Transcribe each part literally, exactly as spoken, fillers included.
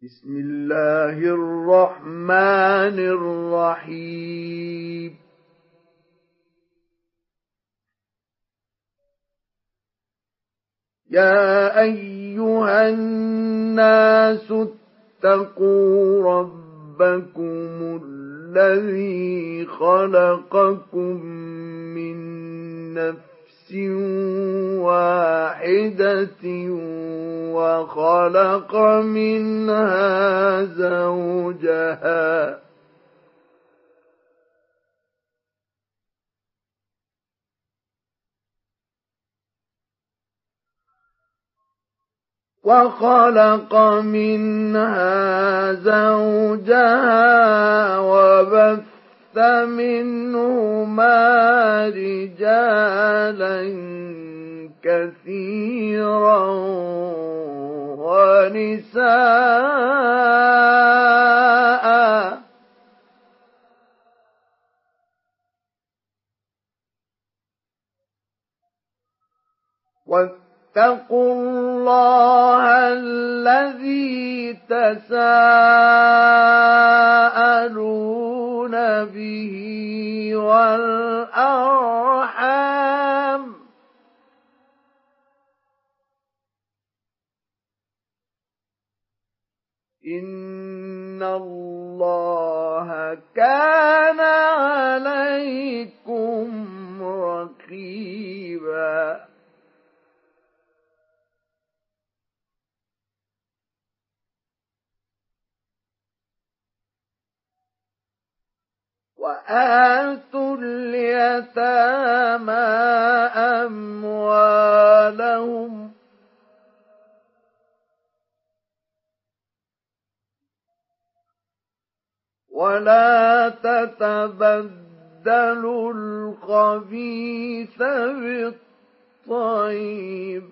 بسم الله الرحمن الرحيم يا أيها الناس اتقوا ربكم الذي خلقكم من نفس واحدة وخلق منها زوجها وخلق منها زوجها وبث منهما رجالا كثيرا ونساء واتقوا الله الذي تساءلون به والأرحام إن الله كان عليكم رقيبا وآتوا اليتامى أموالهم ولا تتبدلوا الخبيث بالطيب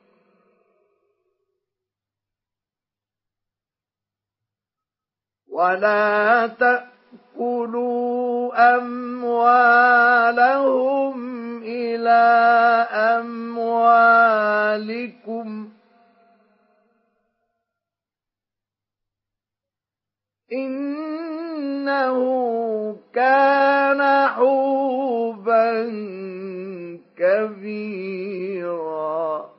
ولا تأكلوا أموالهم إلى أموالكم إنه كان حوبا كبيرا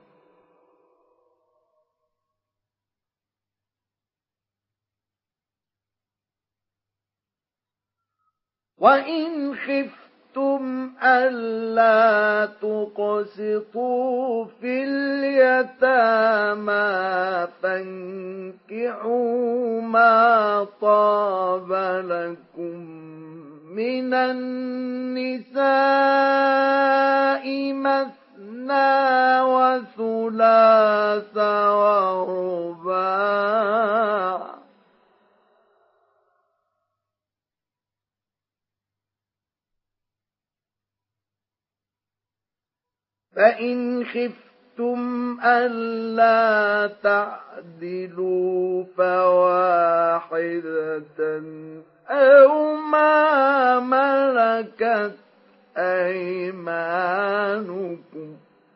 وإن خفتم ألا تقسطوا في اليتامى فانكحوا ما طاب لكم من النساء مثنى وثلاث ورباع فإن خفتم ألا تعدلوا فواحدة أو ما ملكت أيمانكم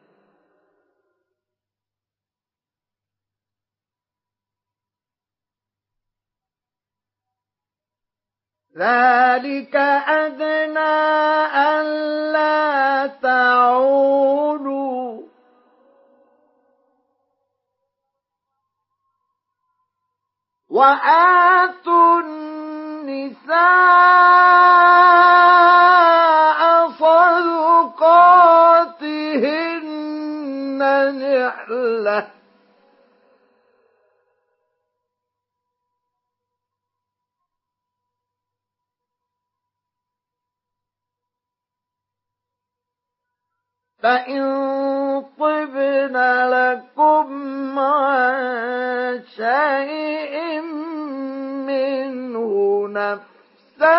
ذلك أدنى ألا تعولوا وآتوا النساء صدقاتهن نحلة فإن طبن لكم عن شيء منه نفسا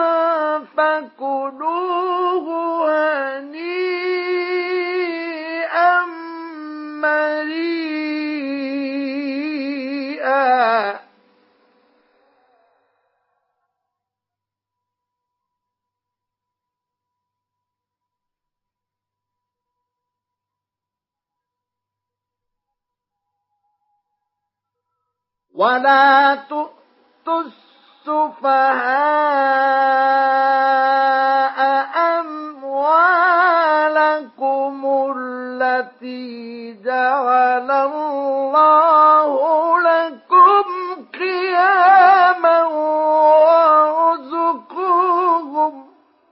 فكلوه هنيئا مريئا ولا تؤتوا السفهاء أموالكم التي جعل الله لكم قياما وارزقوهم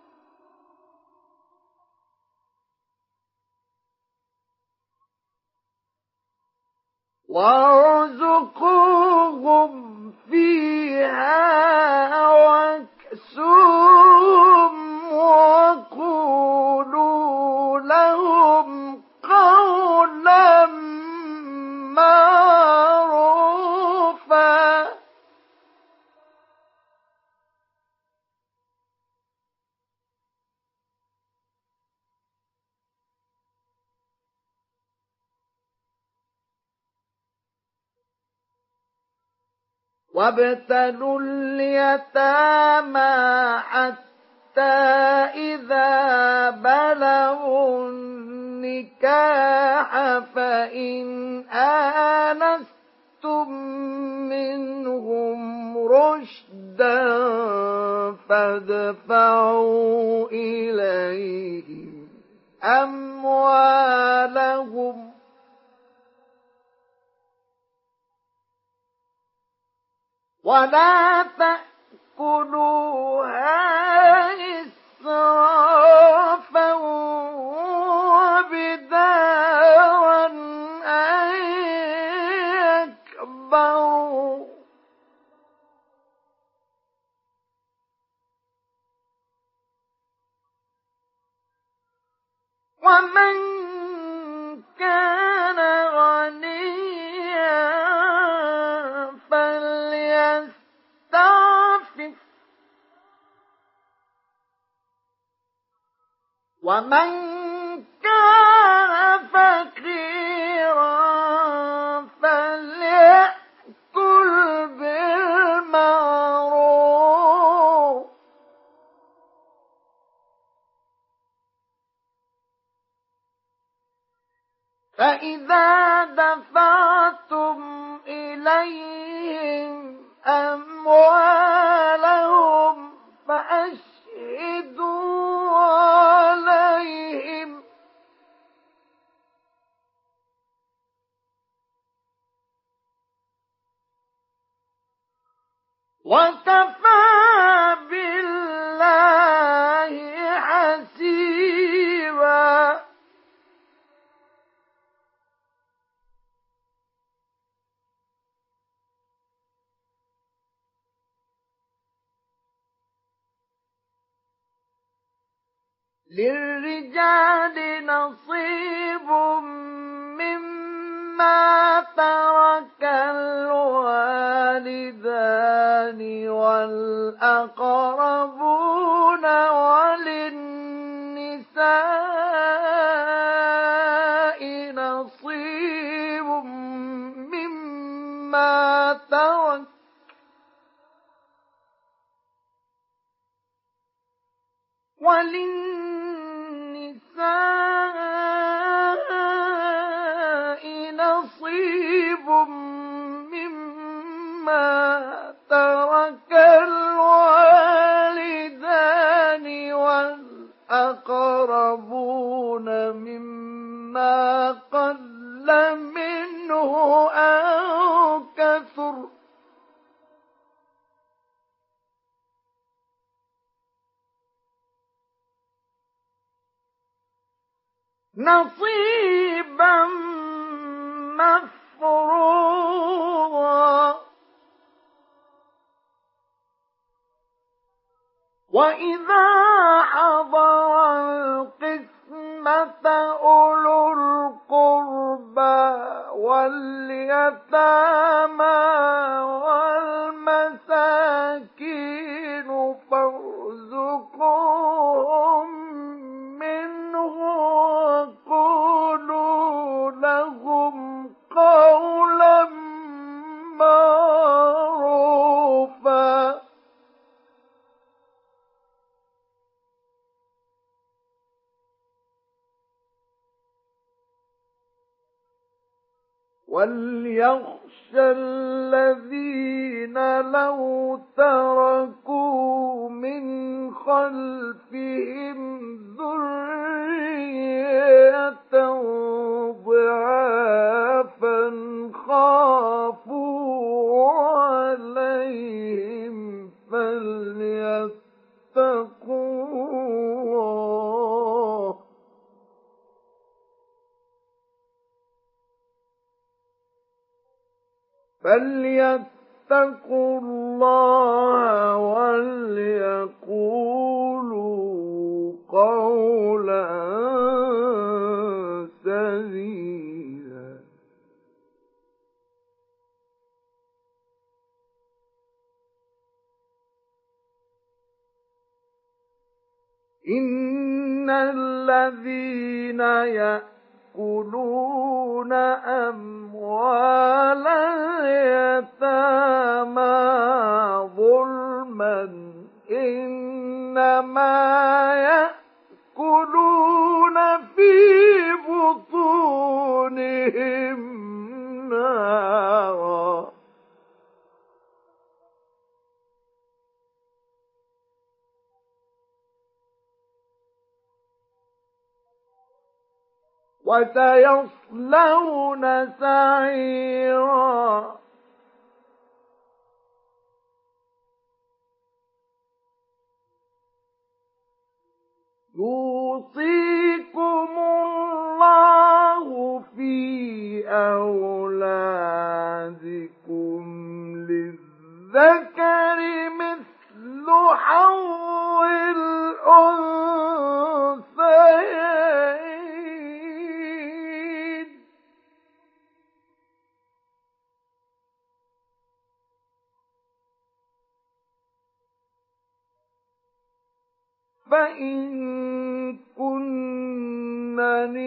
وارزقوهم فيها واكسوهم وقولوا لهم قولا معروفا. وابتلوا اليتامى حتى إذا بلغوا النكاح فإن آنستم منهم رشدا فادفعوا إليهم أموالهم ولا تأكلوها إسرافا وبدارا أن يكبروا ومن كان غنيا فليستعفف ومن كان فقيرا فليأكل بالمعروف فإذا دفعتم إليهم أموالهم فأشهدوا عليهم وكفى بالله حسيبا. للرجال نصيب مما ترك الوالدان والأقربون وللنساء نصيب مما ترك وللنساء نصيب مما ترك الوالدان والأقربون مما قل منه أو كثر نصيبا مفروضا. وإذا حضر القسمة أولو القربى واليتامى والمساكين فارزقوهم منه وقولوا لهم قولا معروفا. وليخشى الذين لو تركوا من خلفهم ذرية ضعافا خافوا عليهم فليتقوا الله فليتقوا الله وليقولوا قولا سديدا. إن الذين يأكلون أموال اليتامى ظلما إنما يأكلون في بطونهم نارا وسيصلون سعيرا. يوصيكم الله في أولادكم للذكر مثل حظ الأنثيين. فإن كن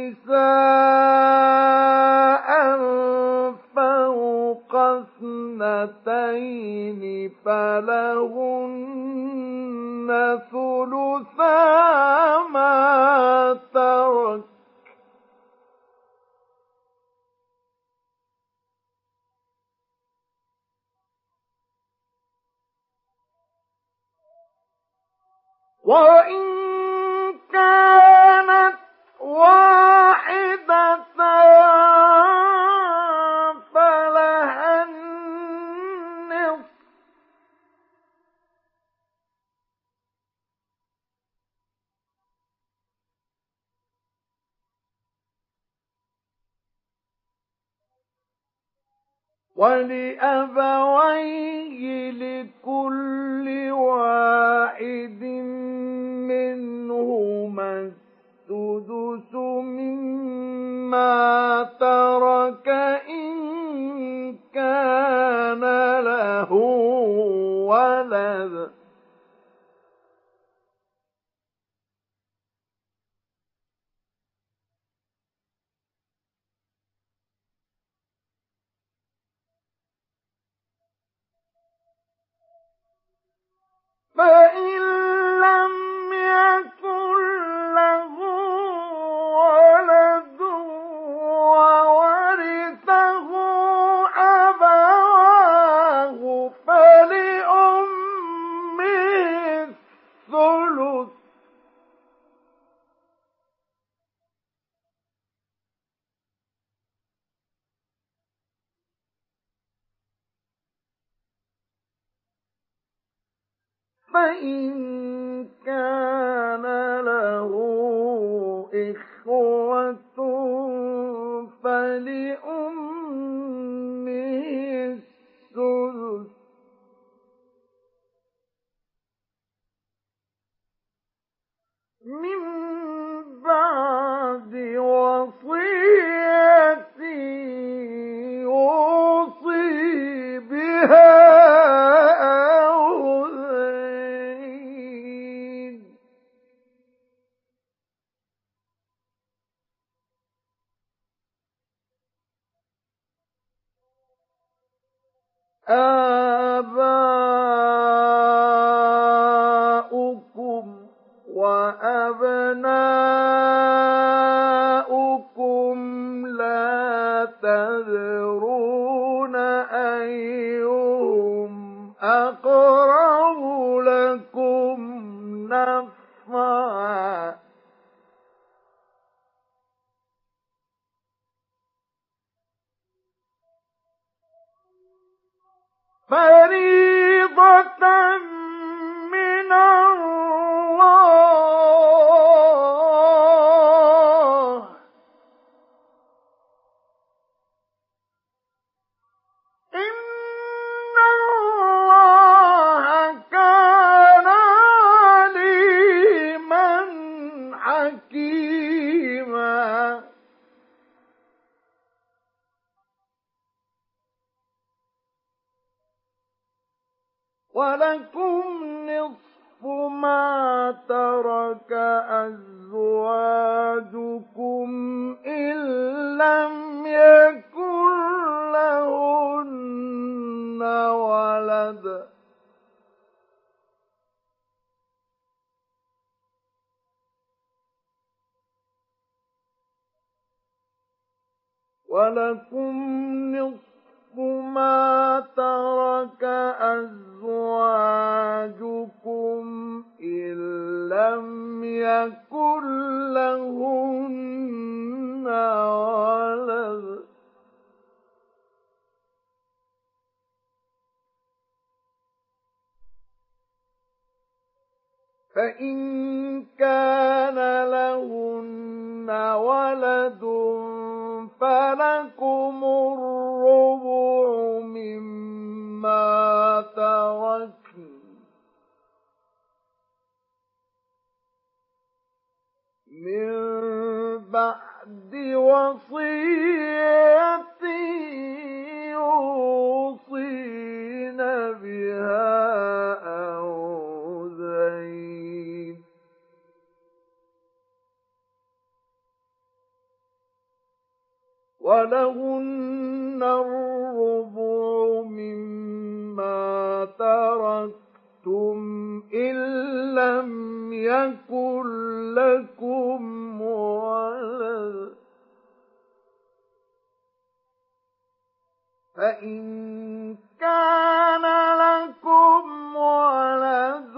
نساء فوق اثنتين فلهن ثلثا ما ترك وإن كانت واحدة فلها النصف ولأبويه لكل واحد منهما السدس مما ترك إن كان له ولد فإن لم يكن له ولد وورثه أبواه فلأمه الثلث فإن كان له إخوة فلأمه السدس من بعد وصية يوصي بها آباؤكم وأبناؤكم لا تدرون أيهم أقرب لكم نفعا فريضة من الله إن الله كان عليما حكيما ولكم نصف ما ترك أزواجكم إن لم يكن لهن ولد ولكم نصف ما ترك أزواجكم إن لم يكن لهن ولد فإن كان لهن ولد فلكم الربع مما تركن من بعد وصية يوصين بها أو دين ولهن الربع مما تركتم إن لم يكن لكم ولد فإن كان لكم ولد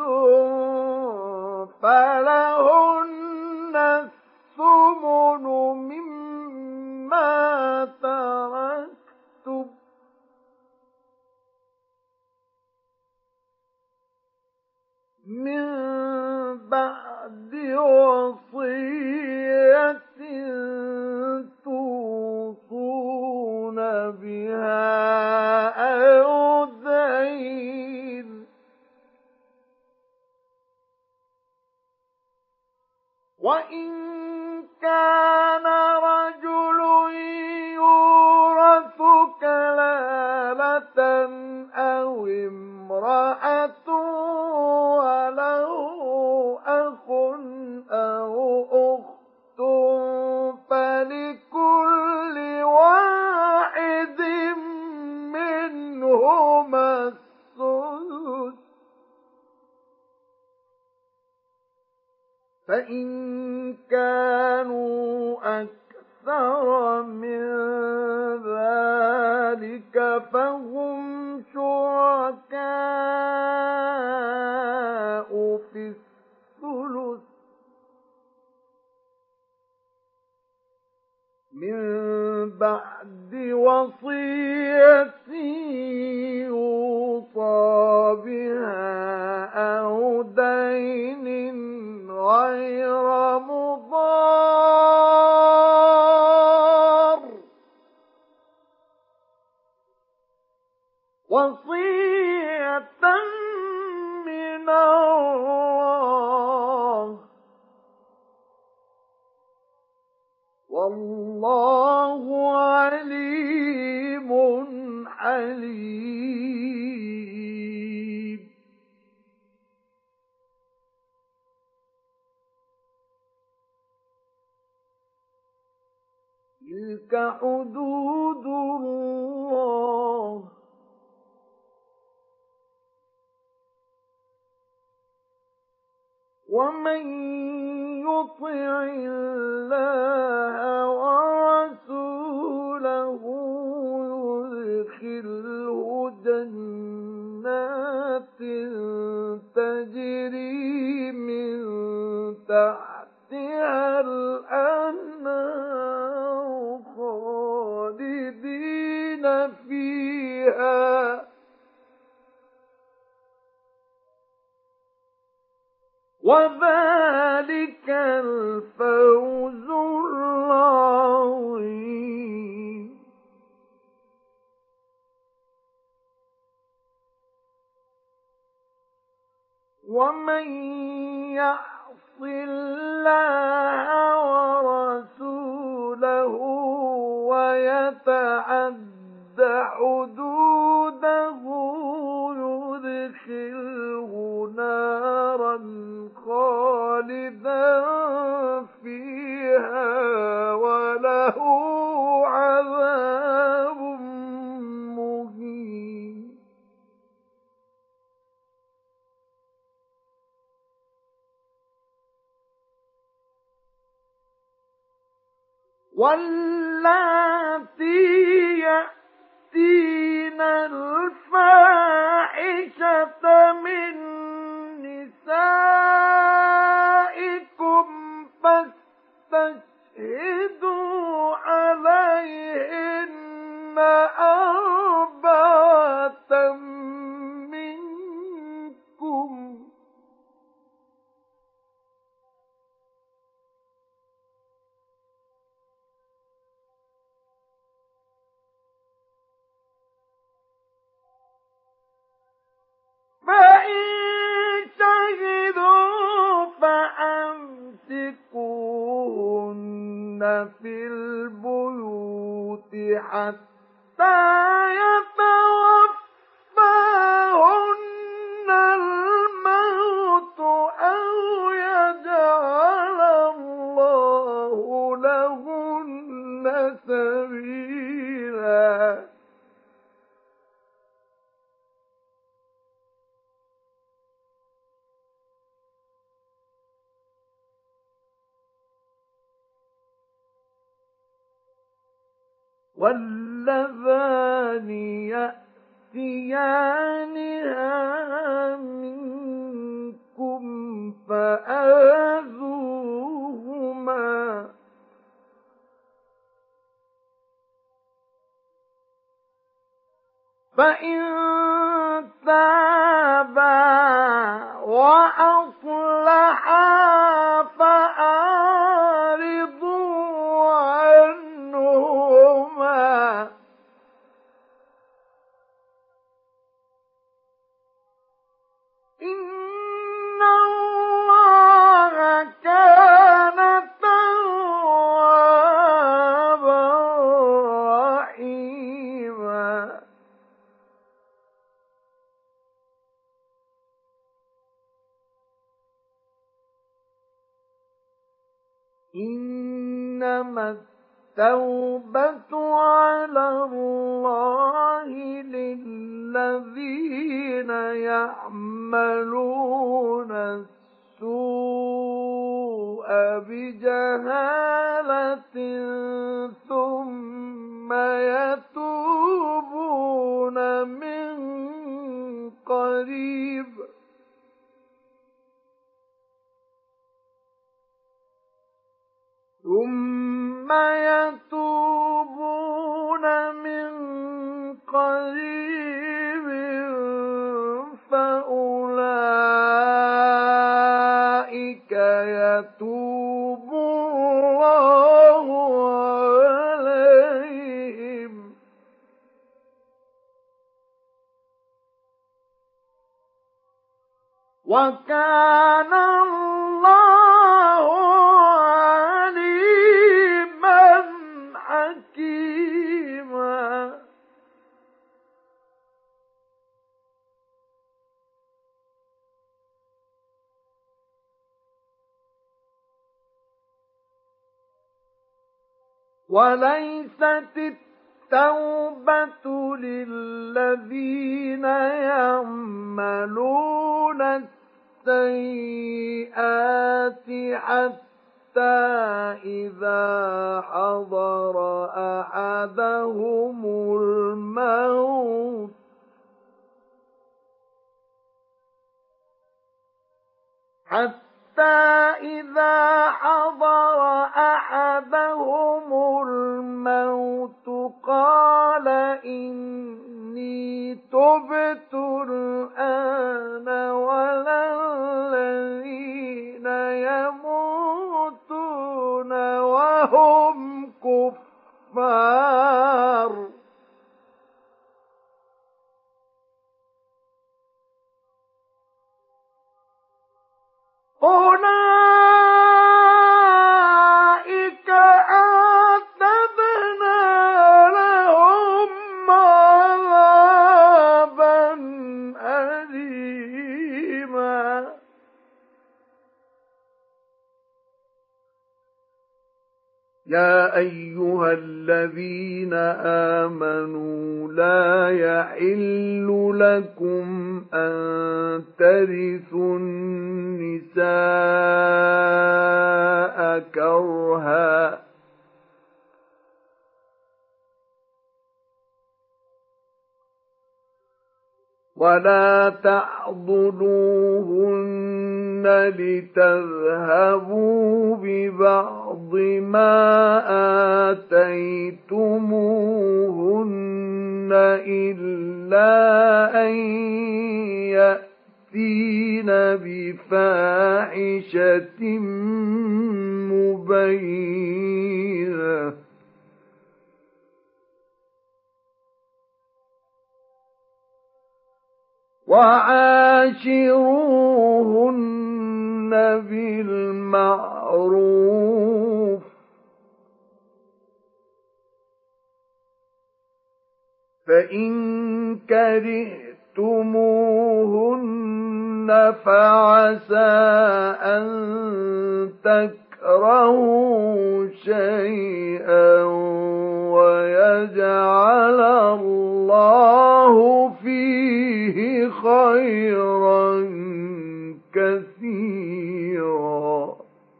فلهن الثمن مما تركتم من بعد وصية توصون بها أو دين وإن كان رجل يورث كلالة أو امرأة وله أخ أو أخت فلكل واحد منهما السدس فإن كانوا أكثر من ذلك فهم شركاء في الثلث من بعد وصية يوصى بها أو دين غير مضار وصية من الله والله عليم حليم تلك حدود الله ومن يطع الله ورسوله يدخله فيها وذلك الفوز العظيم. ومن يعص الله ورسوله ويتعد حدوده يدخله نارا خالدا فيها وله عذاب مهين. واللاتي يأتين الفاحشة من نسائكم فاستشهدوا عليهن أربعة منكم فإن شهدوا فأمسكوهن في البيوت حتى يتوفاهن الموت أو يجعل الله لهن سبيلا. واللذان يأتيانها منكم فآذوهما فإن تابا وأصلحا فأعرضوا عنهما إن الله كان توابا رحيما. إنما التوبة على الله للذين يعملون السوء بجهالة ثم يتوبون من قريب ثم يتوبون من قريب فأولئك يتوب الله عليهم وكان الله عليما حكيما. وليست التوبة للذين يعملون السيئات حتى إذا حضر أحدهم الموت حتى إذا حضر أحدهم الموت قال إني أولئك أعتدنا لهم عذابا أليما يا أيها الذين آمنوا لا يحل لكم أن ترثوا النساء كرها ولا تعضلوهن لتذهبوا ببعض ما آتيتموهن إلا أن يأتين بفاحشة مبينة وعاشروهن بالمعروف فإن كرهتموهن فعسى أن تكرهوا شيئا ويجعل الله فيه خيرا كثيرا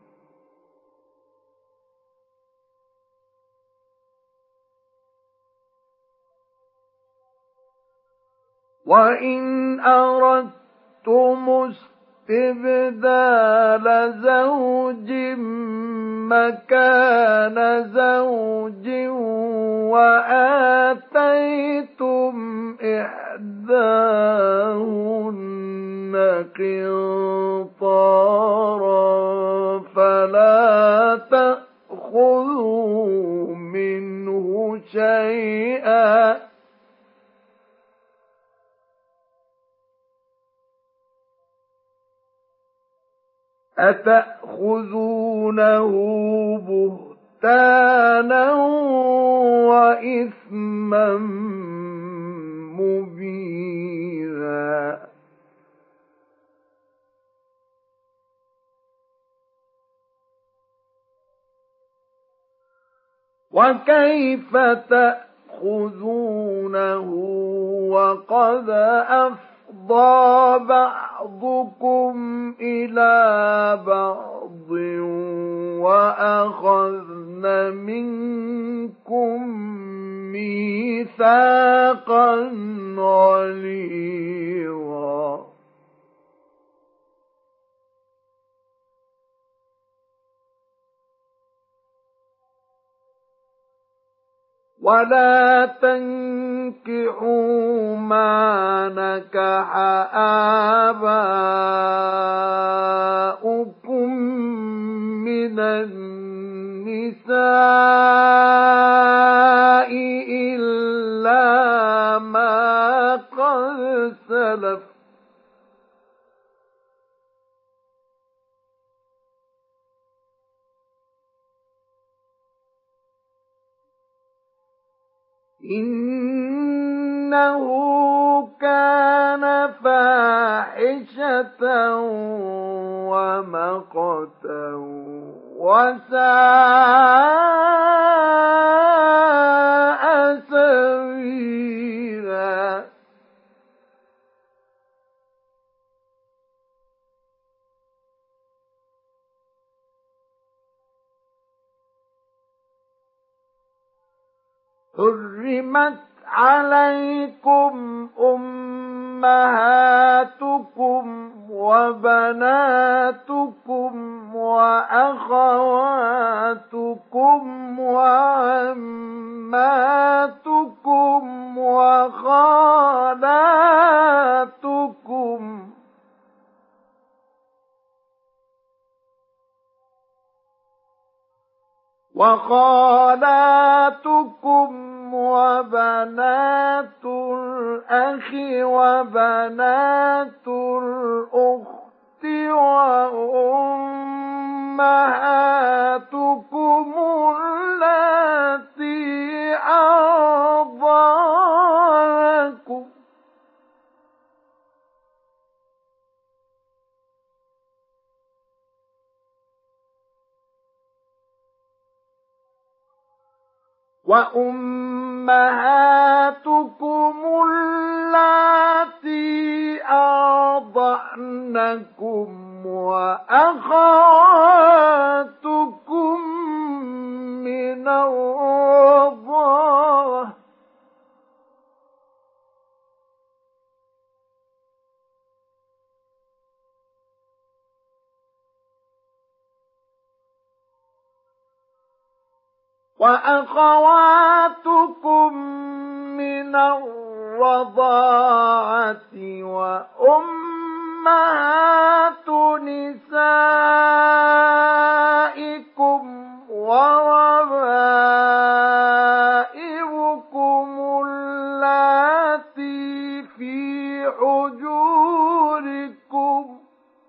وإن أردتم استبدال زوج مكان زوج وآتيتم إحداهن قنطارا فلا تأخذوا منه شيئا أتأخذونه بهتانا وإثما مبينا وكيف تأخذونه وقد أفضى بعضكم إلى بعض وأخذن منكم ميثاقا غليظا ولا تنكحوا ما نكح آباؤكم من النساء إلا ما قد سلف إنه كان فاحشة ومقتا وساء سبيلا حرمت عليكم أمهاتكم وبناتكم وأخواتكم وعماتكم وخالاتكم وخالاتكم وبنات الأخ وبنات الأخت وأمهاتكم أمهاتكم التي أرضعنكم وأمهاتكم اللاتي أرضعنكم وأخواتكم من الرضاعة وأخواتكم من الرضاعة وأمهات نسائكم وربائبكم اللاتي في حجوركم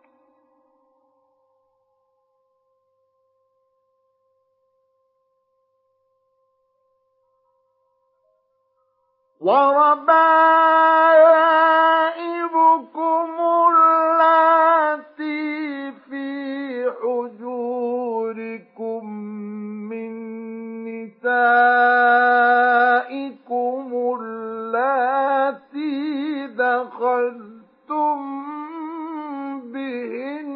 وربائبكم اللاتي في حجوركم من نسائكم اللاتي دخلتم بهن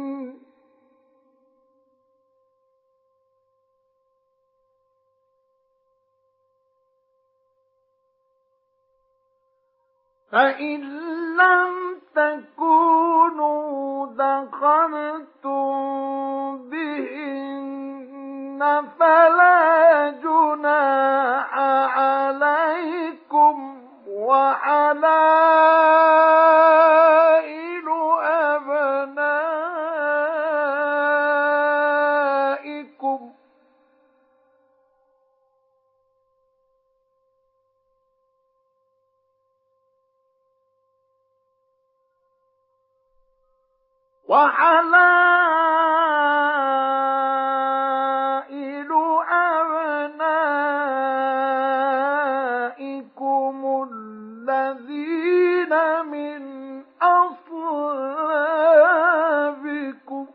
فإن لم تكونوا دخلتم بهن فلا جناح عليكم وحلائل أبنائكم وحلائل أبنائكم الذين من أصلابكم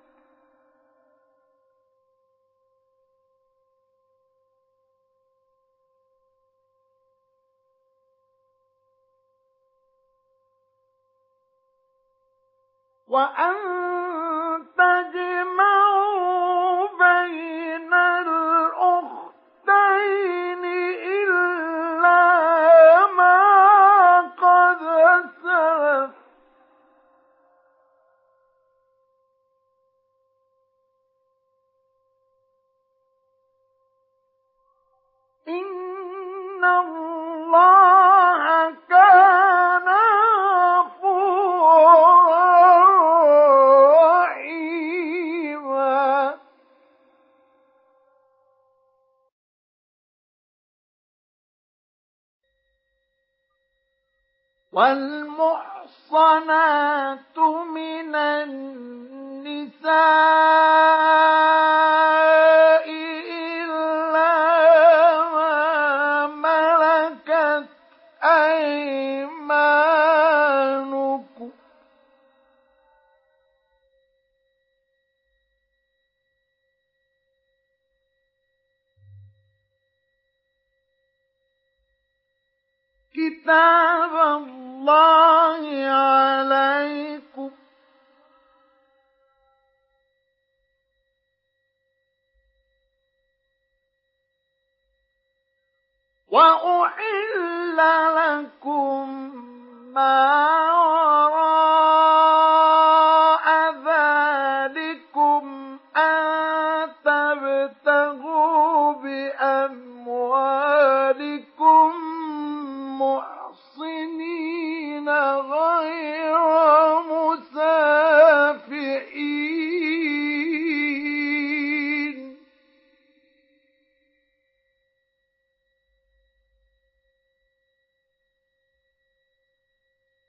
وأن تجمعوا بين الأختين إلا ما قد سلف إن الله كان والمحصنات من النساء إلا ما ملكت أيمانكم كتاب الله عليكم وأحل لكم ما وراء ذلكم أن تبتغوا بأموالكم محصنين غير مسافحين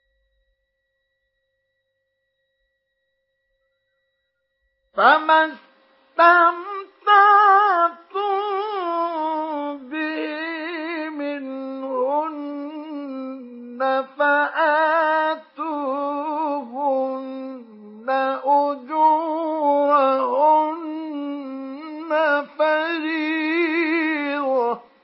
فما اسْتَمْتَعْتُم بِهِ مِنْهُنَّ فَآتُوهُنَّ أُجُورَهُنَّ فَرِيضَةً ۚ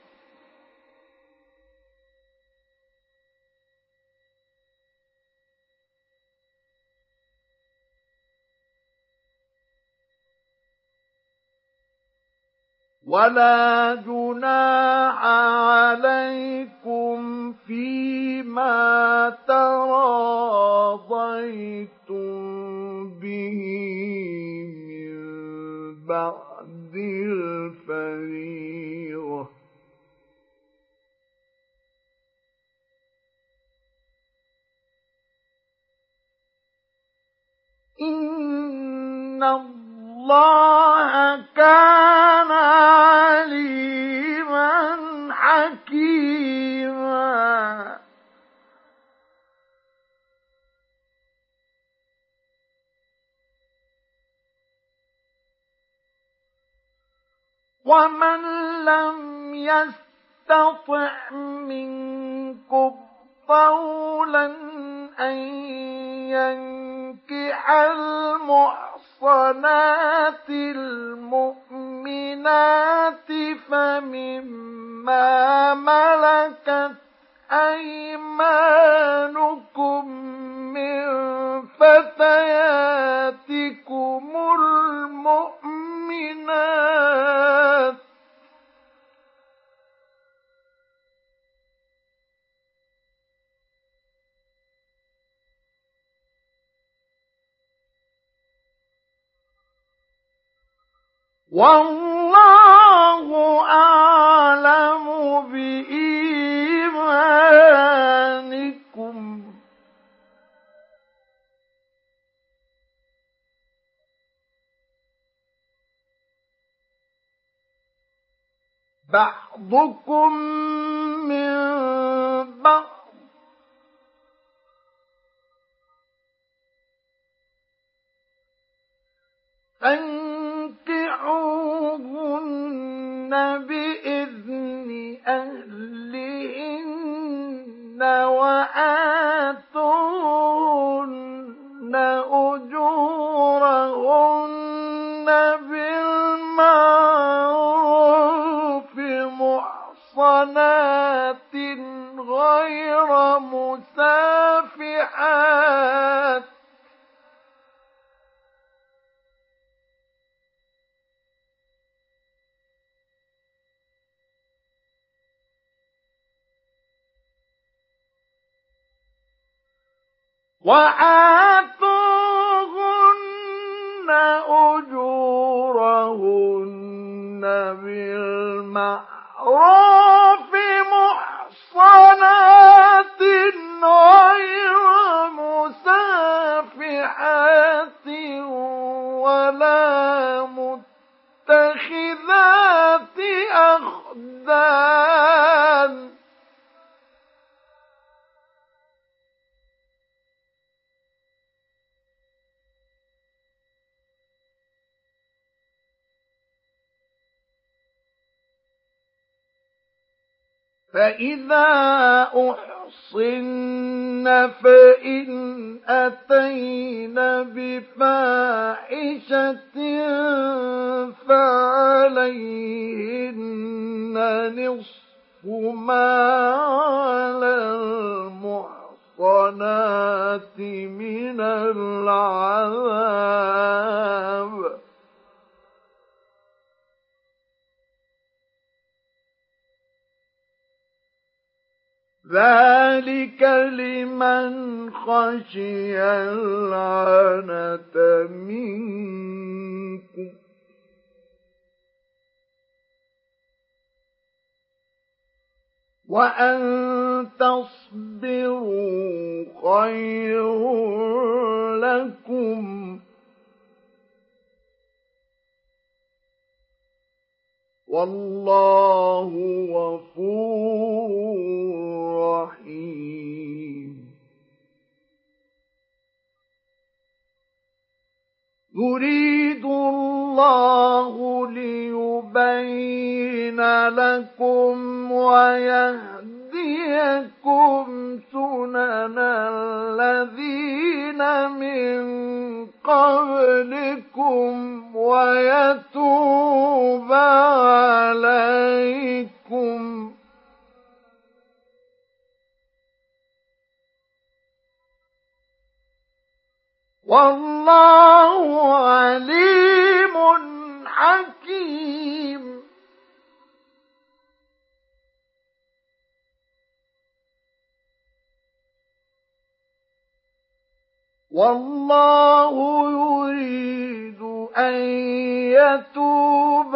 وَلَا جُنَاحَ عَلَيْكُمْ فِيمَا تَرَاضَيْتُم بِهِ مِن بَعْدِ الْفَرِيضَةِ ۚ إِنَّ اللَّهَ كَانَ عَلِيمًا حَكِيمًا. وَمَن لَّمْ يَسْتَطِعْ مِنكُمْ طَوْلًا أَن يَنكِحَ الْمُحْصَنَاتِ الْمُؤْمِنَاتِ فَمِمَّا مَلَكَتْ أَيْمَانُكُم مِّن فَتَيَاتِكُمُ الْمُؤْمِنَاتِ ۚ وَاللَّهُ أَعْلَمُ بِإِيمَانِكُمْ ۚ بَعْضُكُم مِّن بَعْضٍ ۚ فَانكِحُوهُنَّ بِإِذْنِ أَهْلِهِنَّ وَآتُوهُنَّ أُجُورَهُنَّ بِالْمَعْرُوفِ مُحْصَنَاتٍ غَيْرَ مُسَافِحَاتٍ ۚ وَآتُوهُنَّ أُجُورَهُنَّ بِالْمَعْرُوفِ مُحْصَنَاتٍ غَيْرَ مُسَافِحَاتٍ وَلَا مُتَّخِذَاتِ أَخْدَانٍ ۚ فَإِذَا أُحْصِنَّ فَإِنْ أَتَيْنَ بِفَاحِشَةٍ فَعَلَيْهِنَّ نِصْفُ مَا عَلَى الْمُحْصَنَاتِ مِنَ الْعَذَابِ ۚ ذَلِكَ لِمَنْ خَشِيَ الْعَنَتَ مِنكُمْ ۚ وَأَن تَصْبِرُوا خَيْرٌ لَّكُمْ ۗ وَاللَّهُ غَفُورٌ رَّحِيمٌ. يُرِيدُ اللَّهُ ليبين لكم ويهديكم سنن الذين من قبلكم ويتوب عليكم والله عليم حكيم. والله يريد أن يتوب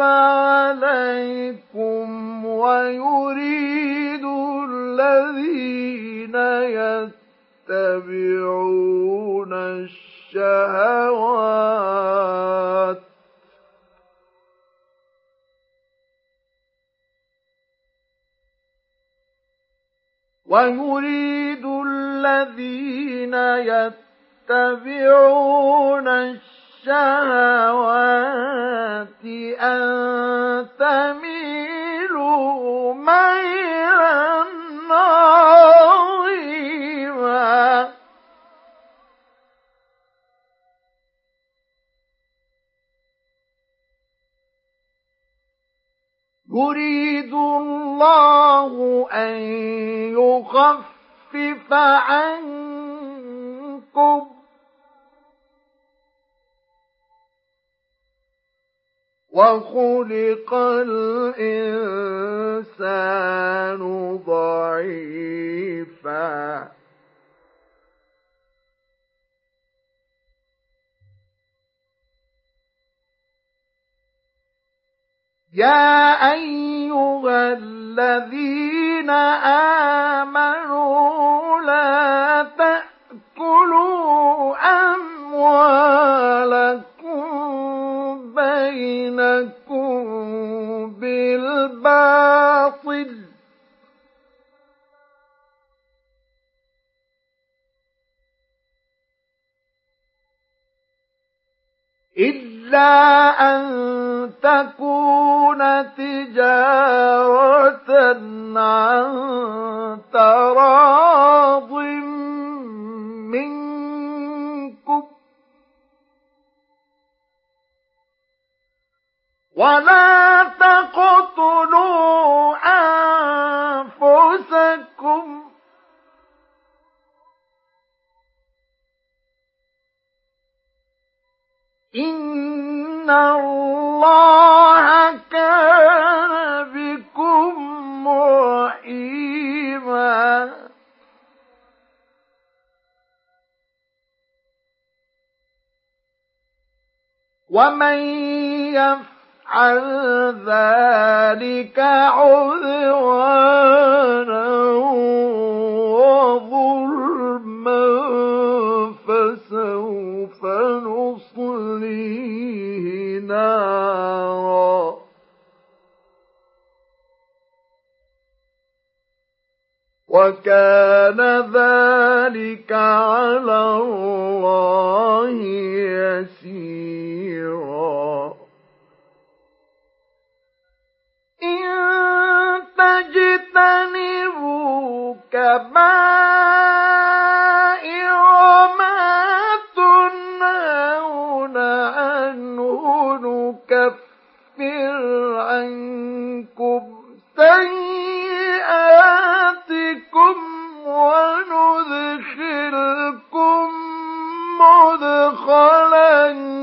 عليكم ويريد الذين يتبعون الشهوات ويريد الذين يتبعون الشهوات أن تميلوا ميلا عظيما. يريد الله أن يخفف عنكم وخلق الإنسان ضعيفا. يا أيها الذين آمنوا لا تأكلوا أموالكم بينكم بالباطل إلا أن تكون تجارة عن تراض منكم ولا تقتلوا أنفسكم إن الله كان بكم رحيما. ومن يفعل ذلك عدوانا وظلما فسوف نصليه نارا وكان ذلك على الله يسيرا. إن تجتنبوا كبائر ما تنهون عنه نكفر عنكم سيئاتكم وندخلكم مدخلا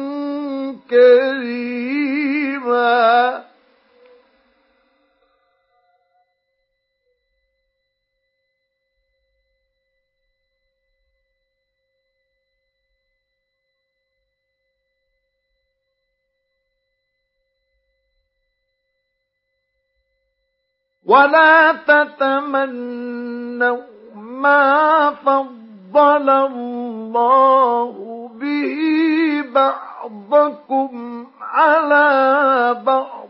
كريما. ولا تتمنوا ما فضل الله به بعضكم على بعض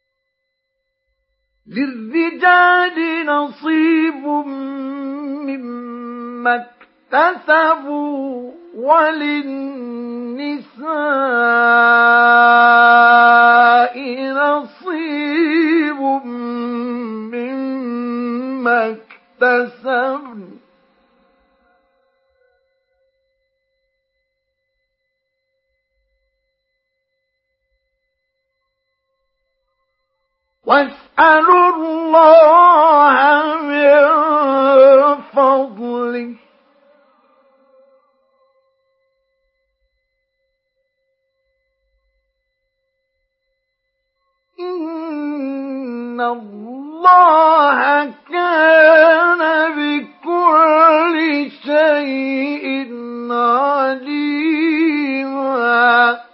للرجال نصيب مما ما اكتسبوا وللنساء نصيب مما اكتسبن واسألوا الله من فضله إن الله كان بكل شيء عليما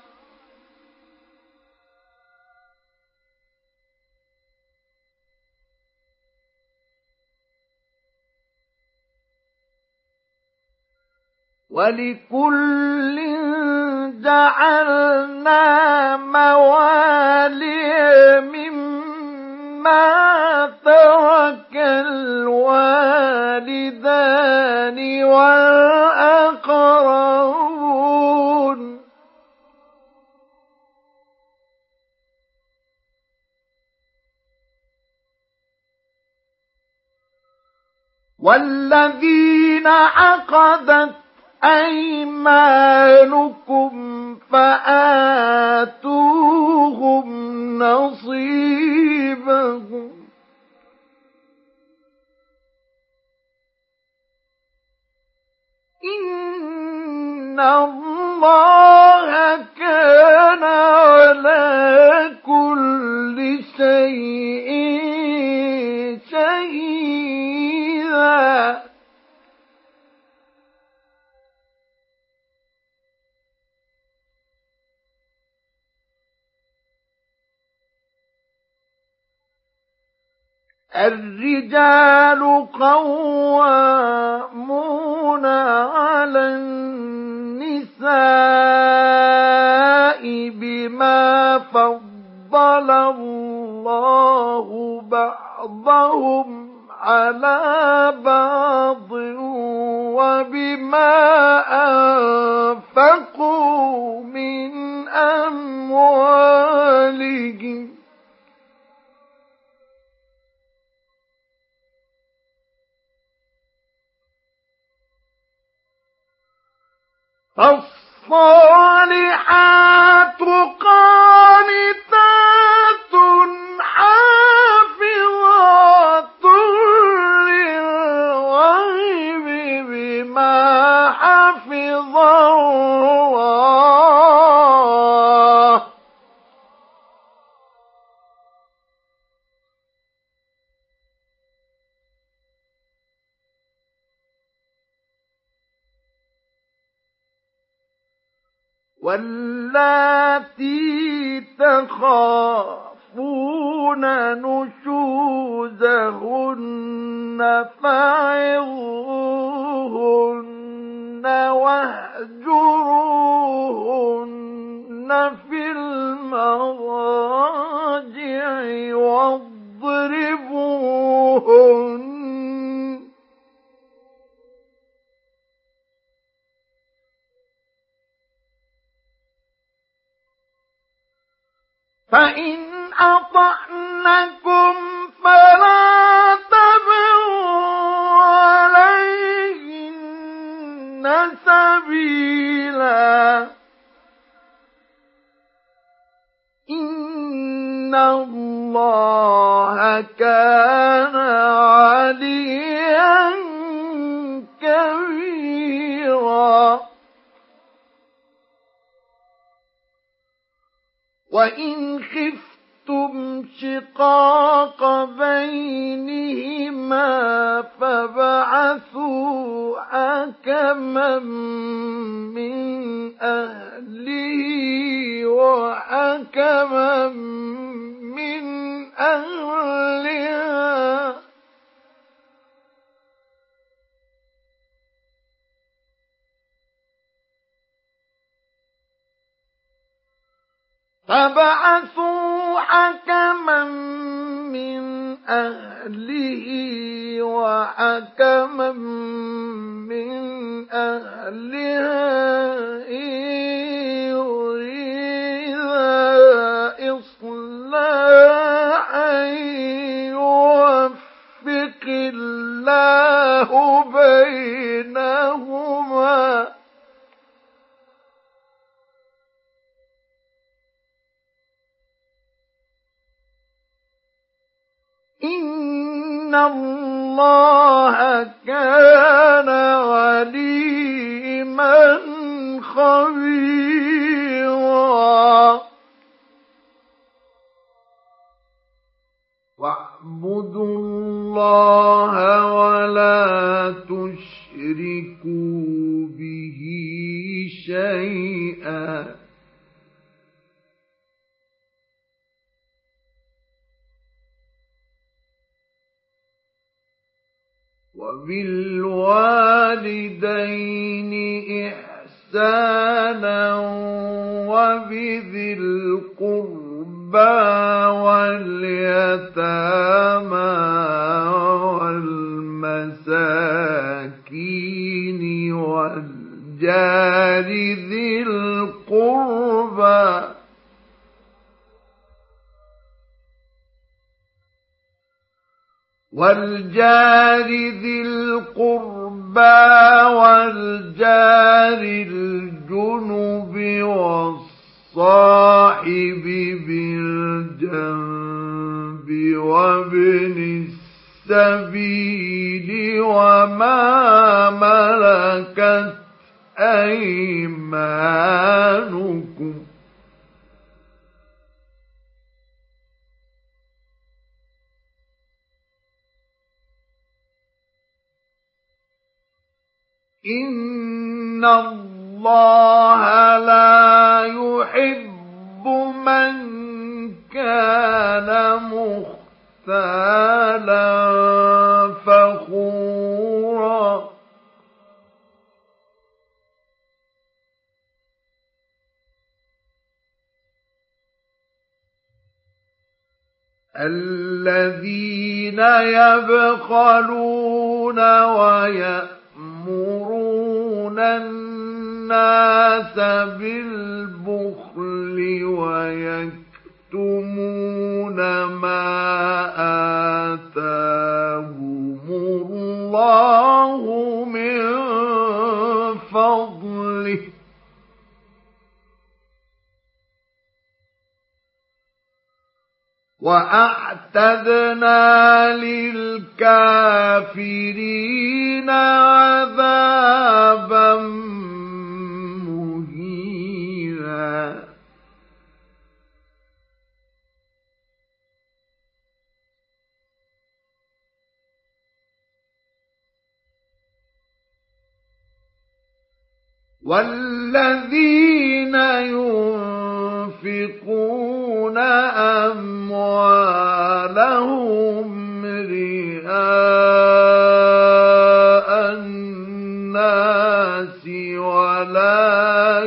ولكل جعلنا موالي مما ترك الوالدان والأقربون والذين عقدت أيمانكم فآتوهم نصيبهم إن الله كان على كل شيء شهيدا الرجال قوامون على النساء بما فضل الله بعضهم على بعض وبما أنفقوا من أموالهم فالصالحات قانتات حافظات للغيب بما حفظ الله واللاتي تخافون نشوزهن فعظوهن واهجروهن في المضاجع واضربوهن فإن أطعنكم فلا تبغوا عليهن سبيلا إن الله كان عليا كبيرا وإن خفتم شقاق بينهما فابعثوا حكما من أهله وحكما من أهلها فبعثوا حكما من أهله وحكما من أهلها إن يريدا إصلاحا يوفق الله بينهما إن الله كان عليما خبيرا واعبدوا الله ولا تشركوا به شيئا وبالوالدين إحسانا وبذي القربى واليتامى والمساكين والجار ذي القربى والجار ذي القربى والجار الجنب والصاحب بالجنب وابن السبيل وما ملكت أيمانكم إن الله لا يحب من كان مختالا فخورا الذين يبخلون ويأمرون الناس بالبخل ويكتمون ما آتاهم الله من فضله وأعتدنا للكافرين عذابا مهينا والذين ينفقون أموالهم رئاء الناس ولا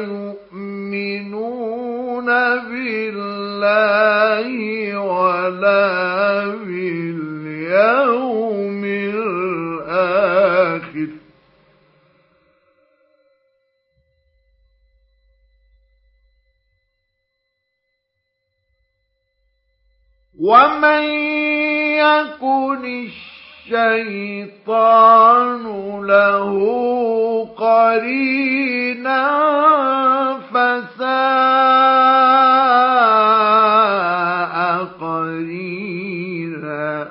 يؤمنون بالله ولا باليوم الآخر ومن يكن الشيطان له قرينا فساء قرينا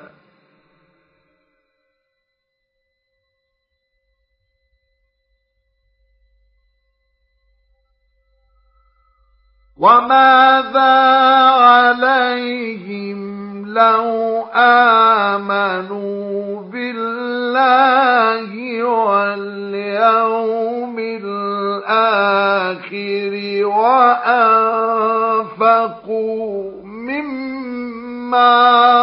وماذا عليهم لو آمنوا بالله واليوم الآخر وأنفقوا مما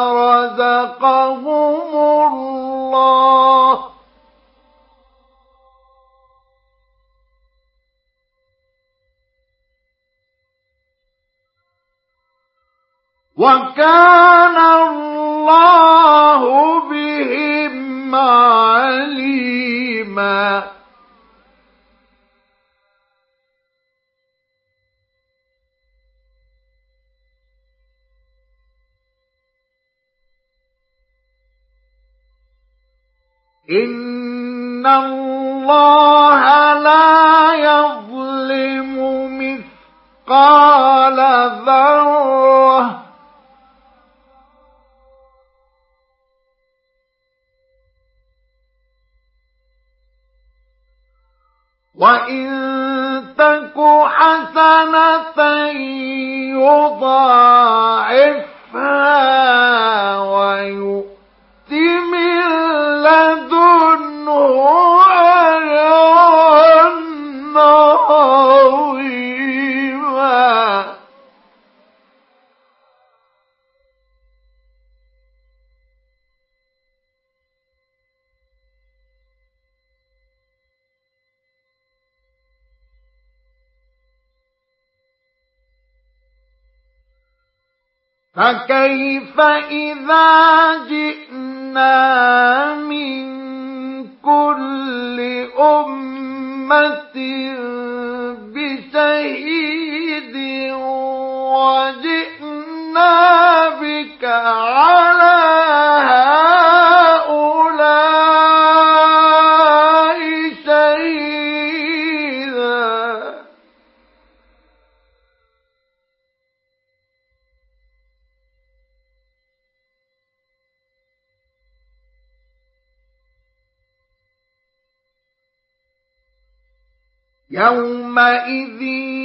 رزقهم الله وكان الله بهم عليما إن الله لا يظلم مثقال ذرة وإن تك حسنة يضاعفها ويؤت من لدنه أجرا عظيما. فكيف إذا جئنا من كل أمة بشهيد وجئنا بك على هؤلاء شهيدا. يومئذ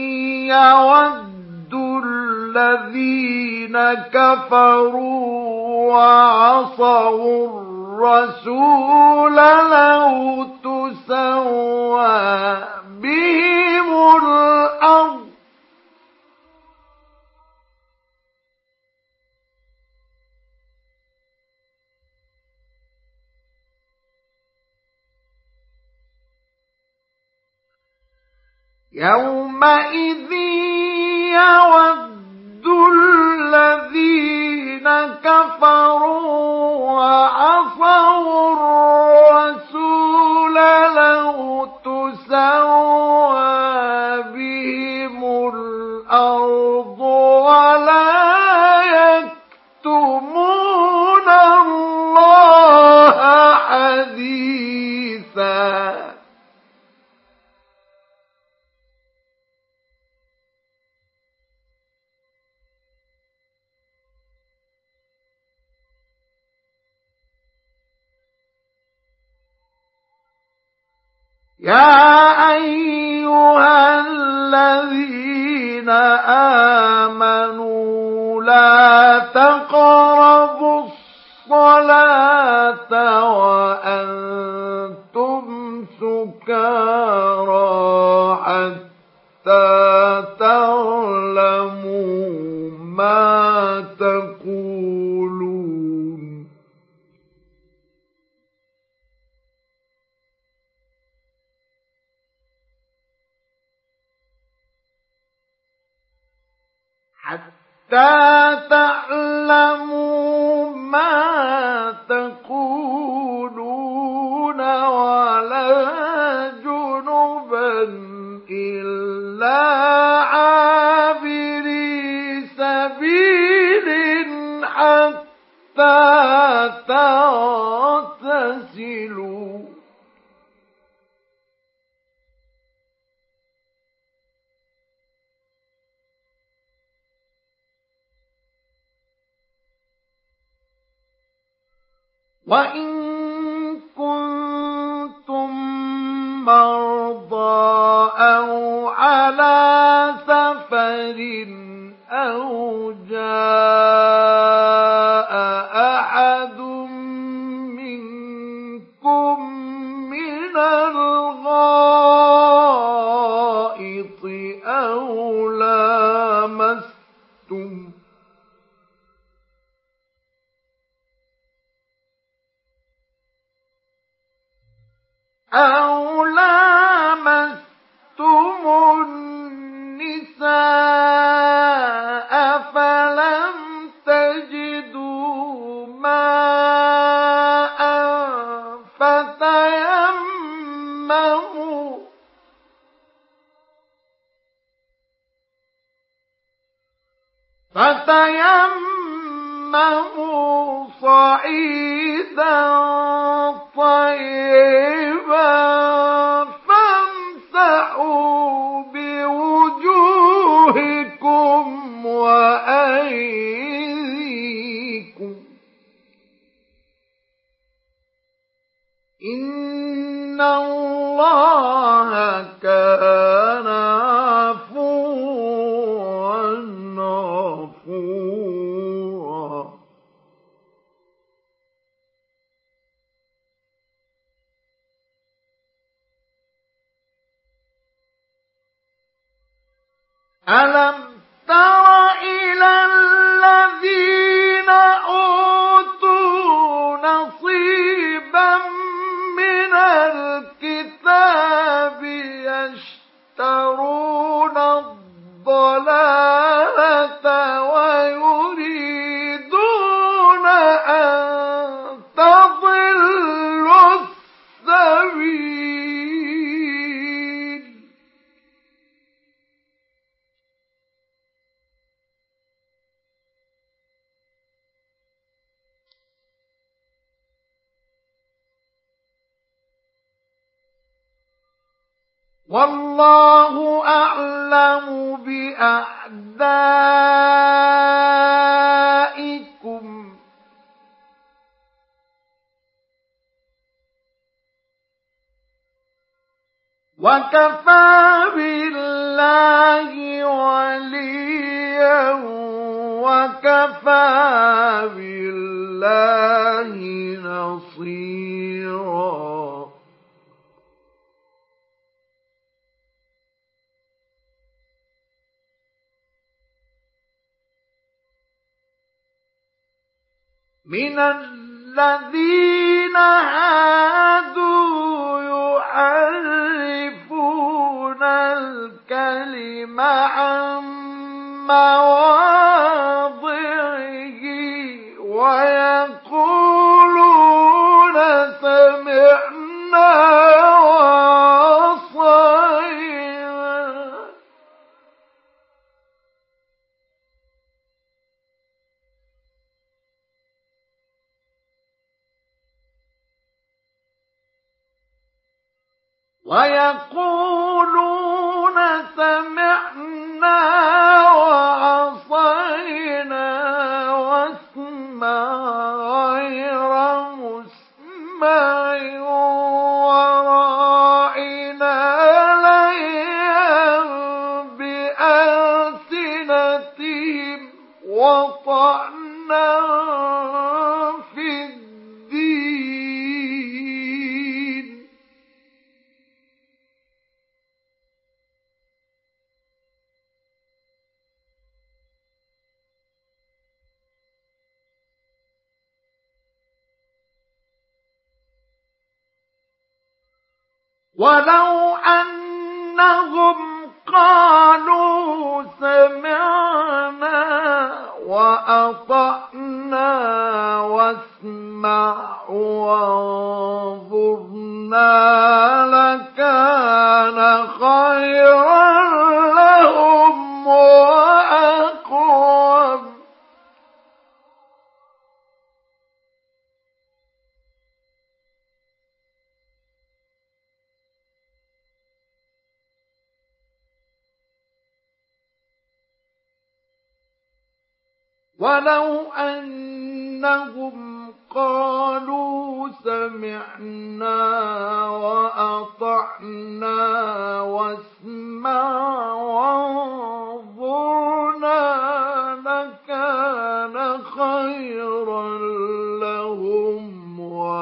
يود الذين كفروا وعصوا الرسول لو تسوى بهم الأرض يومئذ يود الذين كفروا وعصوا الرسول لو تسوى بهم الأرض ولا يكتمون الله حديثا. يا أيها الذين آمنوا لا تقربوا الصلاة وأنتم سكارى حتى تعلموا ما تقولون. حتى تعلموا ما تقولون ولا جنبا إلا عابري سبيل حتى تغتسلوا. وإن كنتم مرضى أو على سفر أو جاء أحد منكم من الغائط أو لامستم أو لامستم النساء فلم تجدوا ماء فتيمموا فتيمموا تيمموا صعيدا طيبا فامسحوا بوجوهكم وأيديكم إن الله كان عفوا غفورا. ألم تر إلى الذين أوتوا نصيبا من الكتاب يشترون الضلالة ويريدون أن تضلوا السبيل والله أعلم بأعدائكم وكفى بالله وليا وكفى بالله نصيرا. من الذين هادوا يحرفون الكلم عن مواضعه ويقولون سمعنا وعصينا ويقولون سمعنا وعصينا واسمع غير مسمع وراعنا ليا بألسنتهم وطعنا في الدين ولو أنهم قالوا سمعنا وأطعنا واسمع وانظرنا لكان خيرا لهم وأقوم. ولو أنهم قالوا سمعنا وأطعنا واسمع وانظرنا لكان خيرا لهم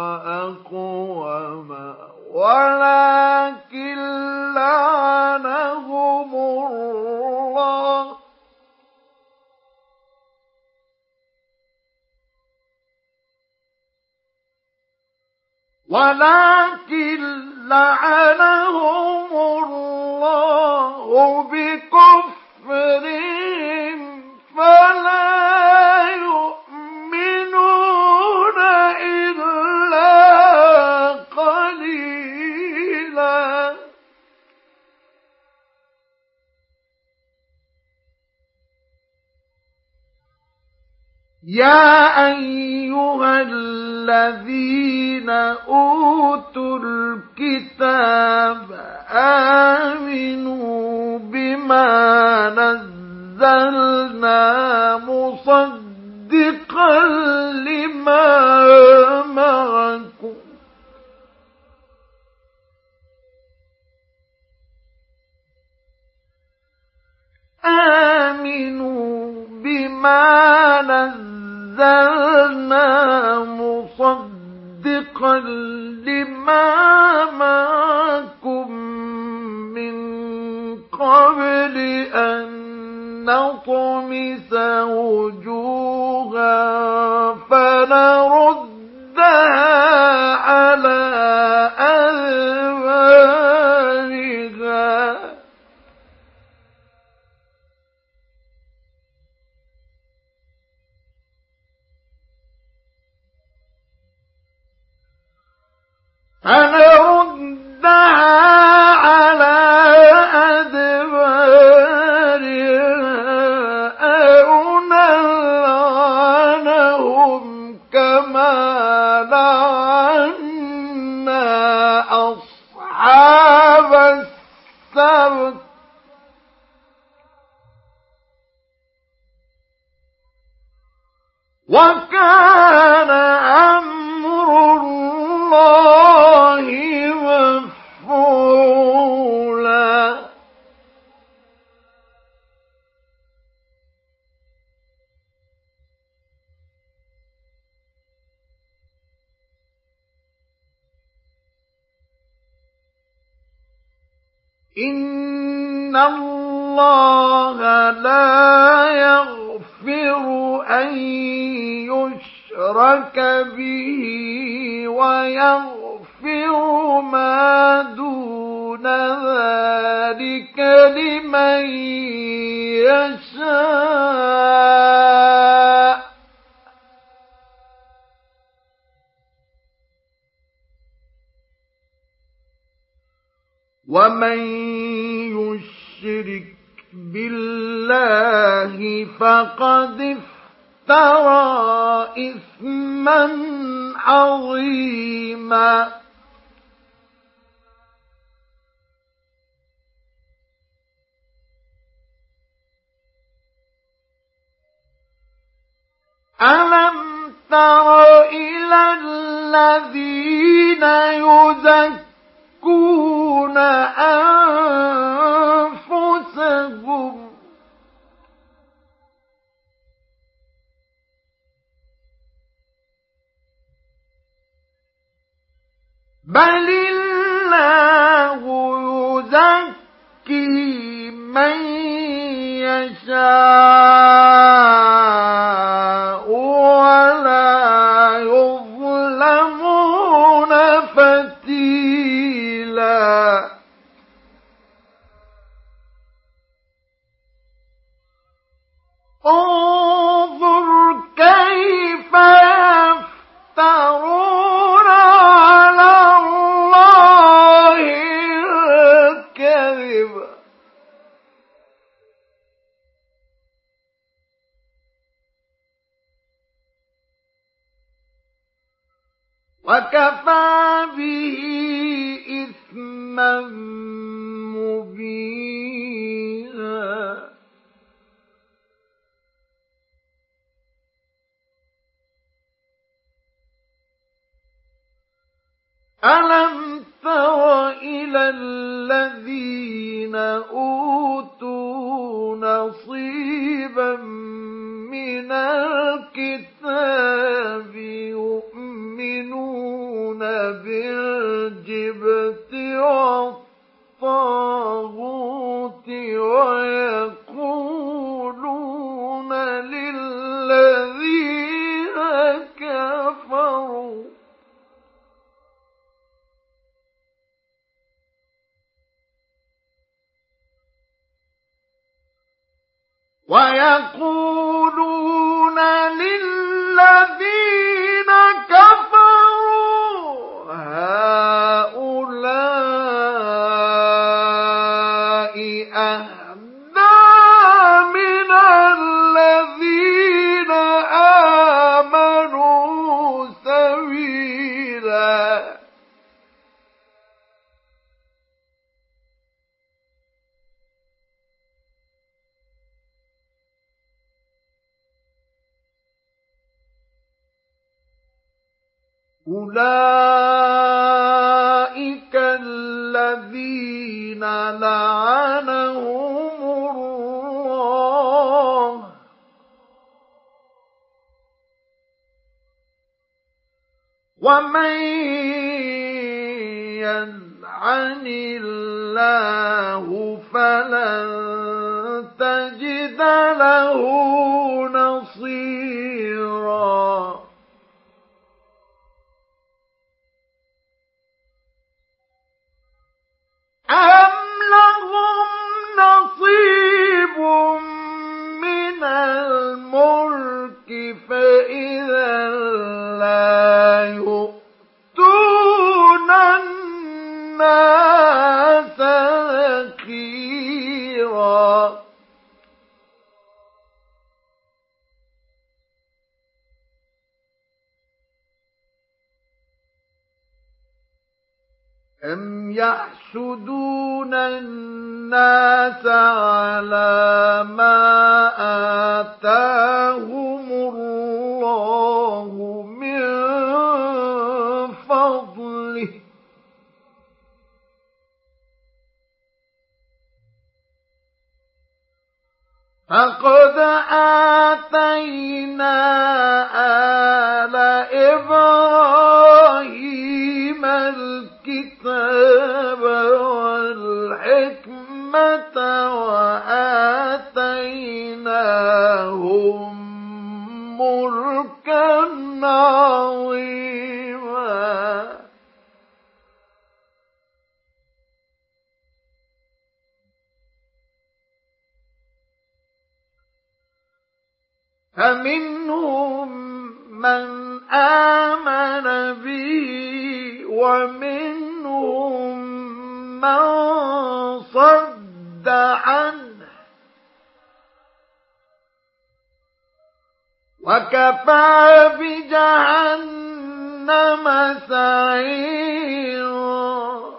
وأقوم ولكن لعنهم الله ولكن لعنهم الله بكفرهم فلا يؤمنون إلا قليلا. يا أيها الذين أوتوا الكتاب آمنوا بما نزلنا مصدقا لما معكم آمنوا بما نزلنا مصدقا لما معكم من قبل أن نطمس وجوها فنردها على أدبارها فنردها على أدبارها أو نلعنهم كما لعنا أصحاب السبت وكان أمر الله مفعولا إن الله لا يغفر أن يشرك به ويغفر ما دون ذلك لمن يشاء ومن يشرك بالله فقد افترى إثما عظيما ألم تر إلى الذين يزكون أنفسهم بل الله يزكي من يشاء ولا يظلمون فتيلا انظر كيف يفترون على الله الكذب وكفى به إثما مبينا ألم تر إلى الذين أوتوا نصيبا من الكتاب يؤمنون بالجبت والطاغوت ويقولون للذين كفروا ويقولون للذين كفروا هؤلاء أهدى من الذين أولئك الذين لعنهم الله ومن يلعن الله فلن تجد له نصيرا أم لهم نصيب من الملك فإذا لا يؤتون الناس نكيرا أم يحسدون الناس على ما آتاهم الله من فضله فقد آتينا آل إبراهيم الكتاب والحكمة وآتيناهم ملكا عظيما فمنهم من آمن به ومنهم من صد عنه وكفى بجهنم سعيرا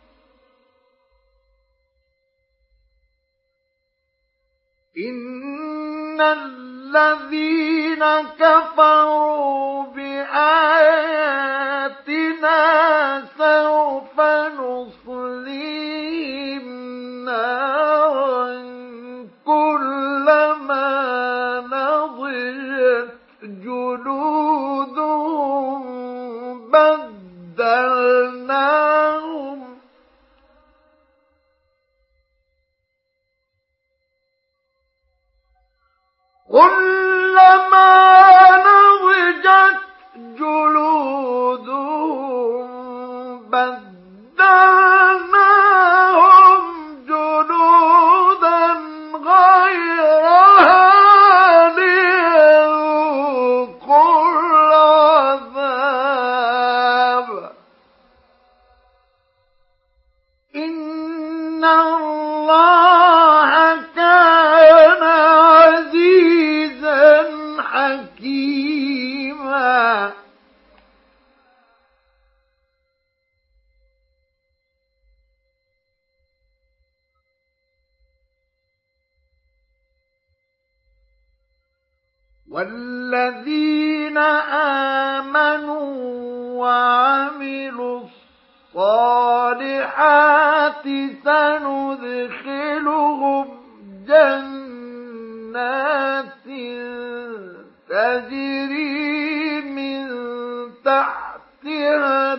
إن الذين كفروا بآياتنا سوف نصليهم نارا كلما نضجت جلودهم بدلناهم كلما نضجت جلودهم بدلناهم جلودا غيرها ليذوقوا العذاب إن الله كان عزيزا حكيما والذين آمنوا وعملوا الصالحات سندخلهم جنات تجري من تحتها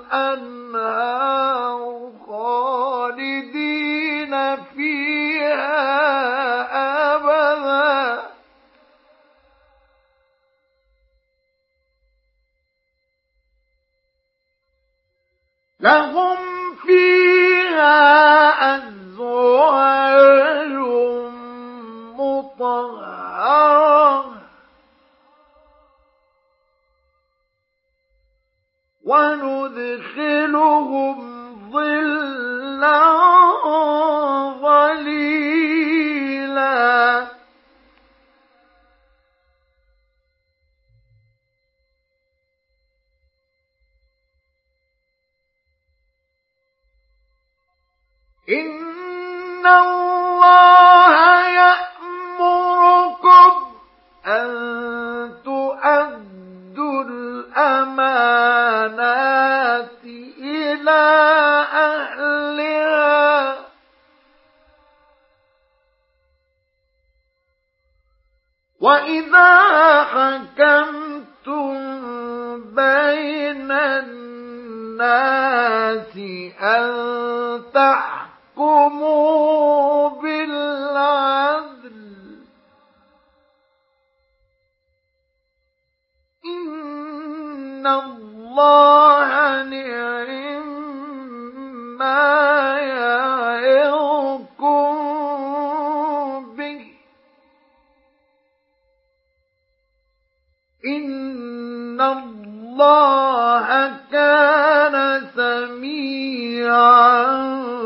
الأنهار خالدين فيها أبدا لهم فيها أزواج مطهرة وندخلهم ظلا ظليلا إن الله يأمركم أن تؤدوا الأمانات اللَّهَ نِعِمَّا يَعِظُكُم بِهِ ۗ إِنَّ اللَّهَ كَانَ سَمِيعًا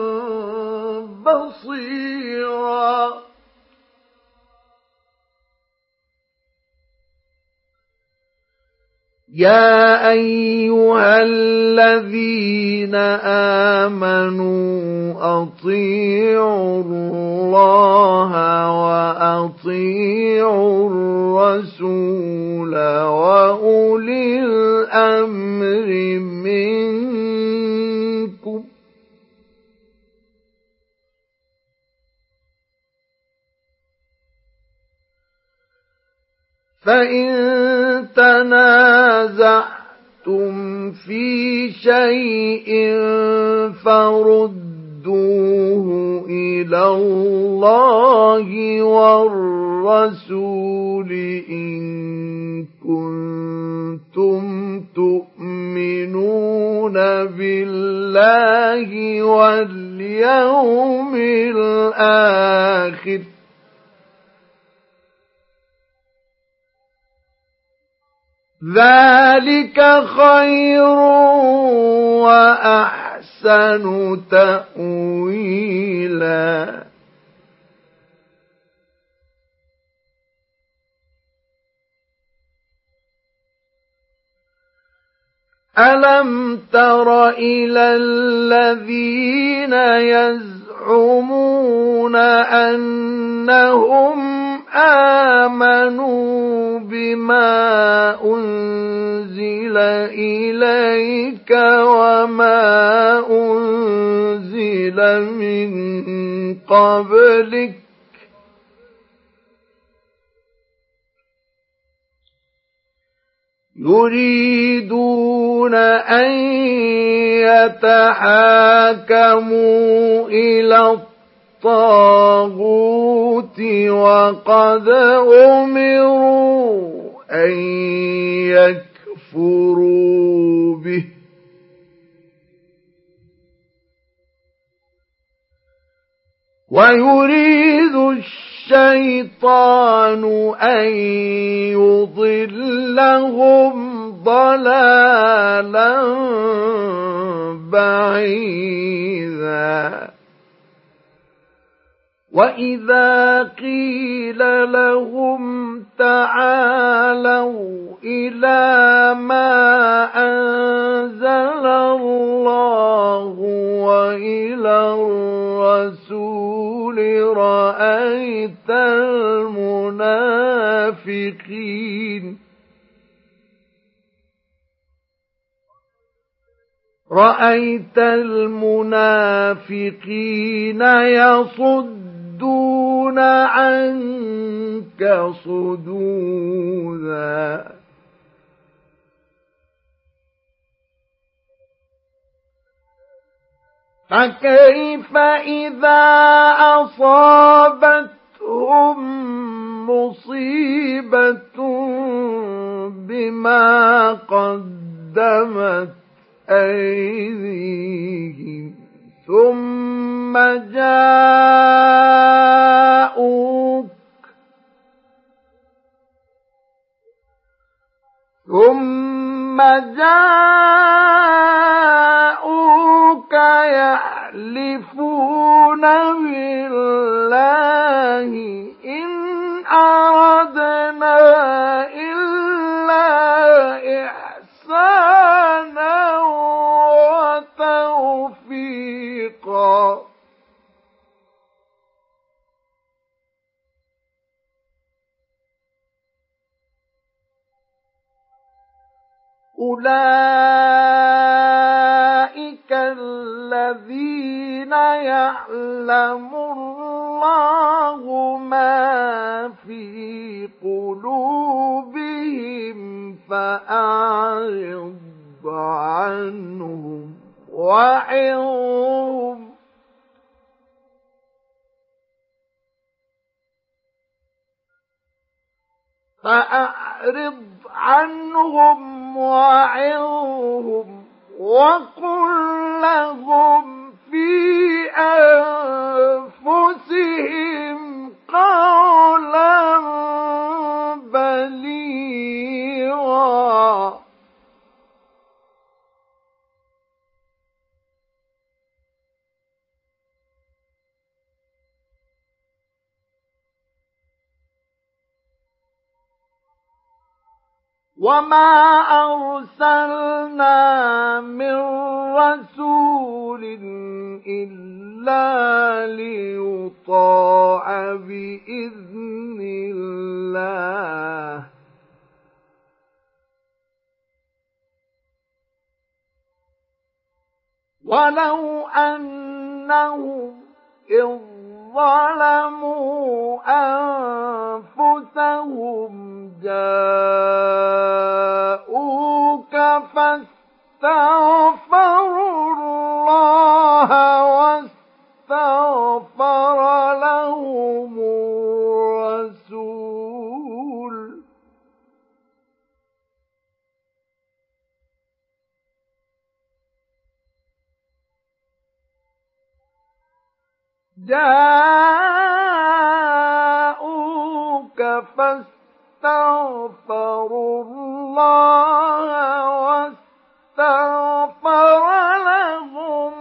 بَصِيرًا. يَا أَيُّهَا الَّذِينَ آمَنُوا أَطِيعُوا اللَّهَ وَأَطِيعُوا الرَّسُولَ وَأُولِي الْأَمْرِ مِنكُمْ ۖ فَإِن تَنَازَعْتُمْ فِي شَيْءٍ فَرُدُّوهُ إِلَى اللَّهِ وَالرَّسُولِ إِن كُنتُمْ تُؤْمِنُونَ بِاللَّهِ وَالْيَوْمِ الْآخِرِ ۚ ذَلِكَ خَيْرٌ وَأَحْسَنُ تَأْوِيلًا. أَلَمْ تَرَ إِلَى الَّذِينَ يَزْعُمُونَ أَنَّهُمْ آمَنُوا بِمَا أُنزِلَ إِلَيْكَ وَمَا أُنزِلَ مِن قَبْلِكَ يُرِيدُونَ أَن يَتَحَاكَمُوا إِلَى الطَّاغُوتِ وَقَدْ أُمِرُوا أَن يَكْفُرُوا بِهِ وَيُرِيدُ الشَّيْطَانُ أَن يُضِلَّهُمْ ضَلَالًا بَعِيدًا. وَإِذَا قِيلَ لَهُمْ تَعَالَوْا إِلَى مَا أَنزَلَ اللَّهُ وَإِلَى الرَّسُولِ رَأَيْتَ الْمُنَافِقِينَ رَأَيْتَ الْمُنَافِقِينَ يَصُدُّونَ عَنكَ صُدُودًا. فَكَيْفَ إِذَا أَصَابَتْهُم مُّصِيبَةٌ بِمَا قَدَّمَتْ أَيْدِيهِمْ ثُمَّ جَاءُوكَ ثُمَّ جَاءُوكَ يَحْلِفُونَ بِاللَّهِ إِنْ أَرَدْنَا إِلَّا إِحْسَانًا وَتَوْفِيقًا. أُولَئِكَ الَّذِينَ يَعْلَمُ اللَّهُ مَا فِي قُلُوبِهِمْ فَأَعْرِضْ عَنْهُمْ وَعِظْهُمْ فَأَعْرِضْ عَنْهُمْ وعظهم وقل لهم في أنفسهم قولا بليغا وما أرسلنا من رسول إلا ليطاع بإذن الله ولو أنهم إذ ظلموا أنفسهم جاءوك فاستغفروا الله واستغفر لهم الرسول جاءوك فاستغفروا الله واستغفر لهم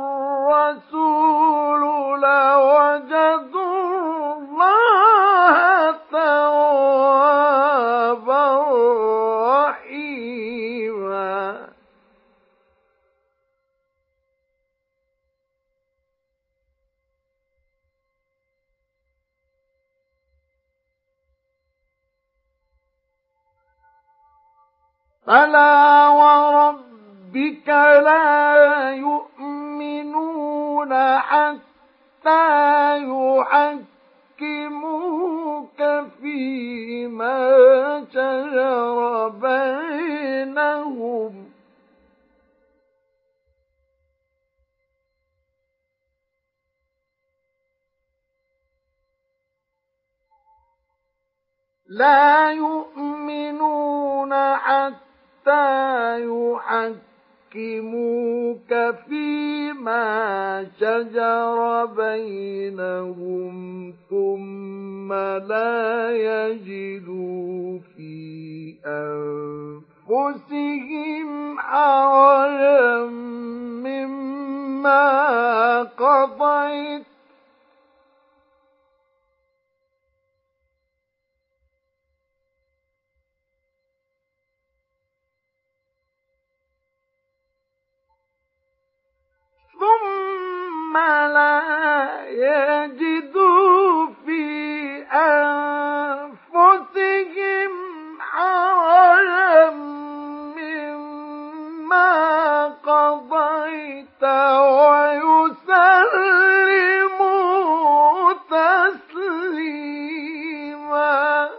الرسول لوجدوا الله توابا رحيما فلا وربك لا يؤمنون حتى يحكموك فيما شجر بينهم لا يؤمنون حتى يحكموك فيما شجر بينهم ثم لا يجدوا في أنفسهم حرجا مما قضيت ثم لا يجدوا في أنفسهم حرجا مما قضيت ويسلموا تسليما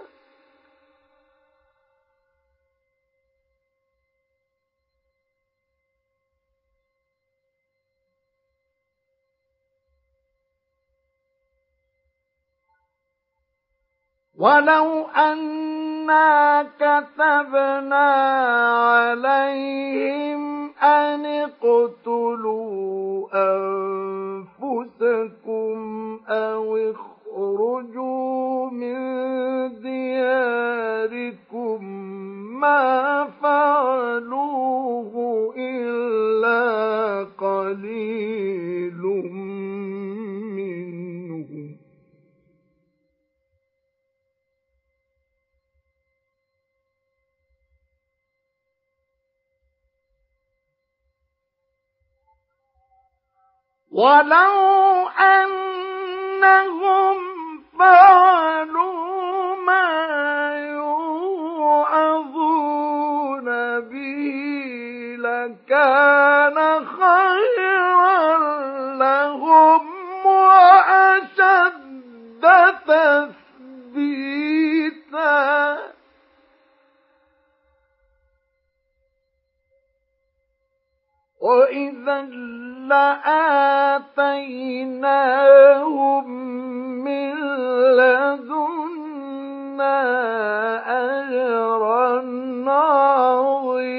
ولو أنا كتبنا عليهم أن اقتلوا أنفسكم أو اخرجوا من دياركم ما فعلوه إلا قليل منهم ولو أنهم فعلوا ما يوعظون به لكان خيرا لهم وأشد تثبيتا وإذا لآتيناهم من لدنا أجرا عظيما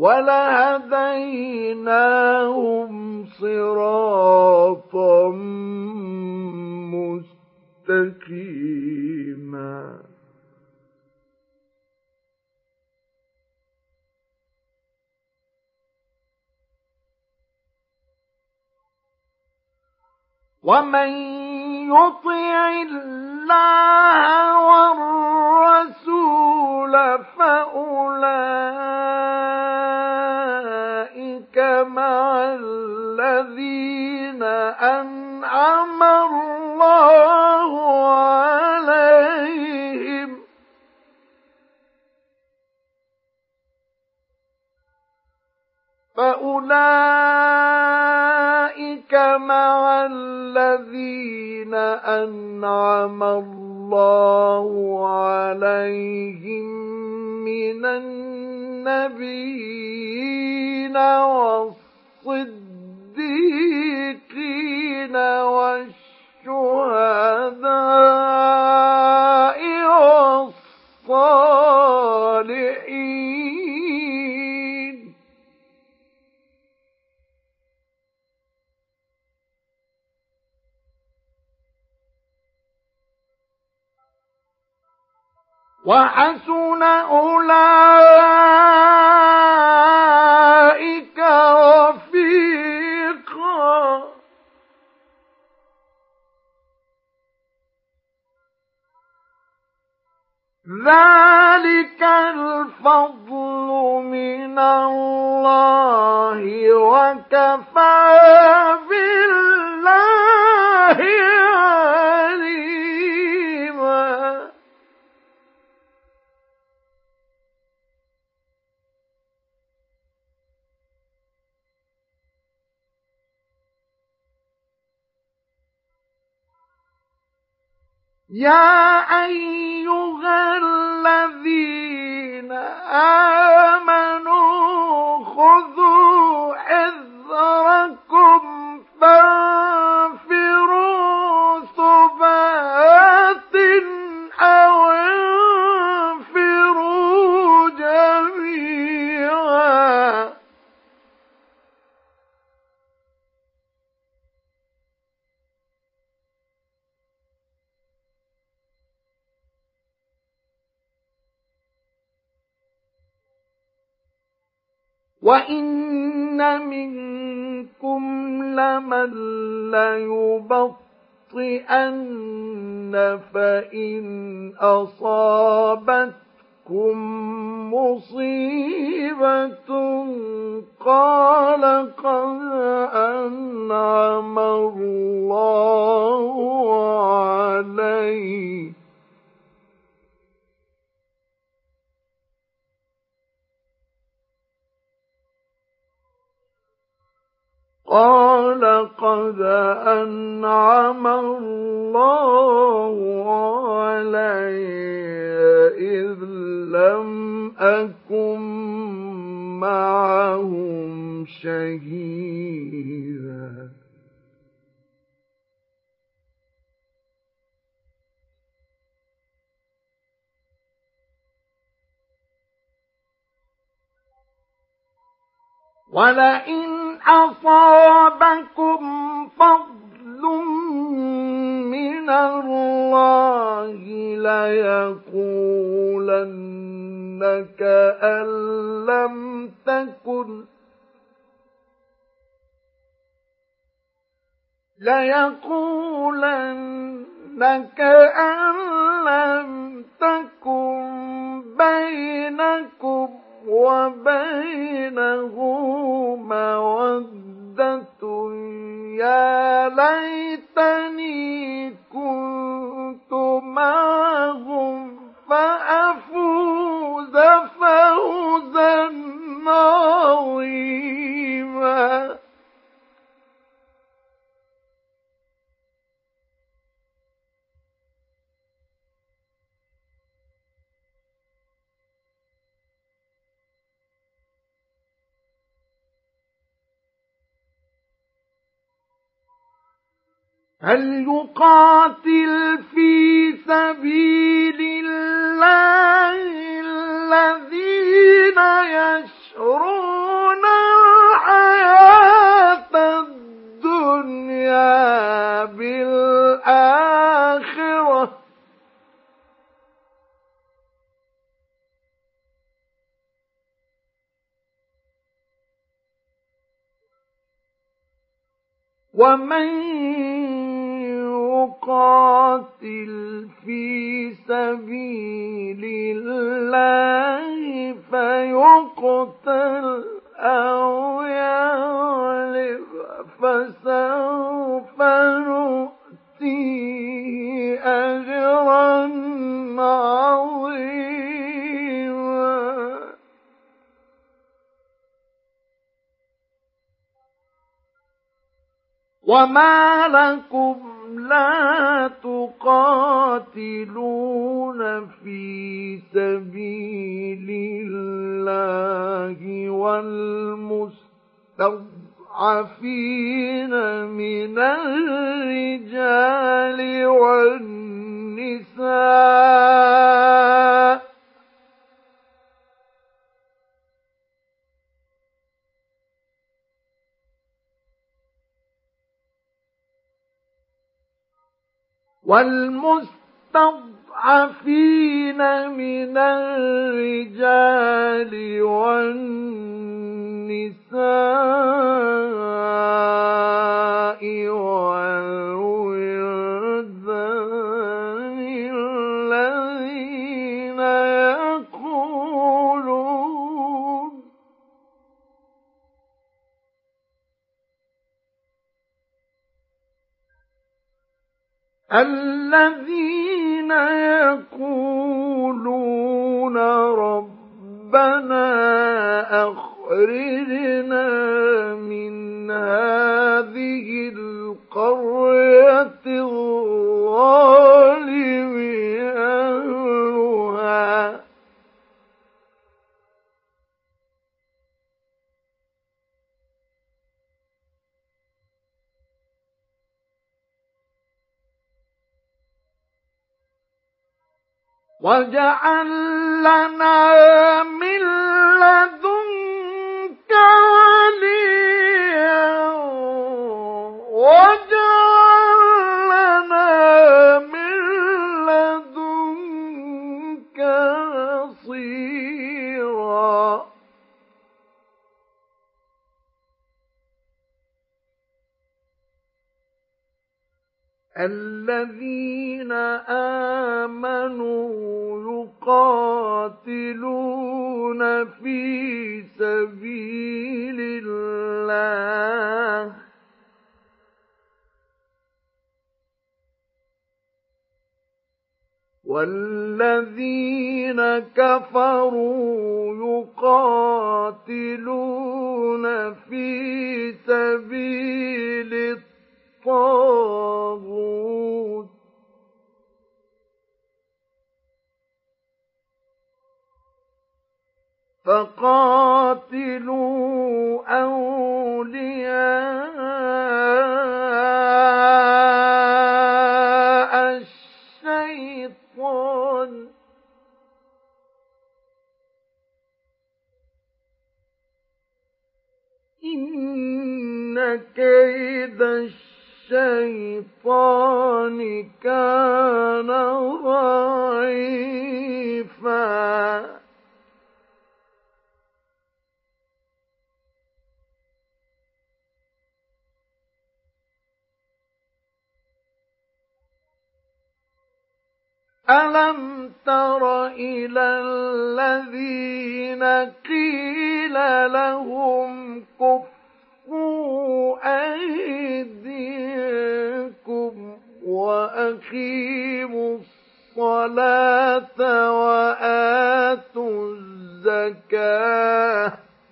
ولهديناهم صراطا مستقيما ومن يطع الله والرسول فأولئك مع الذين أنعم الله عليهم فأولئك مع الذين أنعم الله عليهم من النبيين والصديقين والشهداء والصالحين وحسن أولئك رفيقا ذلك الفضل من الله وكفى بالله عليما يا أيها الذين آمنوا خذوا حذركم فانفروا ثبات أو انفروا جميعا وَإِنَّ مِنكُمْ لَمَن لَّيُبَطِّئَنَّ فَإِنْ أَصَابَتْكُم مُّصِيبَةٌ قَالَ قَدْ أَنْعَمَ اللَّهُ عَلَيَّ قال قد أنعم الله علي إذ لم أكن معهم شهيدا ولئن أصابكم فضل من الله ليقولن كأن لم تكن ليقولن كأن لم تكن بينكم وبينه مودة يا ليتني كنت معهم فأفوز فوزا عظيما هل يقاتل في سبيل الله الذين يشرون ومن يقاتل في سبيل الله فيقتل أو يغلب فسوف نؤتيه أجرا عظيما. وما لكم لا تقاتلون في سبيل الله والمستضعفين من الرجال والنساء والمستضعفين من الرجال والنساء والولدان الذين يقولون الذين يقولون ربنا أخرجنا من هذه القرية الظالم أهلها واجعل لنا من لدنك وليا واجعل لنا من لدنك نصيرا. الذين آمنوا يقاتلون في سبيل الله والذين كفروا يقاتلون في سبيل الطاغوت فقاتلوا أولياء الشيطان إن كيد الشيطان كان ضعيفا. ألم تر إلى الذين قيل لهم كفوا أيديكم وأقيموا الصلاة وآتوا الزكاة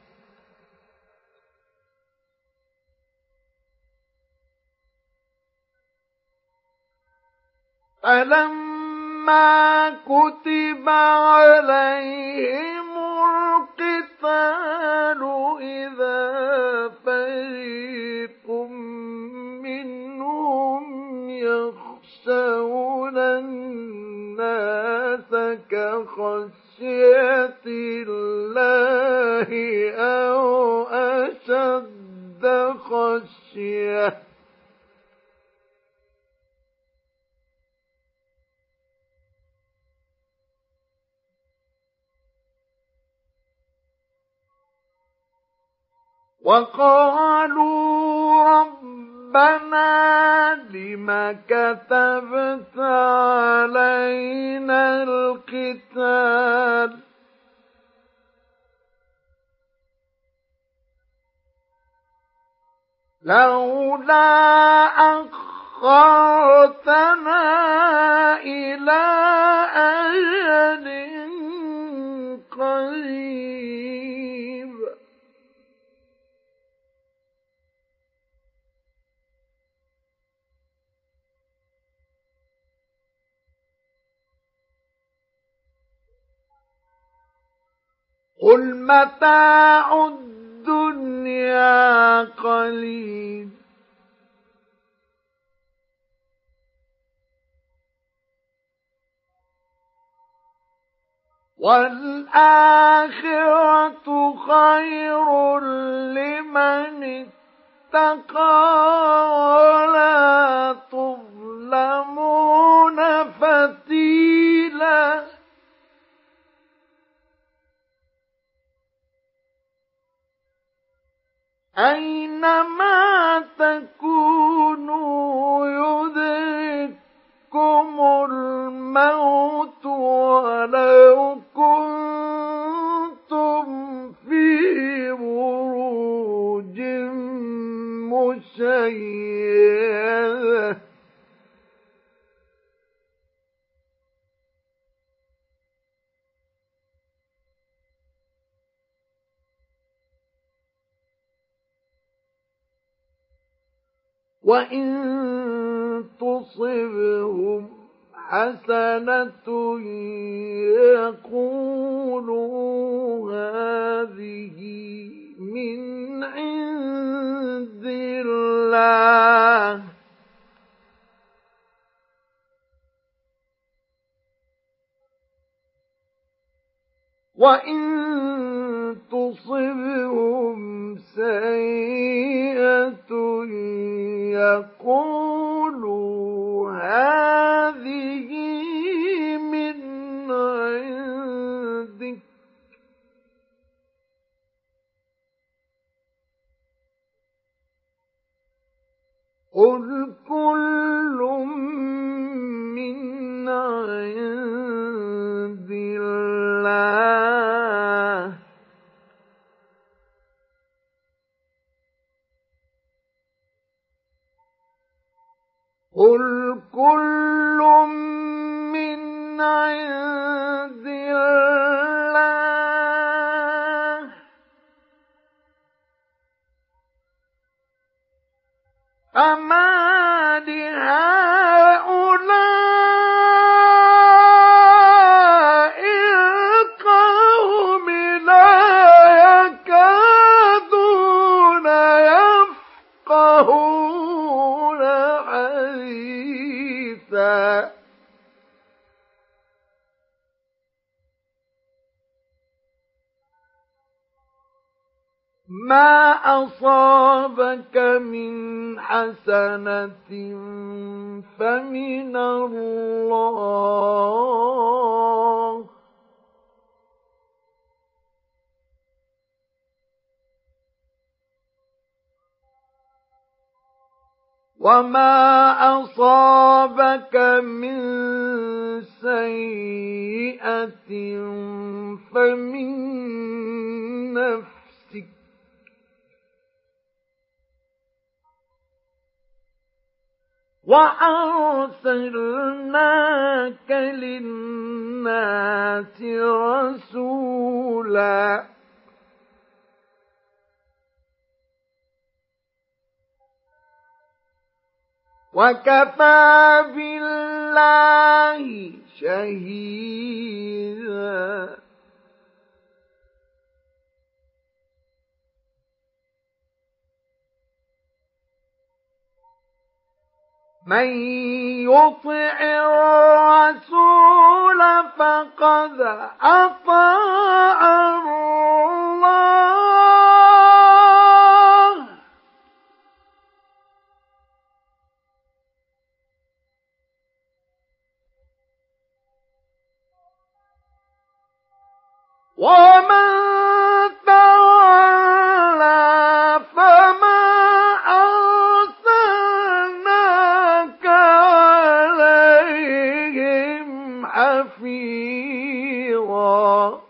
فلما كتب عليهم القتال إذا فريق منهم يخشون الناس كخشية الله أو أشد خشية وقالوا ربنا ربنا لم كتبت علينا القتال لولا أخرتنا إلى أجل قريب قل متاع الدنيا قليل والآخرة خير لمن اتقى ولا تظلمون فتيلا أينما تكونوا يدرككم الموت ولو كنتم في بروج مشيدة وإن تصبهم حسنة يقولوا هذه من عند الله وإن تصبهم سيئة يقولوا هذه من عندك قل كل من عند الله قل كل من عند الله فما لهؤلاء القوم لا يكادون يفقهون حديثا ما أصابك من حسنة فمن الله وما أصابك من سيئة فمن نفسك وأرسلناك للناس رسولا وكفى بالله شهيدا من يطع الرسول فقد أطاع الله ومن تولى فما أرسلناك حفيظا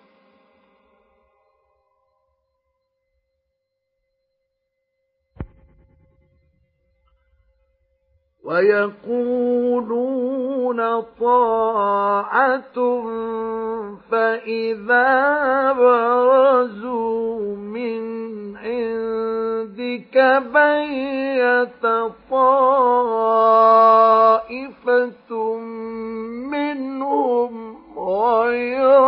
ويقولون طاعة فإذا برزوا من عندك بيت طائفة منهم غير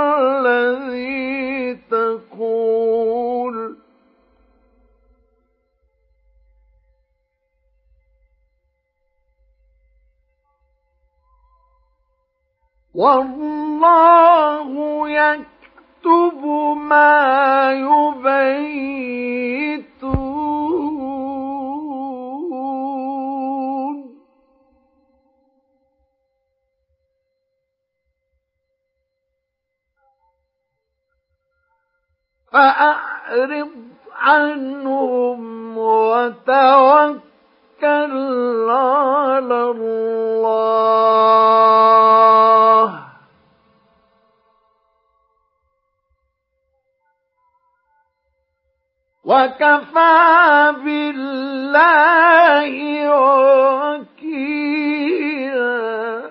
الذي تقول والله يكتب ما يبيتون فأعرض عنهم وتوكل على الله وكفى بالله وكيلا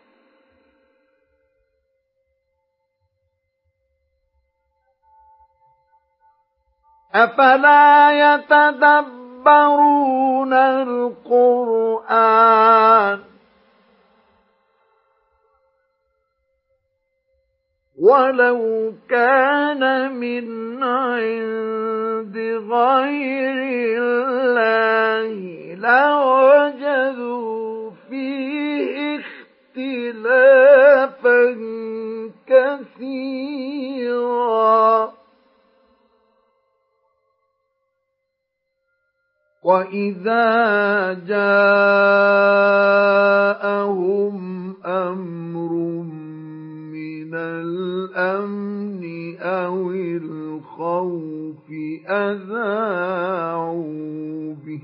أفلا يتدبرون القرآن ولو كان من عند غير الله لوجدوا فيه اختلافا كثيرا وإذا جاءهم أمر من الأمن أو الخوف أذاعوا به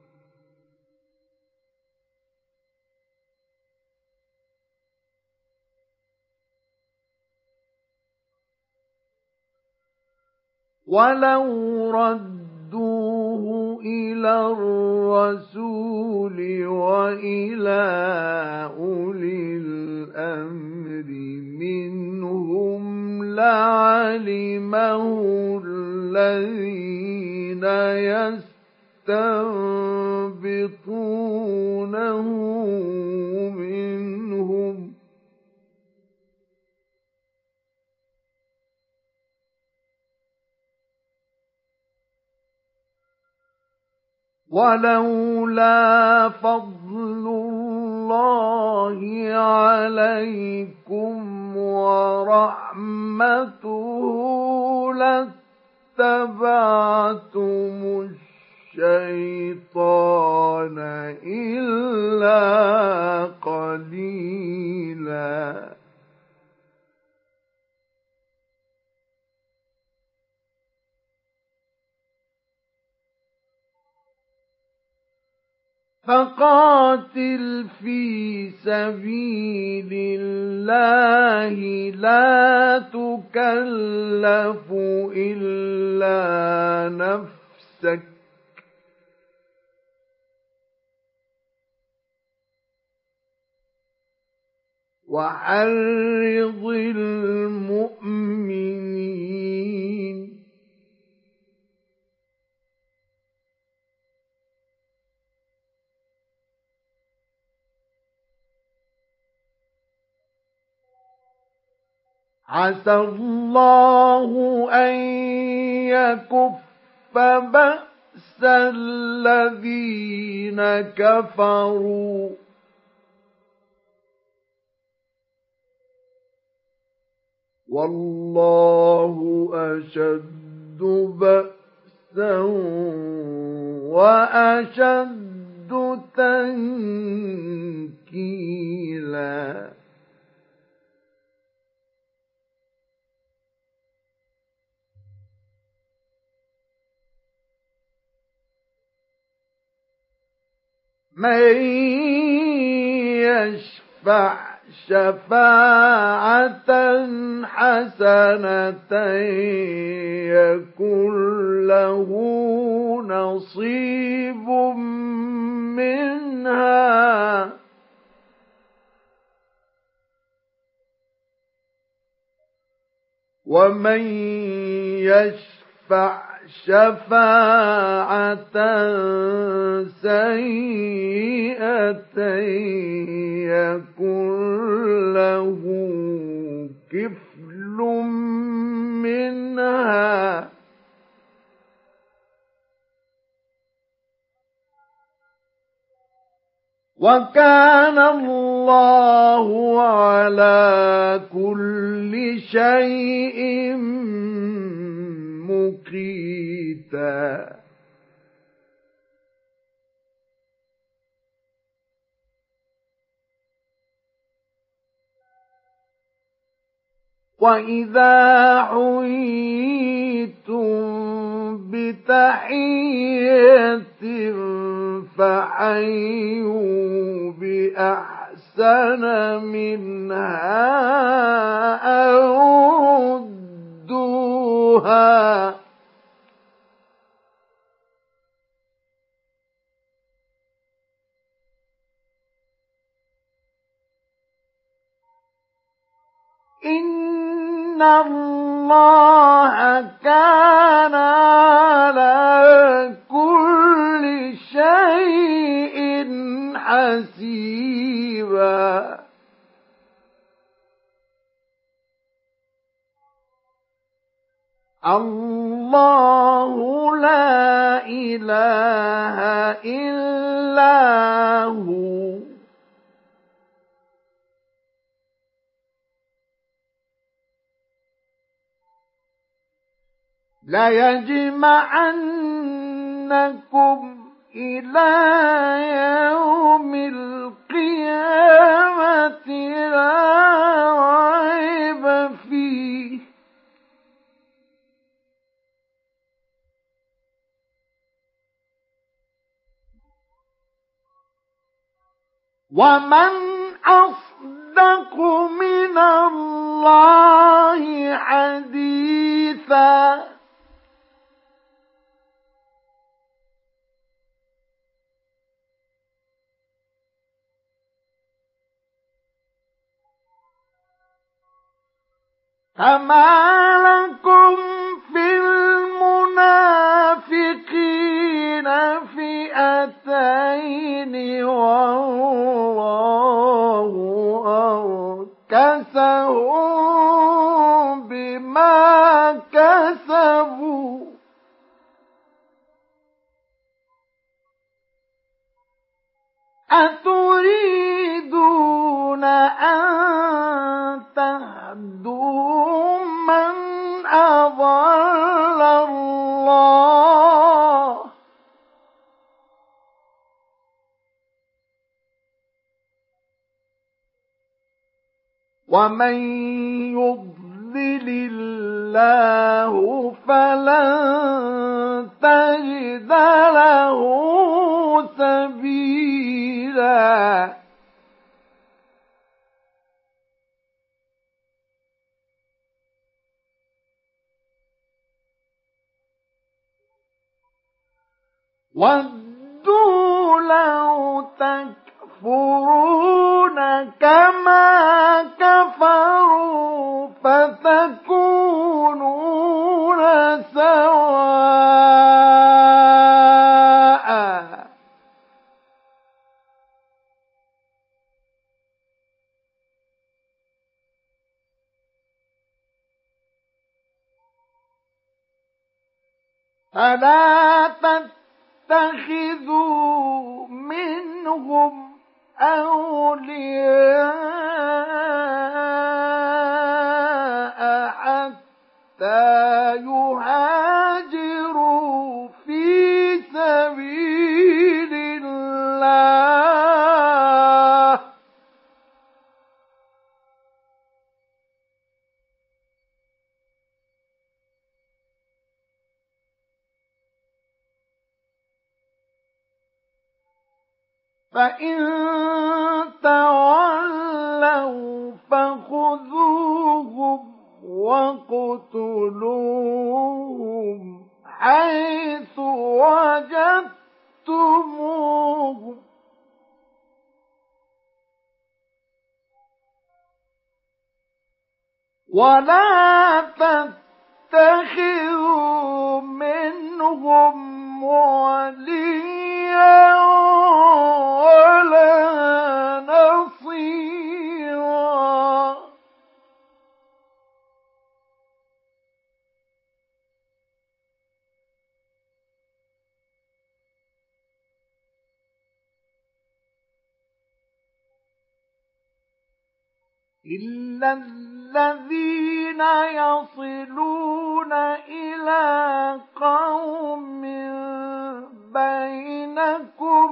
ولو ردوه إلى الرسول وإلى أولي الأمر منهم لعلمه الذين يستنبطونه منهم ولولا فضل الله عليكم ورحمته لاتبعتم الشيطان إلا قليلا فقاتل في سبيل الله لا تكلف إلا نفسك وحرض المؤمنين عسى الله أن يكف بأس الذين كفروا والله أشد بأسا وأشد تنكيلا من يشفع شفاعة حسنة يكن له نصيب منها ومن يشفع شفاعة سيئة يكن له كفل منها وكان الله على كل شيء مقيتا وإذا حييتم بتحية فحيوا بأحسن منها أو ردوها إن الله كان على كل شيء حسيبا الله لا إله إلا هو ليجمعنكم إلى يوم القيامة لا ريب فيه ومن أصدق من الله حديثا فما لكم في المنافقين فئتين والله أركسهم بما كسبوا أتريدون أن تهدوا من أضل الله ومن يضلل الله فلن تجد له سبيلا ودوا لو تكفرون كما كفروا فتكونون سواء فلا تتخذوا منهم أولياء حتى يهاجروا في سبيل الله فإن تولوا فخذوهم واقتلوهم حيث وجدتموهم ولا تتخذوا منهم وليا ولا نصيرا إلا الذين يصلون إلى قوم بينكم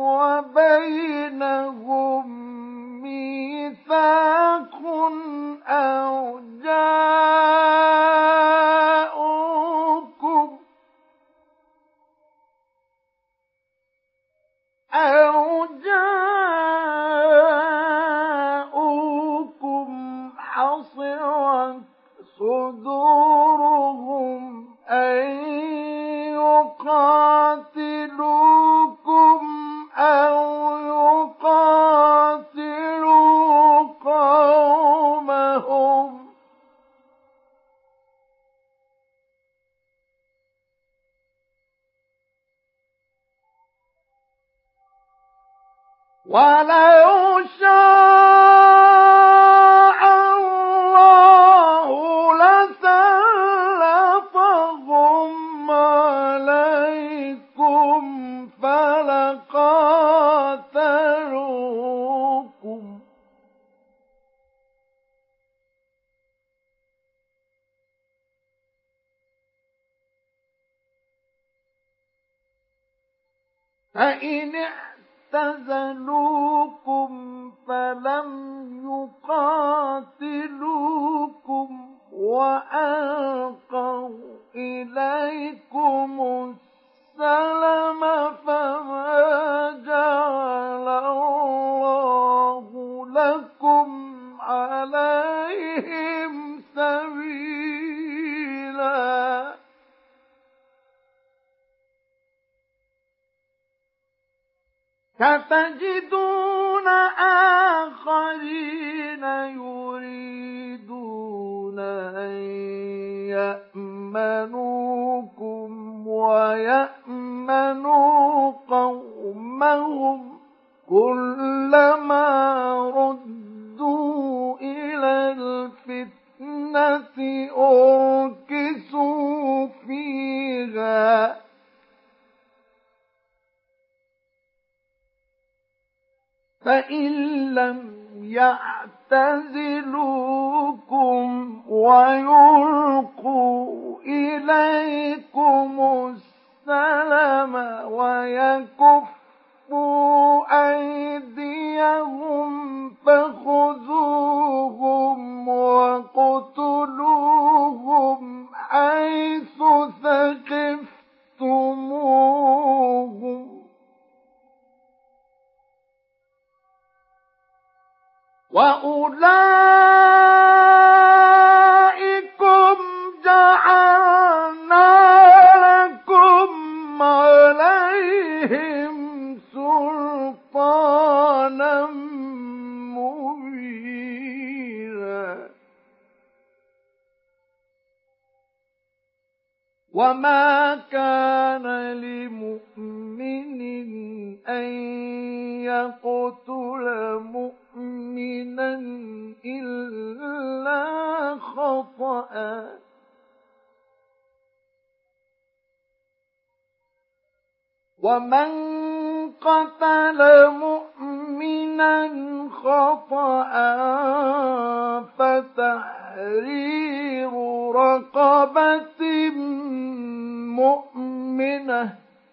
وبينهم ميثاق أو جاءوكم أو جاءوكم حصرت صدورهم أن يقاتلوكم أو يقاتلوا قومهم ولو شاء الله لسلطهم عليكم فلقاتلوكم فإن اعتزلوكم فلم يقاتلوكم وألقوا إليكم السلم فما جعل الله لكم عليهم سبيلا ستجدون آخرين يريدون أن يأمنوكم ويأمنوا قومهم كلما ردوا إلى الفتنة أركسوا فيها فإن لم يعتزلوكم ويلقوا إليكم السلم ويكفوا أيديهم فخذوهم واقتلوهم حيث ثقفتموهم وأولئكم جعلنا لكم عليهم سلطانا مبينا وما كان لمؤمن أن يقتل مؤمنا إلا خطأ ومن قتل مؤمنا خطأ فتحرير رقبة مؤمنة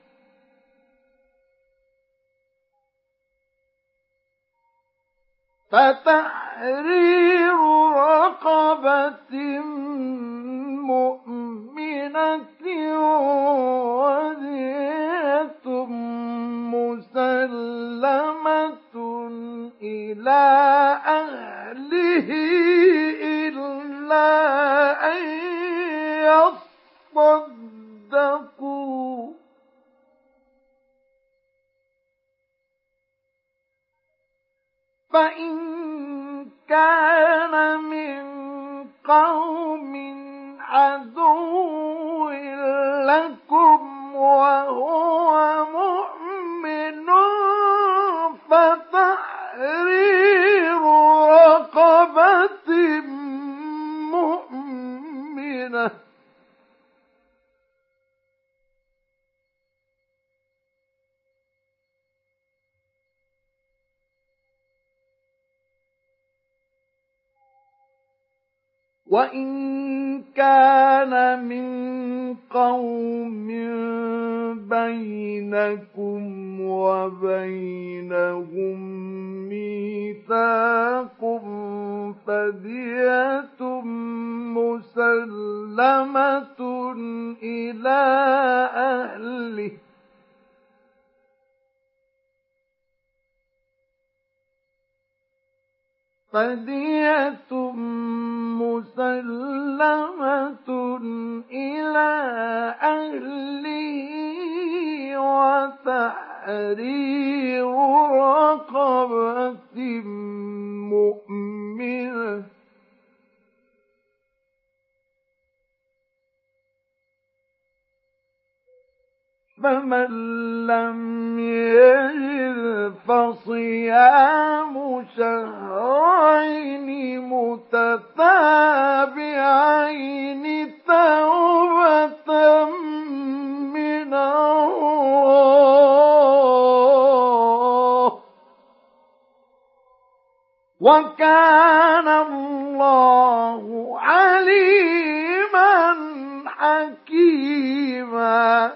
فتحرير رقبة مؤمنة ودية مسلمة إلى أهله فإن كان من قوم عدو لكم وهو مؤمن فتحرير رقبة مؤمنة وإن كان من قوم بينكم وبينهم ميثاق فدية مسلمة إلى أهله فدية مسلمة إلى أهله وتحرير رقبة مؤمنة فمن لم يجد فصيام شهرين متتابعين توبة من الله وكان الله عليما حكيما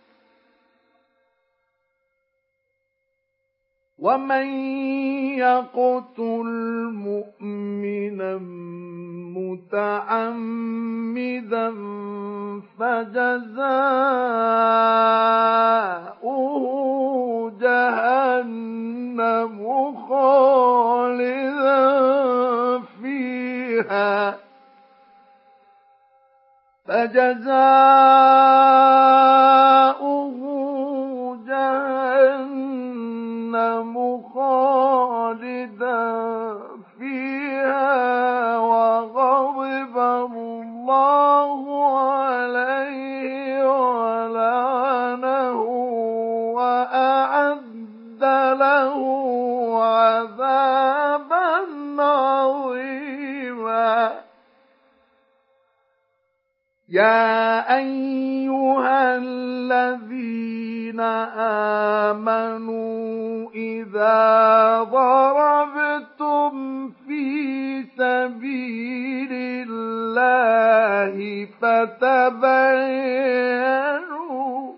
ومن يقتل مؤمنا متعمدا فجزاؤه جهنم خالدا فيها فجزاؤه جهنم خالدا فيها وغضب الله عليه ولعنه وأعد له عذابا عظيما يا أيها الذين آمنوا إذا ضربتم في سبيل الله فتبينوا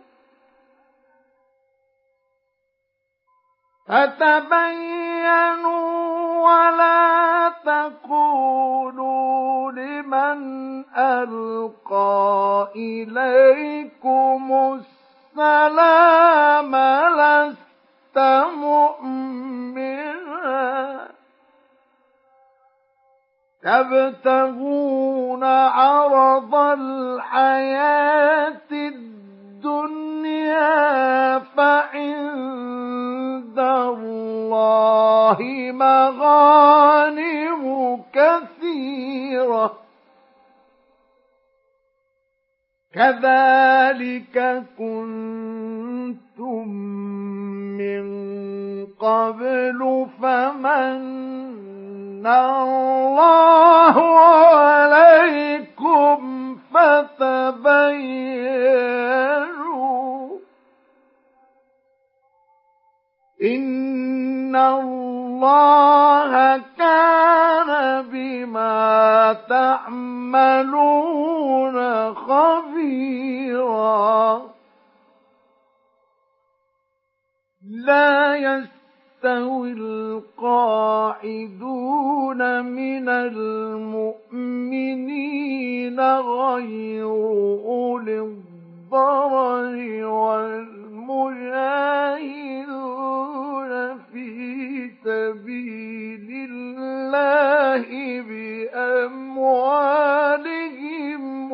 فتبينوا ولا تقولوا لمن ألقى إليكم السلام لست مؤمنا تبتغون عرض الحياة الدنيا فعند الله مغانم كثيرة كذلك كنتم من قبل فمن الله عليكم فتبينوا إن الله كان بما تعملون خبيرا لا يستوي القاعدون من المؤمنين غير أولي الضرر والمجاهدون في سبيل الله بأموالهم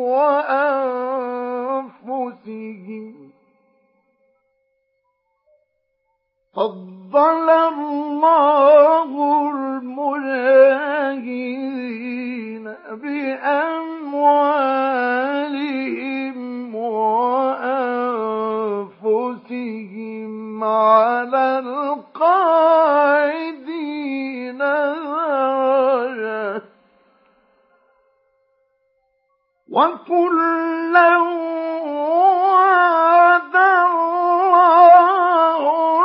وأنفسهم فضل فضل الله المجاهدين بأموالهم وأنفسهم على القاعدين درجة وكلا وعد الله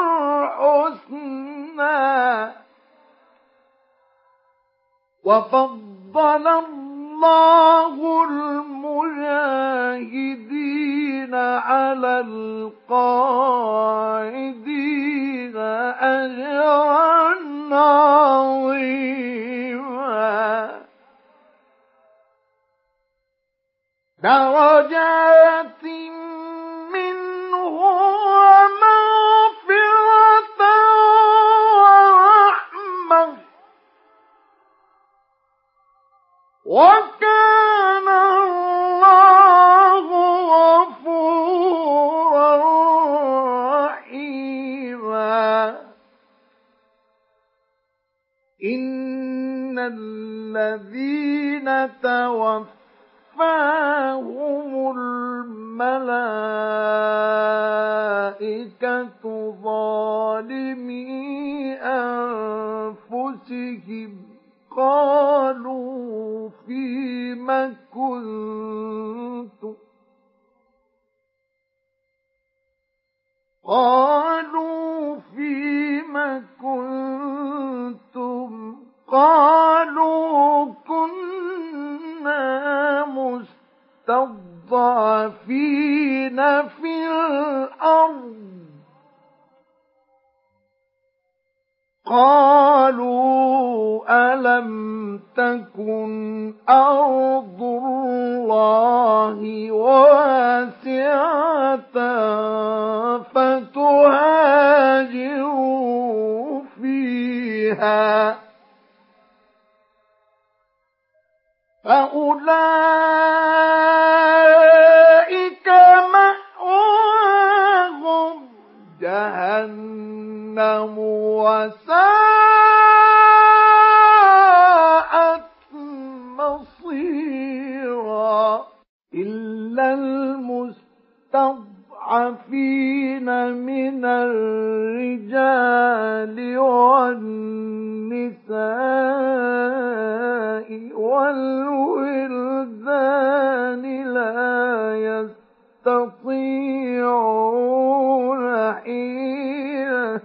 الحسنى وفضل الله المجاهدين على القاعدين أجرا عظيما درجات منه ومغفرة ورحمة وكان الله غفورا رحيما إن الذين توفوا فهم الملائكة ظالمي أنفسهم قالوا فيم كنتم قالوا فيم كنتم قالوا كنا مستضعفين في الأرض قالوا ألم تكن أرض الله واسعة فتهاجروا فيها فأولئك مأواهم جهنم وساءت مصيرا إلا المستضعفين من الرجال والنساء والولدان لا يستطيعون حيلة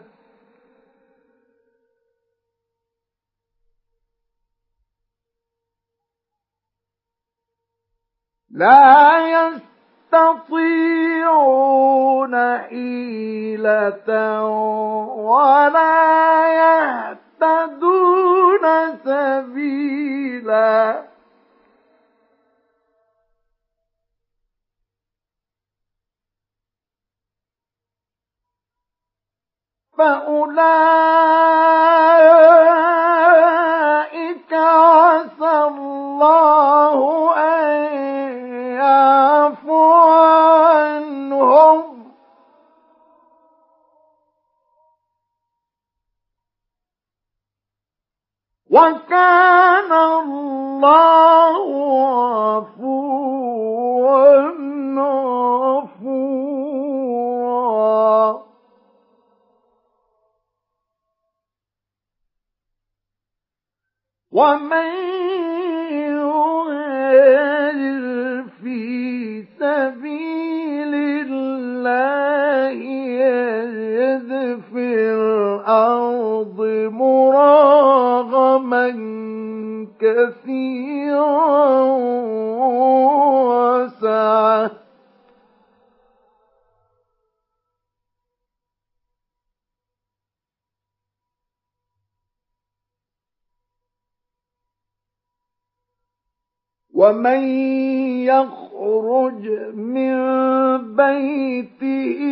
لا يستطيعون حيلة ولا يهتدون سبيلا فأولئك عسى الله أن يعفو عنهم وكان الله غفورا غفورا ومن يهاجر في سبيل الله يجد في الأرض مراغما كثيرا وسعة ومن يخرج من بيته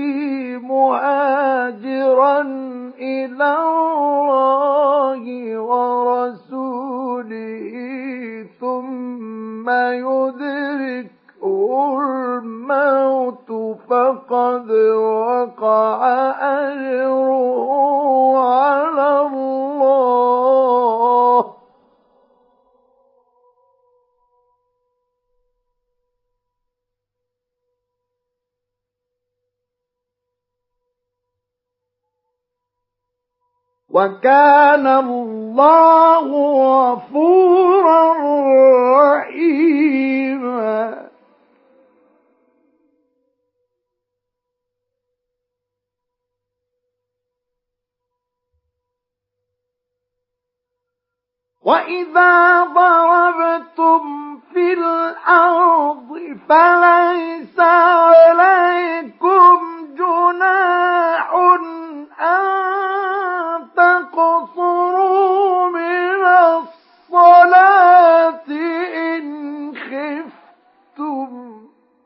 مهاجرا إلى الله ورسوله ثم يدركه الموت فقد وقع أجره وكان الله غفورا رحيما. وإذا ضربتم في الأرض فليس عليكم جناح أن تقصروا من الصلاة إن خفتم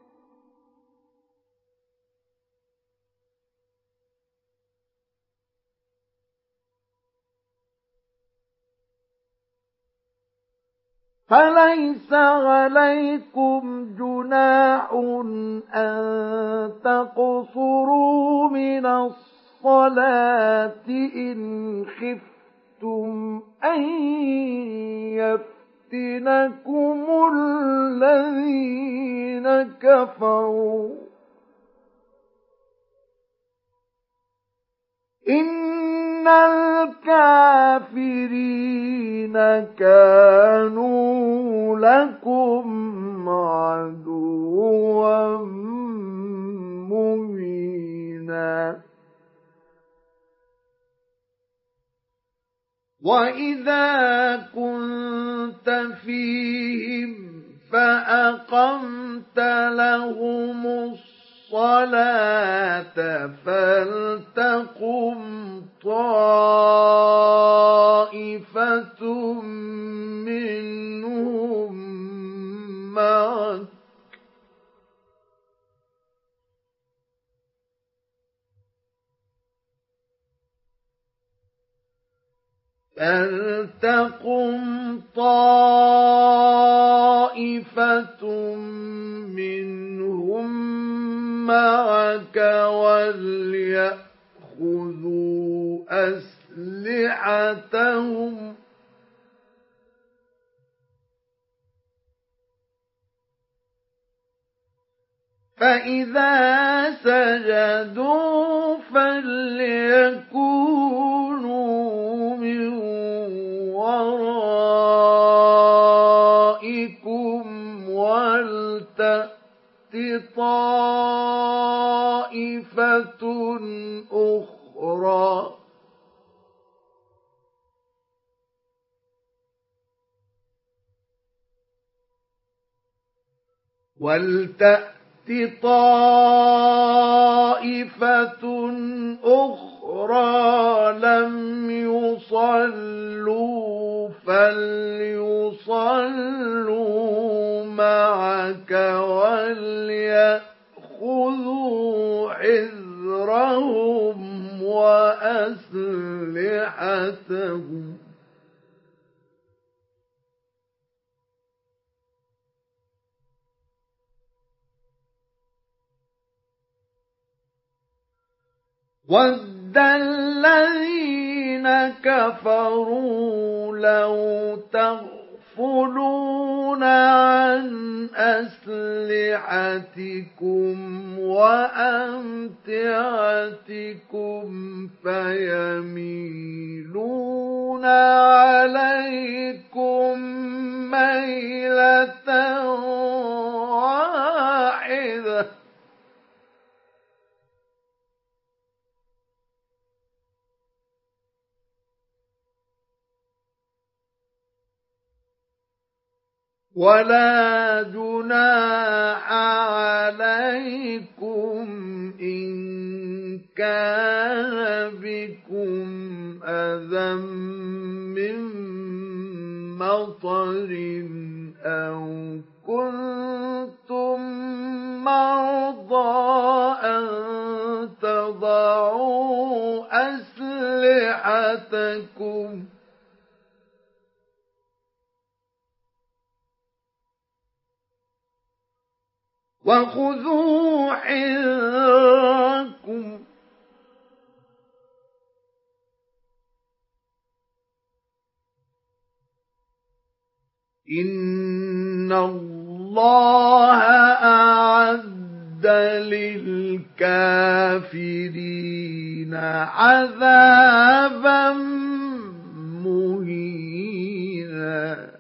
فليس عليكم جناح أن تقصروا من الصلاة إن خفتم أن يفتنكم الذين كفروا إن الكافرين كانوا لكم عدوا مبينا. وإذا كنت فيهم فأقمت لهم الصلاة فلتقم طائفة منهم معك فلتقم طائفة منهم معك وليأخذوا أسلحتهم فإذا سجدوا فليكونوا من ورائكم ولتأت طائفة أخرى ولتأت طائفة أخرى لم يصلوا فليصلوا معك وليأخذوا حذرهم وأسلحتهم وَدَّ الَّذِينَ كَفَرُوا لَوْ تَغْفُلُونَ عَنْ أَسْلِحَتِكُمْ وَأَمْتِعَتِكُمْ فَيَمِيلُونَ عَلَيْكُمْ مَيْلَةً وَاحِدَةً وَلَا جُنَاحَ عَلَيْكُمْ إِن كَانَ بِكُمْ أَذًى مِّن مَّطَرٍ أَوْ كُنتُم مَّرْضَىٰ أَن تَضَعُوا أَسْلِحَتَكُمْ وَخُذُوا حِذْرَكُمْ إِنَّ اللَّهَ أَعَدَّ وأعد للكافرين عذابا مهينا.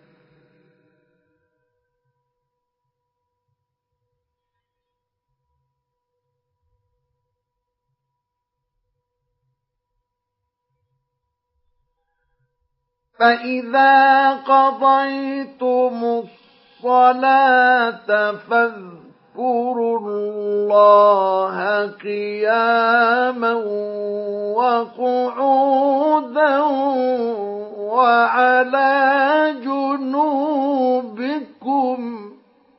فإذا قضيتم الصلاة فاذكروا الله قياما وقعودا وعلى جنوبكم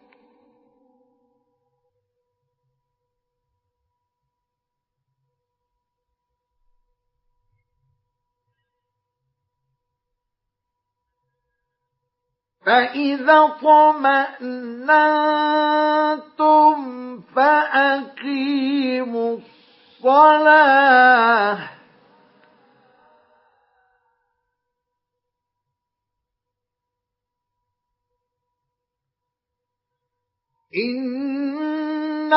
فإذا اطمأننتم فأقيموا الصلاة إن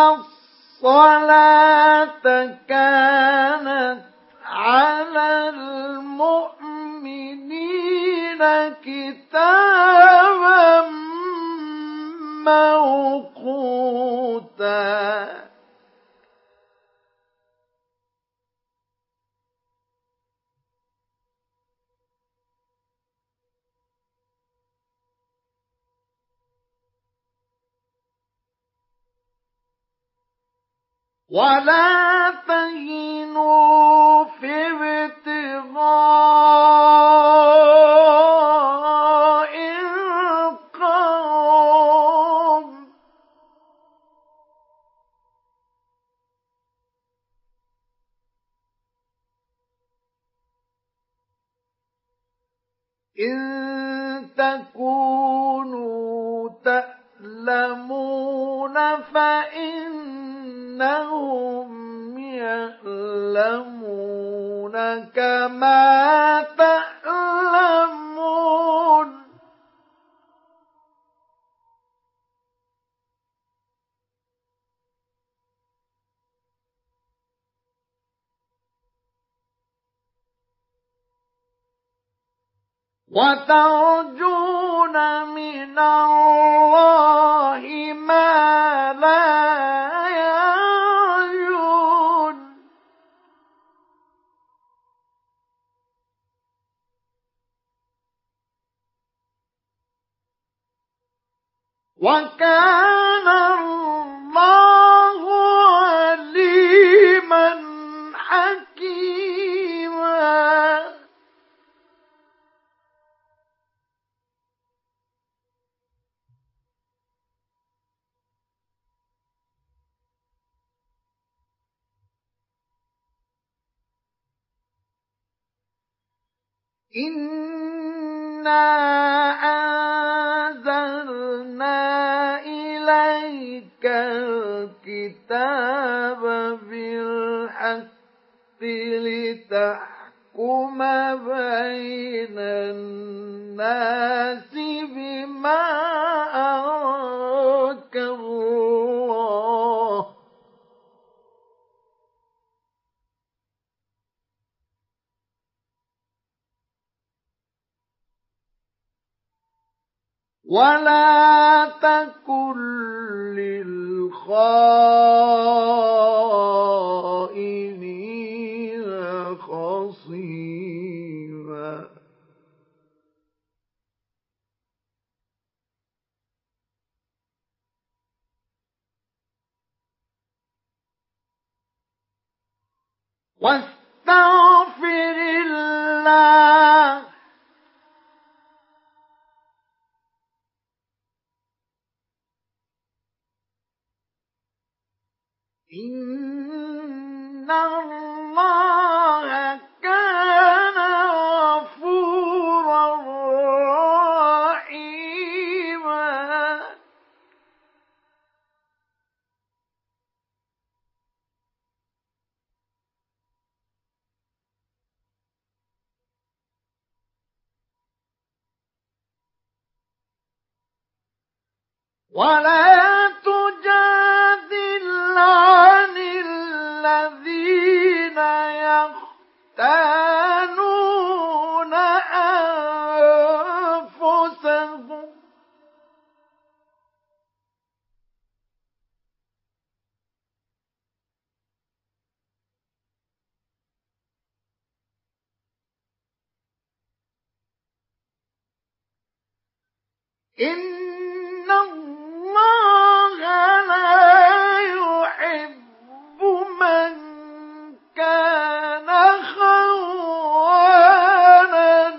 الصلاة كانت على المؤمنين كتابا موقوتا. ولا تهنوا في ابتغاء القوم إن تكونوا تألمون فإنهم يألمون كما تألمون وترجون من الله ما لا يرجون وكان الله عليما حكيما. إنا أنزلنا إليك الكتاب بالحق لتحكم بين الناس بما أراك الله ولا تكن للخائنين خصيما. واستغفر الله إن الله كان غفورا رحيما. ولا تجادل إن الله لا يحب من كان خوانا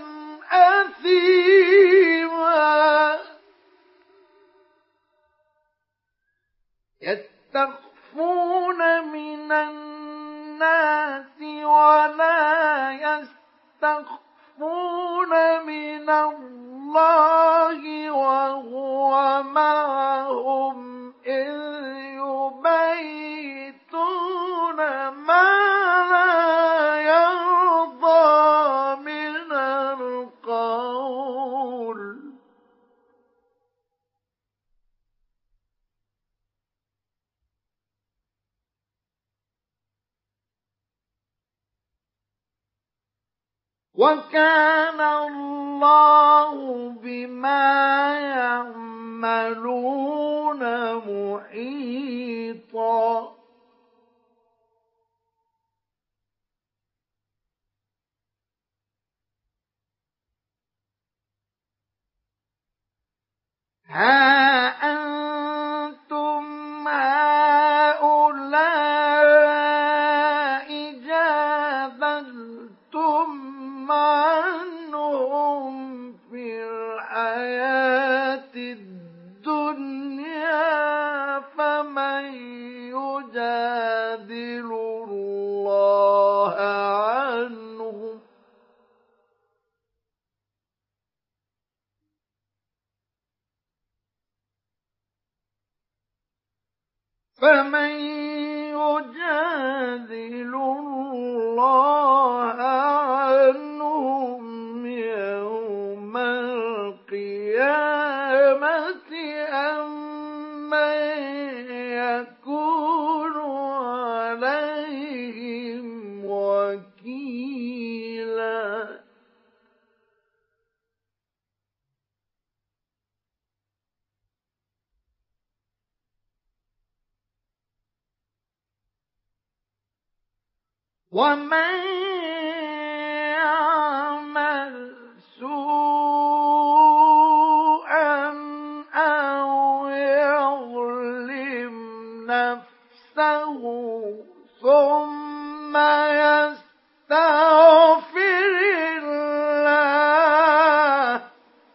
أثيما يستخفون من الناس ولا يستخفون من الله وهو معهم إذ يبيتون ما لا يرضى من القول وكان الله بما يعملون محيطا ها أنتم هؤلاء جادلتم عنهم في الحياة الدنيا فمن يجادل الله عنهم فمن يجادل الله عنهم يوم القيامة أم من يكون عليهم وكيلا ومن يعمل سوءا أو يظلم نفسه ثم يستغفر الله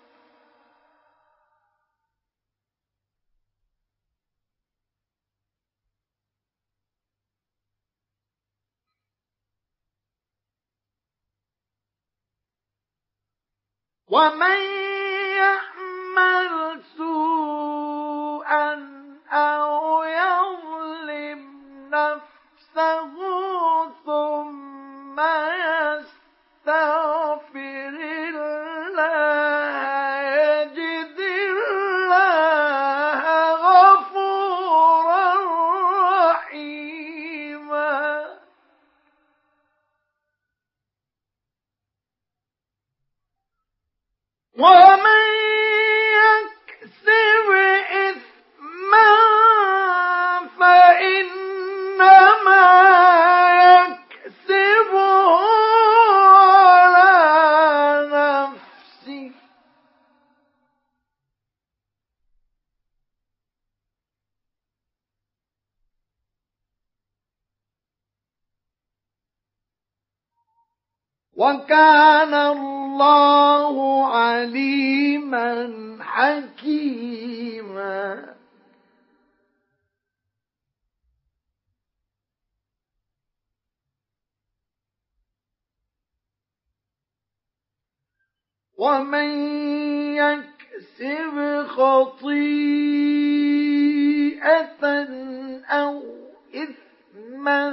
ومن يعمل سوءا أو يظلم نفسه ثم يستغفر الله يجد الله غفورا رحيما ومن يكسب إثما فإنما يكسبه على نفسه وكان الله عليما حكيما ومن يكسب خطيئة أو إثما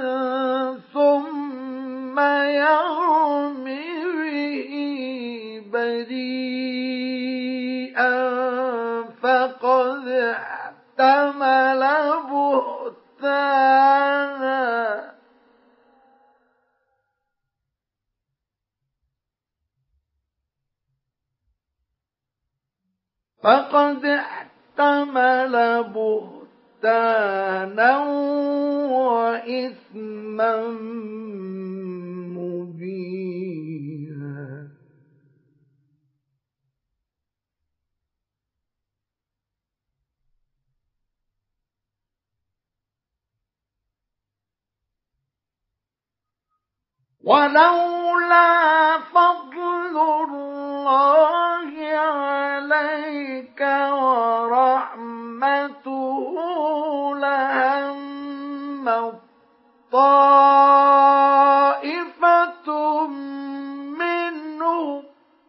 ثم يرم به بريئا فقد احتمل بهتانا فقد احتمل بهتانا وإثما مبينا ولولا فضل الله عليك ورحمته لهم طائفة منهم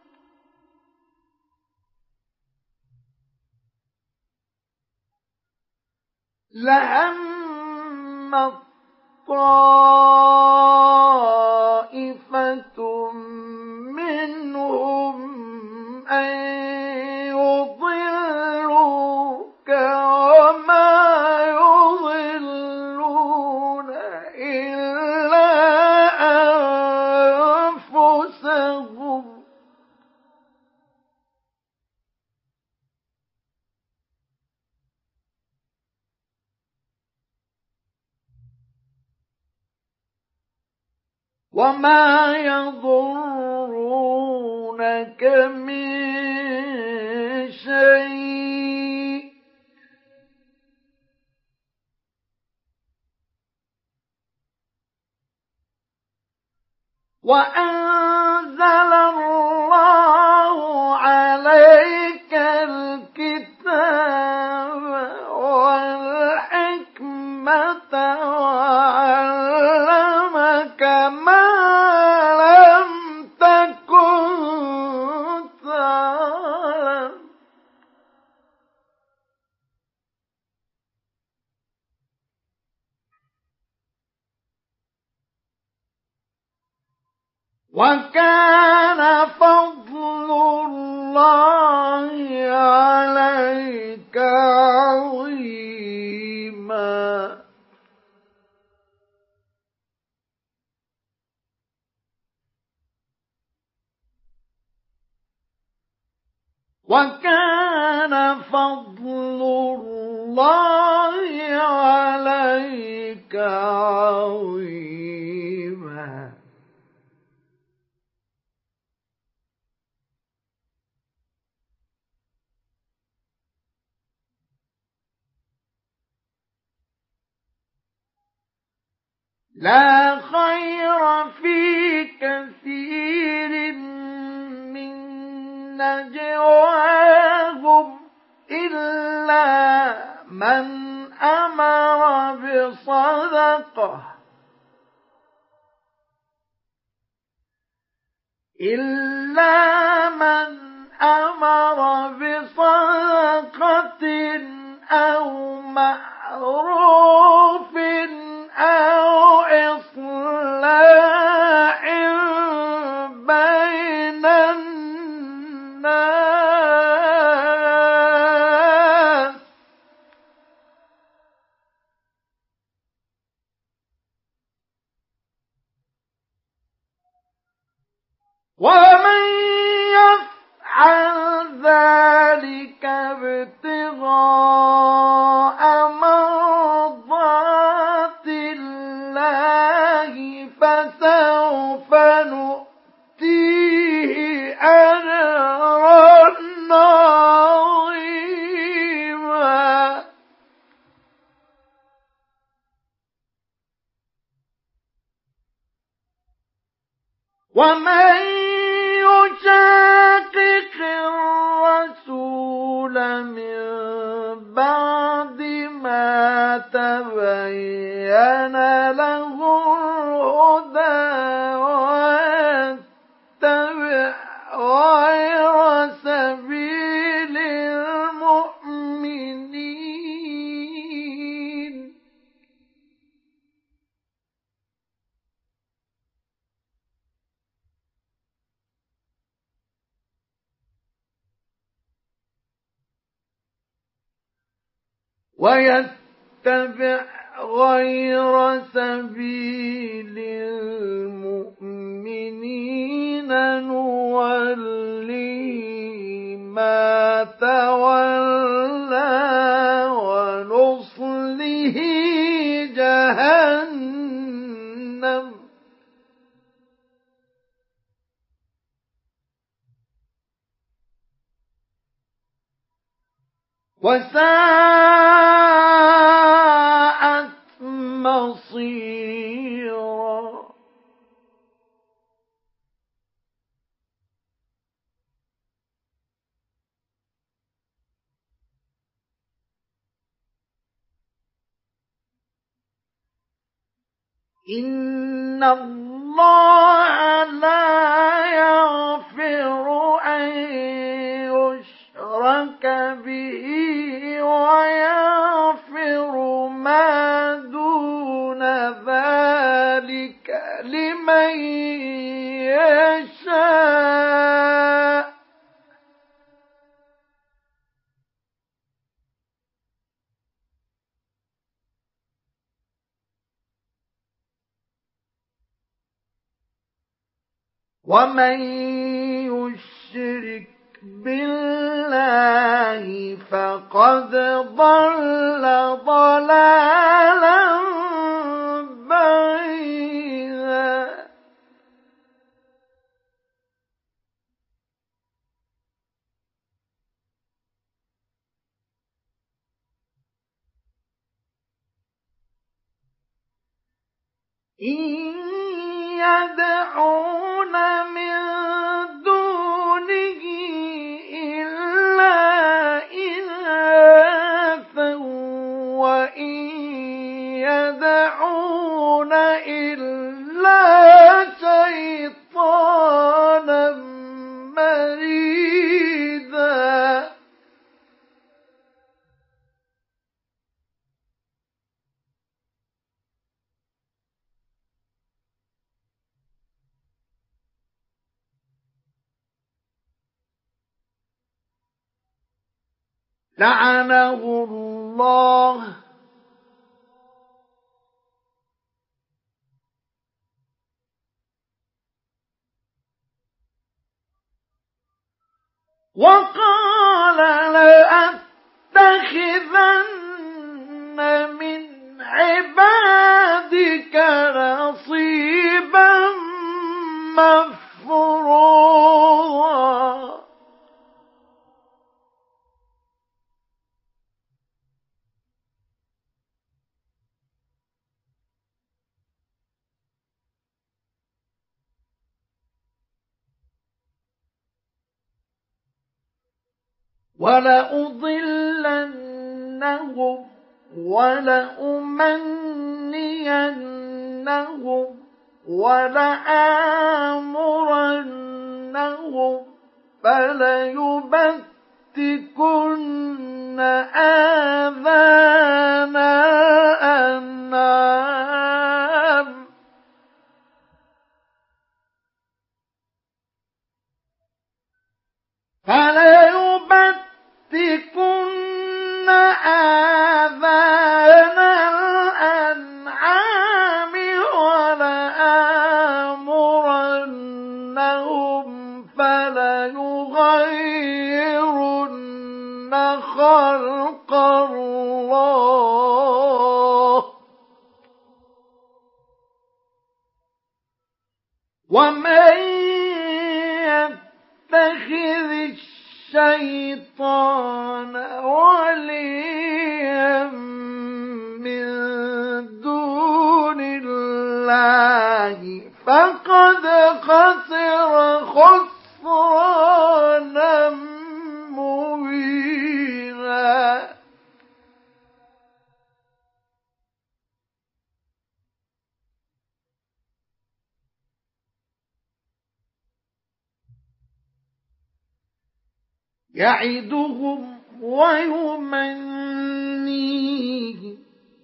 لهم طائفة منهم أن يضلوك وما يضلون إلا أنفسهم وما يضرونك من شيء وأنزل الله عليك الكتاب والحكمة وعلمك ما لم تكن تعلم وكان فضل الله عليك عظيما وكان فضل الله عليك عظيما لا خير في كثير من نجواهم إلا من أمر بصدقة إلا من أمر بصدقة أو معروف أو إصلاح بين الناس ومن يفعل ذلك ابتغاء مرضات الله فسوف نؤتيه أجرا عظيما ومن يشاقق الرسول من بعد ما تبين له الهدى ويتبع غير سبيل المؤمنين ويتبع غير سبيل المؤمنين نوله ما تولى ونصله جهنم وساءت مصيرا إن الله لا يغفر أن يشرك به ويغفر ما دون ذلك لمن يشاء. ومن يشرك بالله فقد ضل ضلالا بعيدا. إن يدعون من دونه إلا إناثا وإن يدعون إلا شيطانا مريدا. لعنه الله وقال لأتخذن من عبادك نصيبا مفروضا. ولأضلنهم ولأمنينهم ولآمرنهم فليبتكن آذان الأنعام فليبتكن آذان الأنعام ولآمرنهم فليغيرن خلق الله ومن يتخذ الشيطان وليا من دون الله فقد خسر خسرانا مبينا. يعدهم ويمنيهم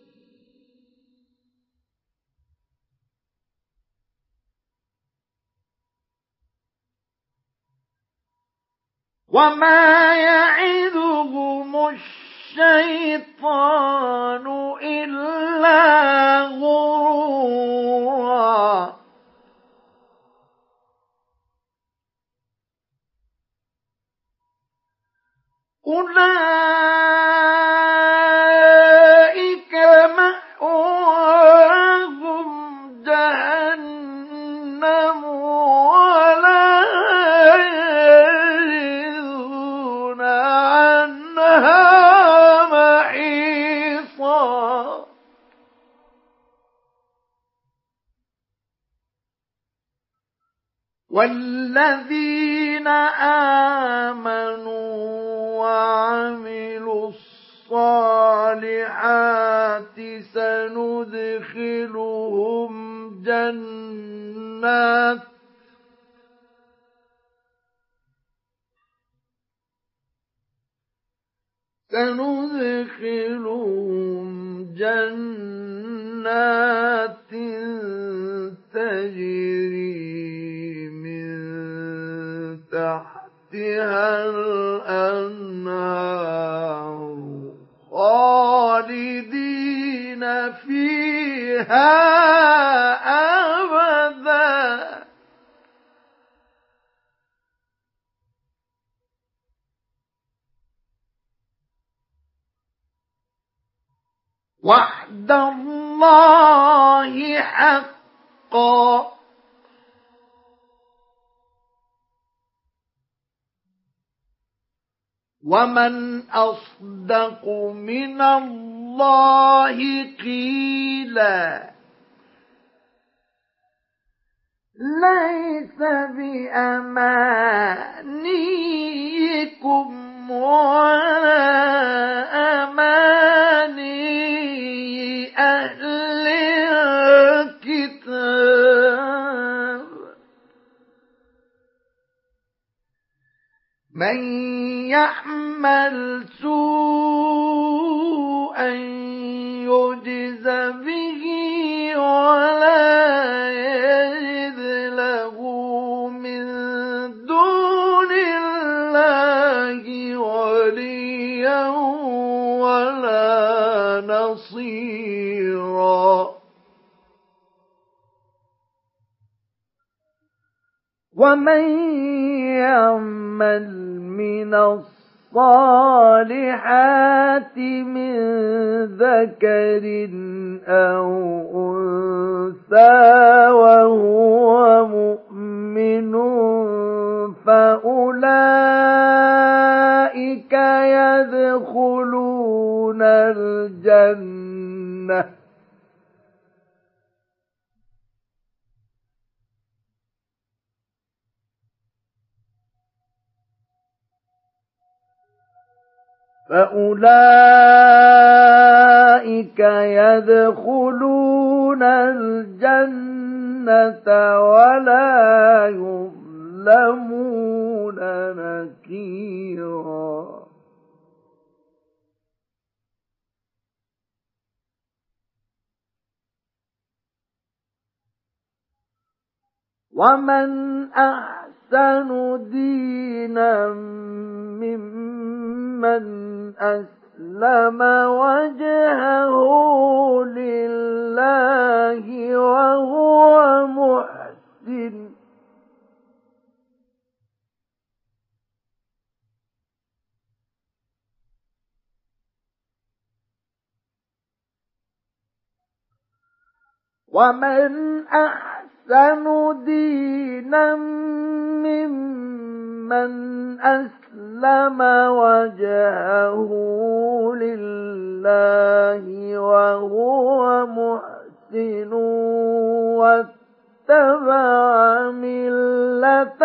وما يعدهم الشيطان إلا غرورا. أولئك مأواهم جهنم ولا يجدون عنها محيصا. والذين آمنوا وعملوا الصالحات سندخلهم جنات سندخلهم جنات تجري من تحتها الأنهار خالدين فيها أبدا وعد الله حقا ومن أصدق من الله قيلا ليس بأمانيكم ولا أماني أهل الكتاب من يعمل سوءا يجز به ولا يجد له من دون الله وليا ولا نصيرا ومن يعمل من الصالحات من ذكر أو أنثى وهو مؤمن فأولئك يدخلون الجنة فأولئك يدخلون الجنة ولا يظلمون نكيرا ومن أحسن دينا ممن أسلم وجهه لله وهو محسن ومن أحسن دينا ممن أسلم وجهه لله وهو محسن واتبع ملة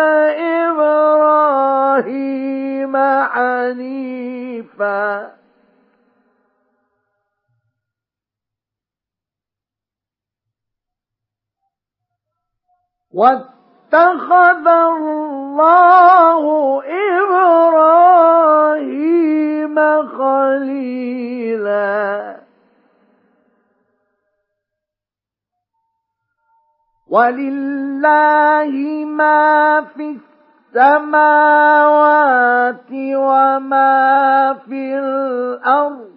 إبراهيم حنيفا واتخذ الله إبراهيم خليلا ولله ما في السماوات وما في الأرض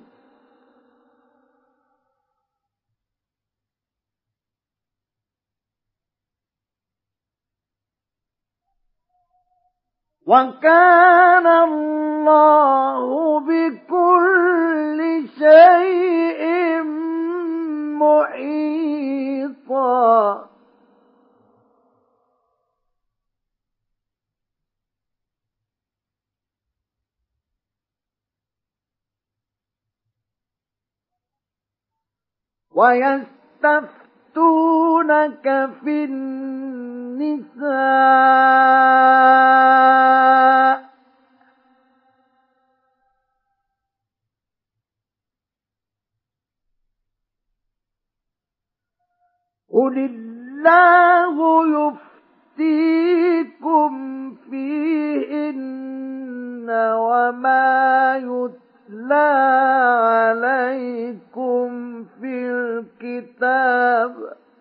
وكان الله بكل شيء محيطا ويستفتونك في النساء قل الله يفتيكم فيهن وما يتلى عليكم في الكتاب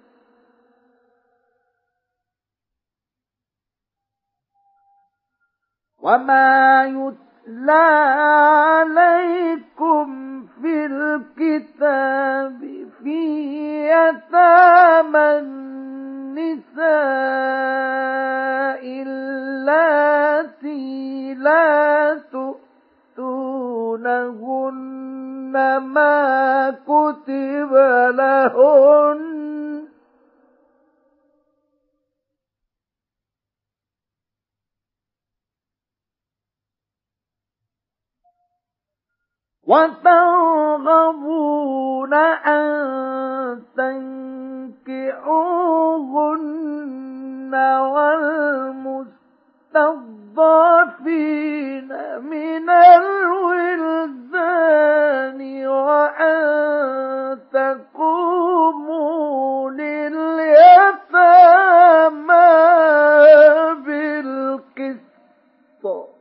وما يتلى عليكم في الكتاب في يتامى النساء اللاتي لا تؤتونهن ما كتب لهن وترغبون أن تنكحوهن والمستضعفين من الولدان وأن تقوموا لليتامى بالقسط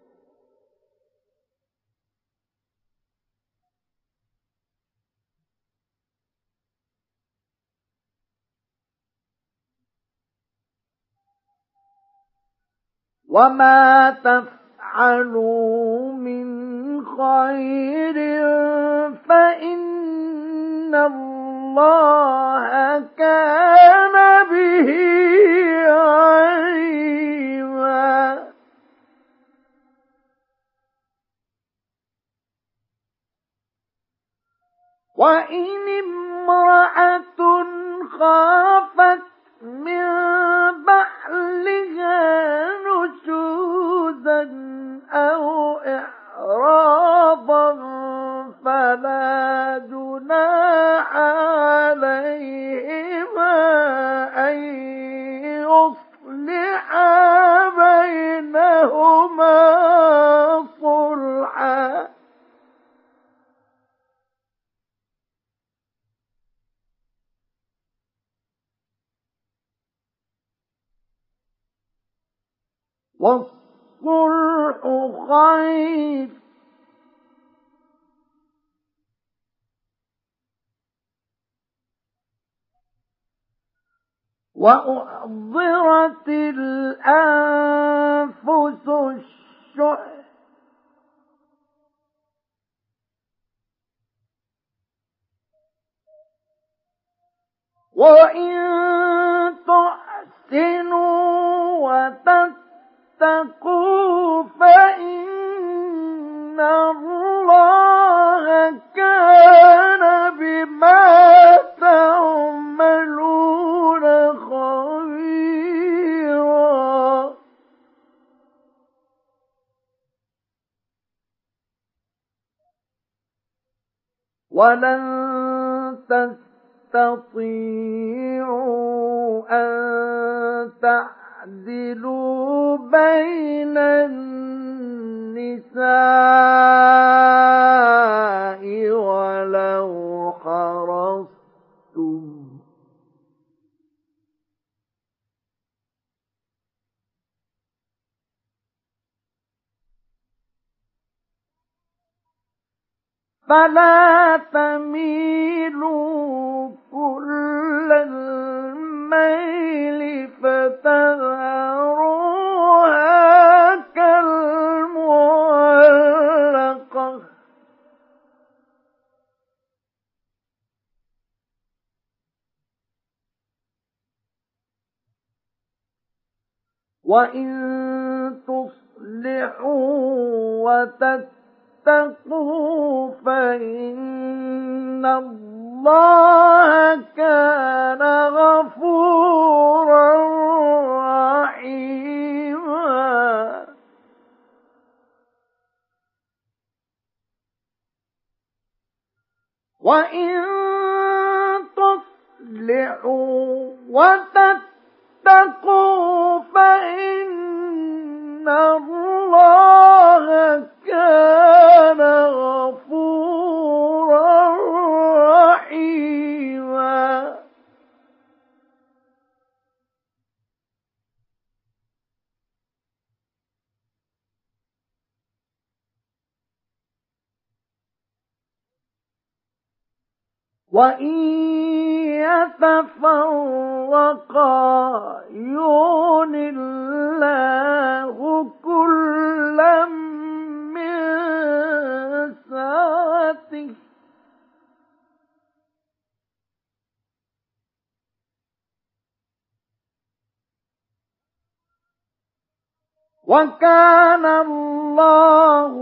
وما تفعلوا من خير فإن الله كان به عليما وإن امرأة خافت من بعلها نشوزا أو إعراضا فلا جناح عليهما أن يصلحا بينهما صلحا والصلح خير وأحضرت الأنفس الشح وإن تحسنوا وتتقوا فإن الله كان بما تعملون خبيرا ولن تستطيعوا أن تعدلوا بين النساء ولو حرصتم فلا تميلوا كل الميل فتذروها كالمعلقة وإن تصلحوا وتتقوا فإن الله كان غفورا رحيما وإن تصلحوا وتتقوا فإن الله كان غفورا رحيما وإن يتفرقا يغن الله كلا من سعته وكان الله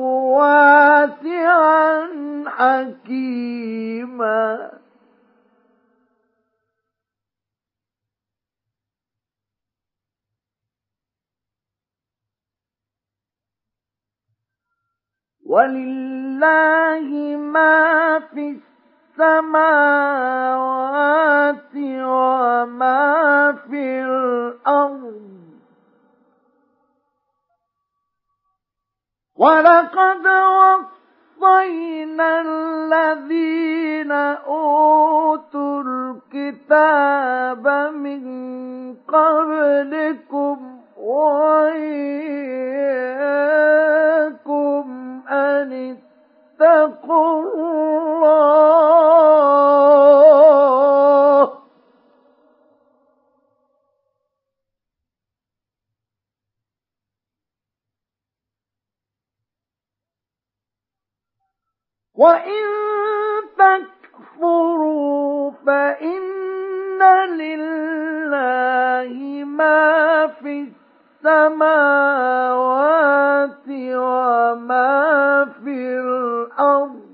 واسعا حكيما. ولله ما في السماوات وما في الأرض ولقد وصينا الذين أوتوا الكتاب من قبلكم وإياكم أن اتقوا الله وإن تكفروا فإن لله ما في السماوات وما في الأرض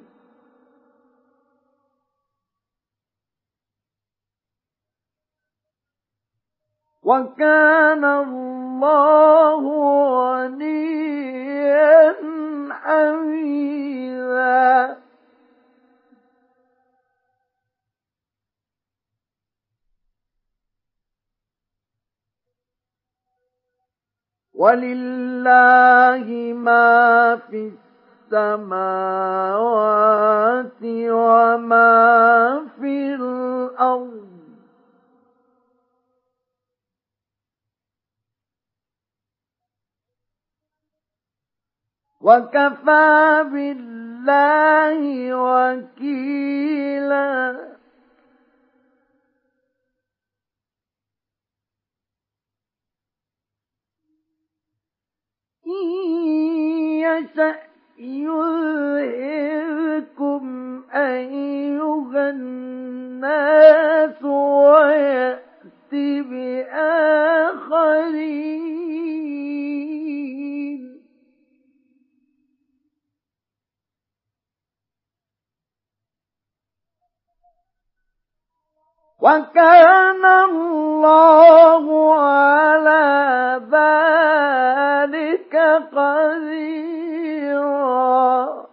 وكان الله غنيا حميدا. ولله ما في السماوات وما في الأرض وكفى بالله وكيلا. إن يشأ يذهبكم أيها الناس ويأتي بآخرين وكان الله على ذلك قديرا.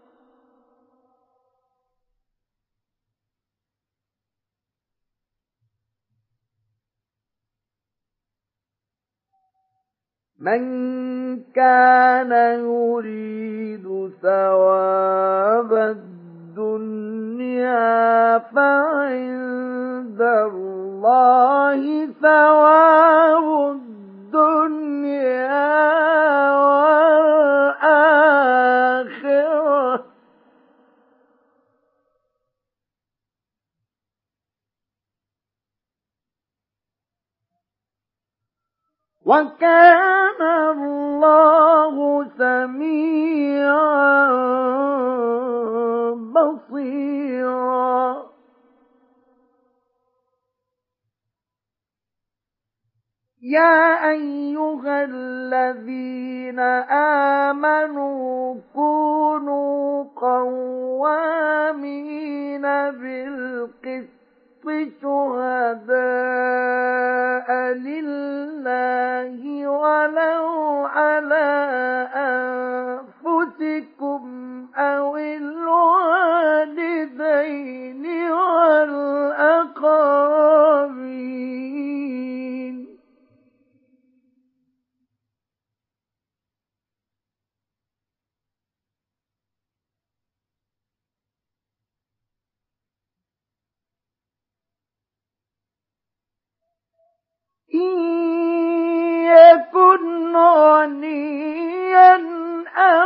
من كان يريد ثواب الدنيا فعند الله ثواب الدنيا والآخرة وكان الله سميعا بصيرا. يا أيها الذين آمنوا كونوا قوامين بالقسط شهداء لله ولو على أنفسكم أو الوالدين والأقربين إن يكن غنيا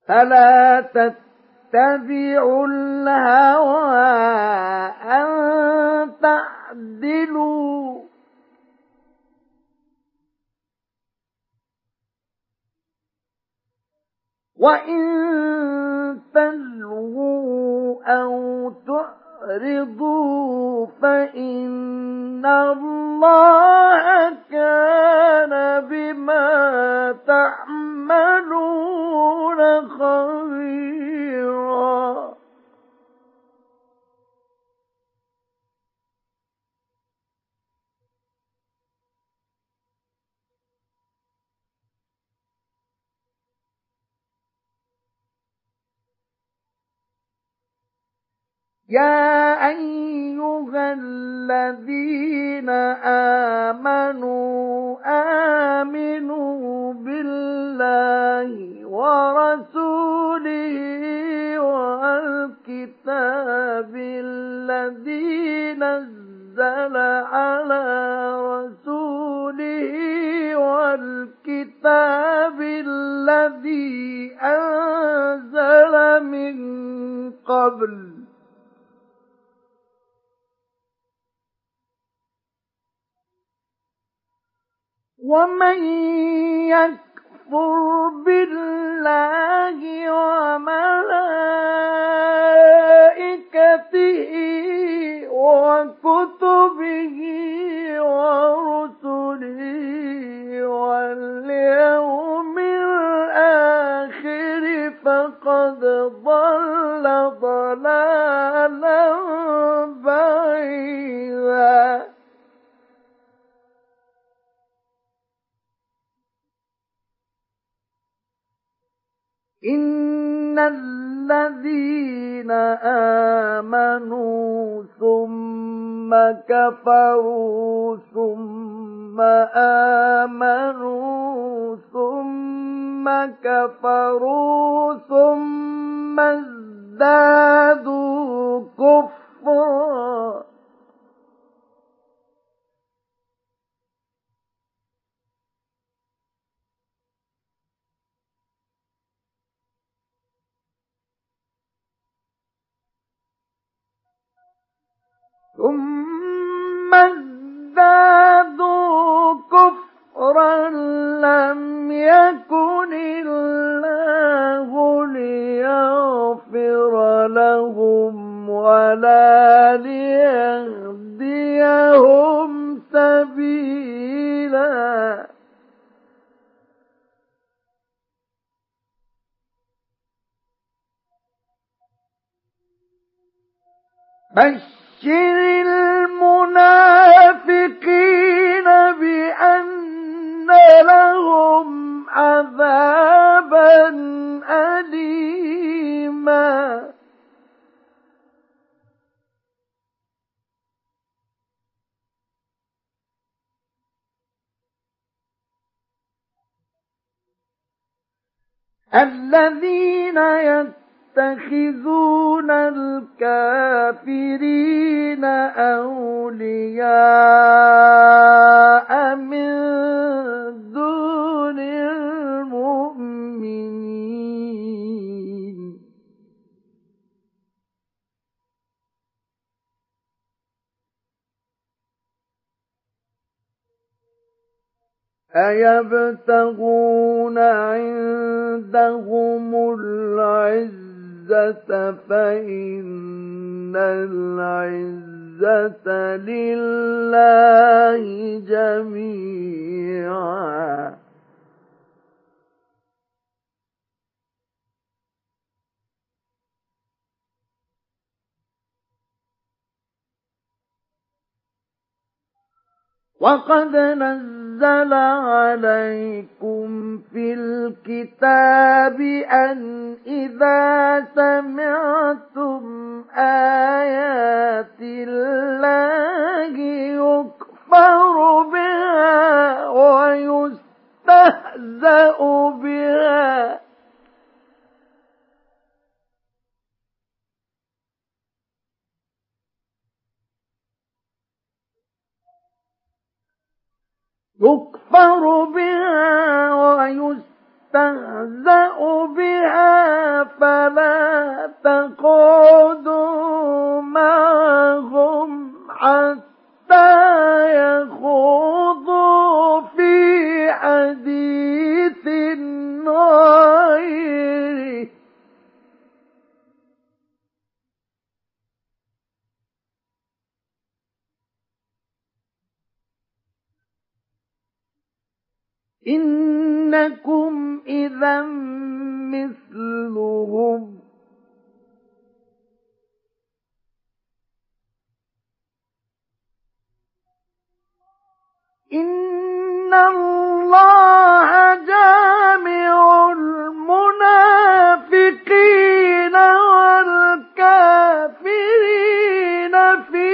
فلا تتبعوا الهوى أن تعدلوا وإن تلووا أو تعرضوا فإن الله كان بما تعملون خبيرا. يا أيها الذين آمنوا آمنوا بالله ورسوله والكتاب الذي نزل على رسوله والكتاب الذي أنزل من قبل ومن يكفر بالله وملائكته وكتبه ورسله واليوم الآخر فقد ضل ضلالا بعيدا. إن الذين آمنوا ثم كفروا ثم آمنوا ثم كفروا ثم ازدادوا كفرا ثم ازدادوا كفرا لم يكن الله ليغفر لهم ولا ليهديهم سبيلا. بشر المنافقين بأن لهم عذابا أليما. الذين يتخذون الكافرين أولياء من دون المؤمنين أيبتغون عندهم العزة فإن العزة لله جميعا. وقد نزل عليكم في الكتاب أن إذا سمعتم آيات الله يكفر بها ويستهزأ بها يكفر بها ويستهزأ بها إنكم إذا مثلهم إن الله جامع المنافقين والكافرين في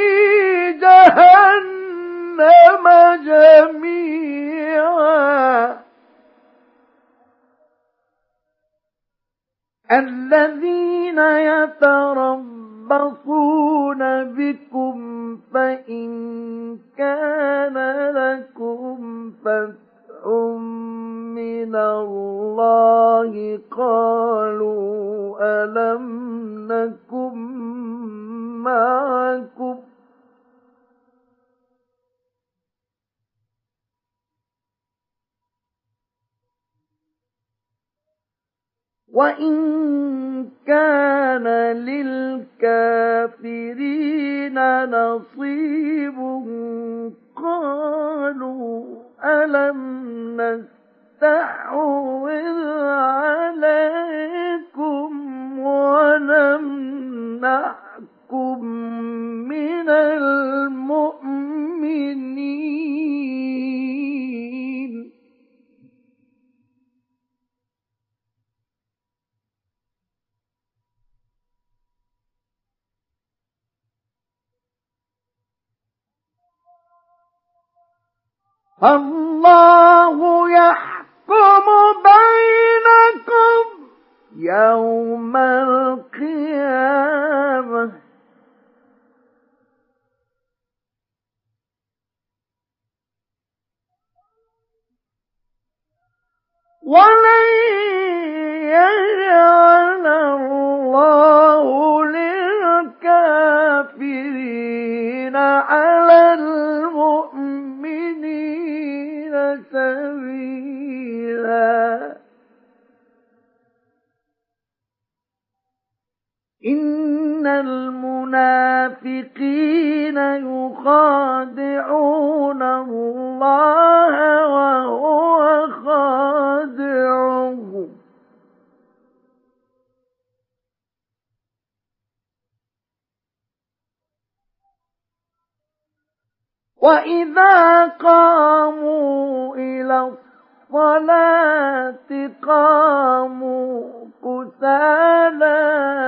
جهنم جميعا الذين يتربصون بكم فإن كان لكم فتح من الله قالوا ألم نكن معكم وإن كان للكافرين نصيب قالوا ألم نستحوذ عليكم ونمنعكم من المؤمنين الله يحكم بينكم يوم القيامة ولن يجعل الله للكافرين على المؤمنين سبيلا إن المنافقين يخادعون الله وهو خادعهم وإذا قاموا إلى الصلاة قاموا كسالى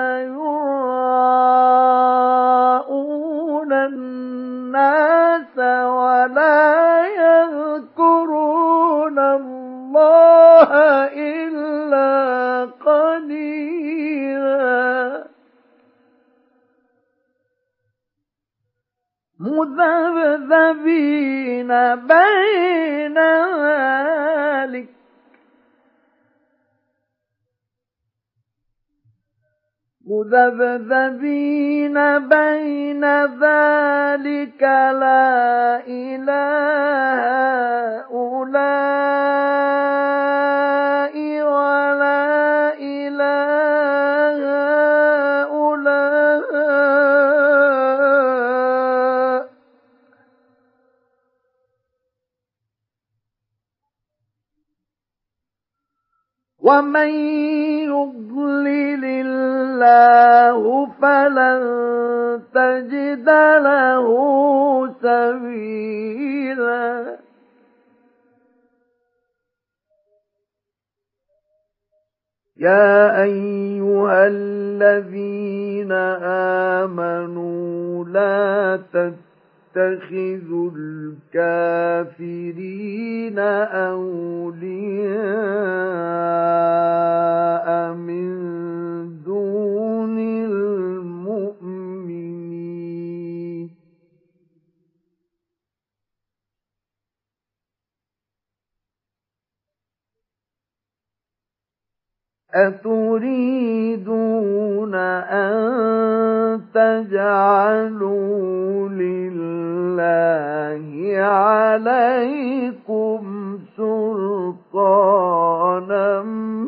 يراءون الناس ولا يذكرون الله إلا قليلا مذبذبين بين ذلك مذبذبين بين ذلك لا إله هؤلاء ولا إله هؤلاء ومن يضلل الله فلن تجد له سبيلا يا أيها الذين آمنوا لا تتخذوا الكافرين أولياء من دون المؤمنين أتريدون أن تجعلوا لله عليكم سلطانا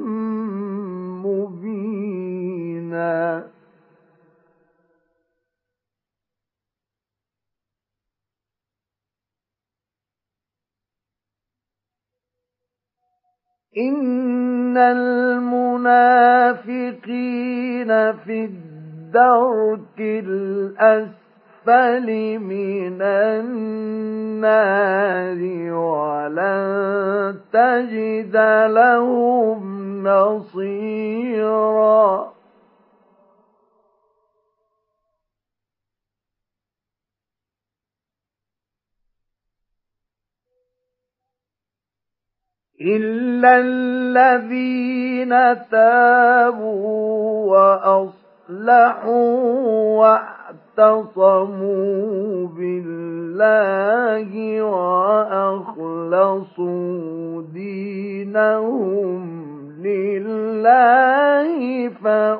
مبينا إن المنافقين في الدرك الأسفل من النار ولن تجد لهم نصيرا إلا الذين تابوا وأصلحوا واعتصموا بالله وأخلصوا دينهم لله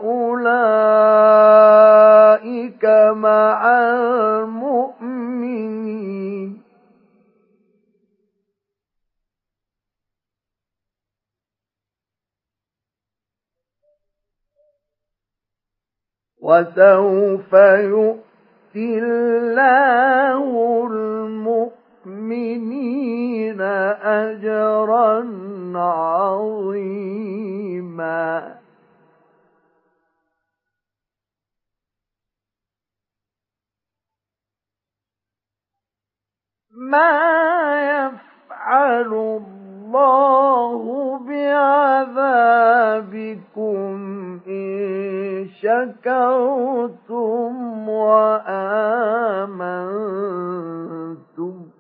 فأولئك مع المؤمنين وسوف يؤتي الله المؤمنين أجرا عظيما ما يفعل الله بعذابكم إن شكرتم وآمنتم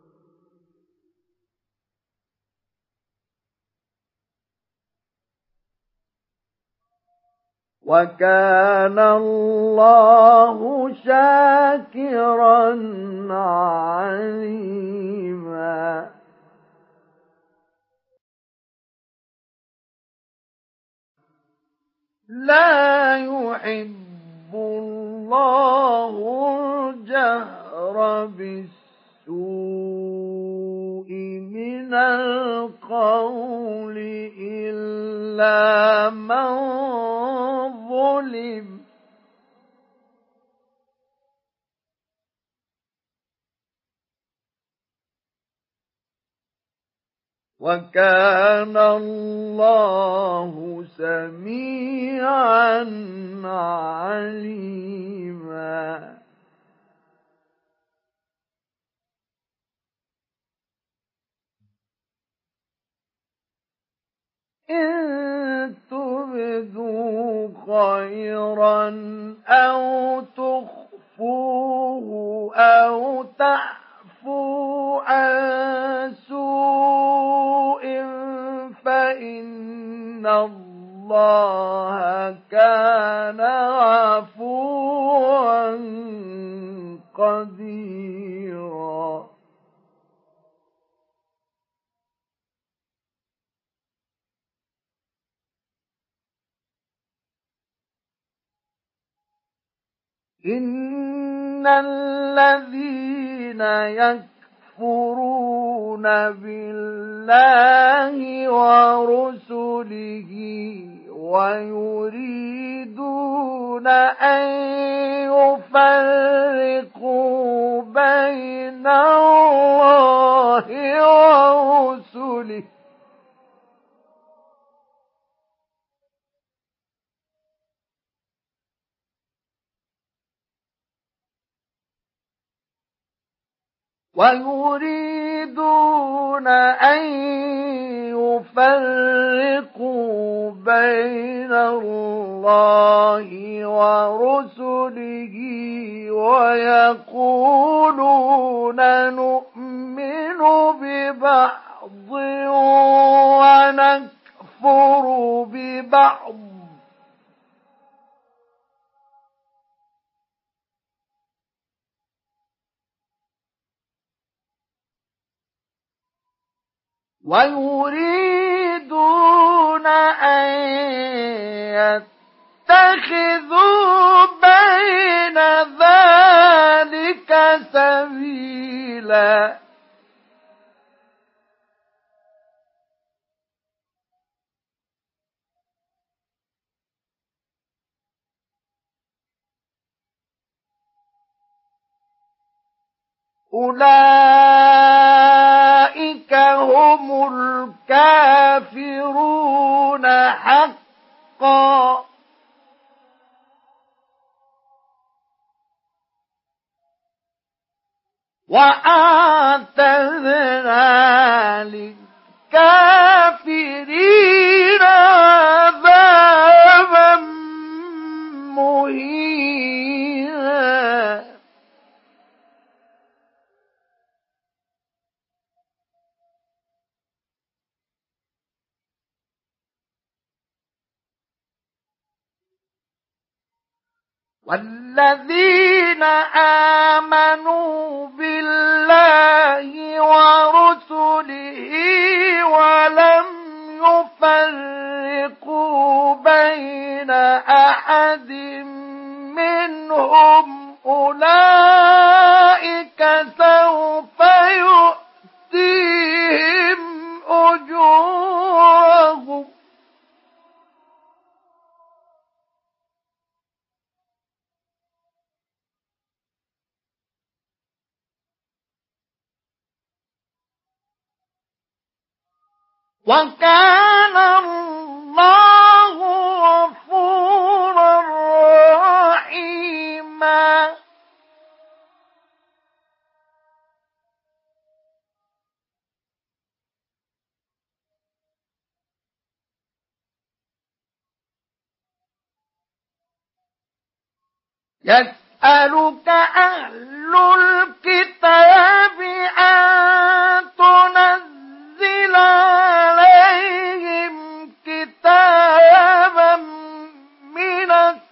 وكان الله شاكرا عليما لا يحب الله الجهر بالسوء من القول إلا من ظلم وكان الله سميعا عليما إن تبدوا خيرا أو تخفوه أو تعفوا عن سوء فإن الله كان عفوا قديرا إن الذين يكفرون بالله ورسله ويريدون أن يفرقوا بين الله ورسله ويريدون أن يفرقوا بين الله ورسله ويقولون نؤمن ببعض ونكفر ببعض ويريدون أن يتخذوا بين ذلك سبيلا أولئك هم الكافرون الكافرون حقا. وأعتدنا للكافرين عذابا مهينا. والذين آمنوا بالله ورسله ولم يفرقوا بين أحد منهم أولئك سوف يؤتيهم أجورهم وكان الله غفورا رحيما. يسألك أهل الكتاب أن تنزل عليهم كتابا من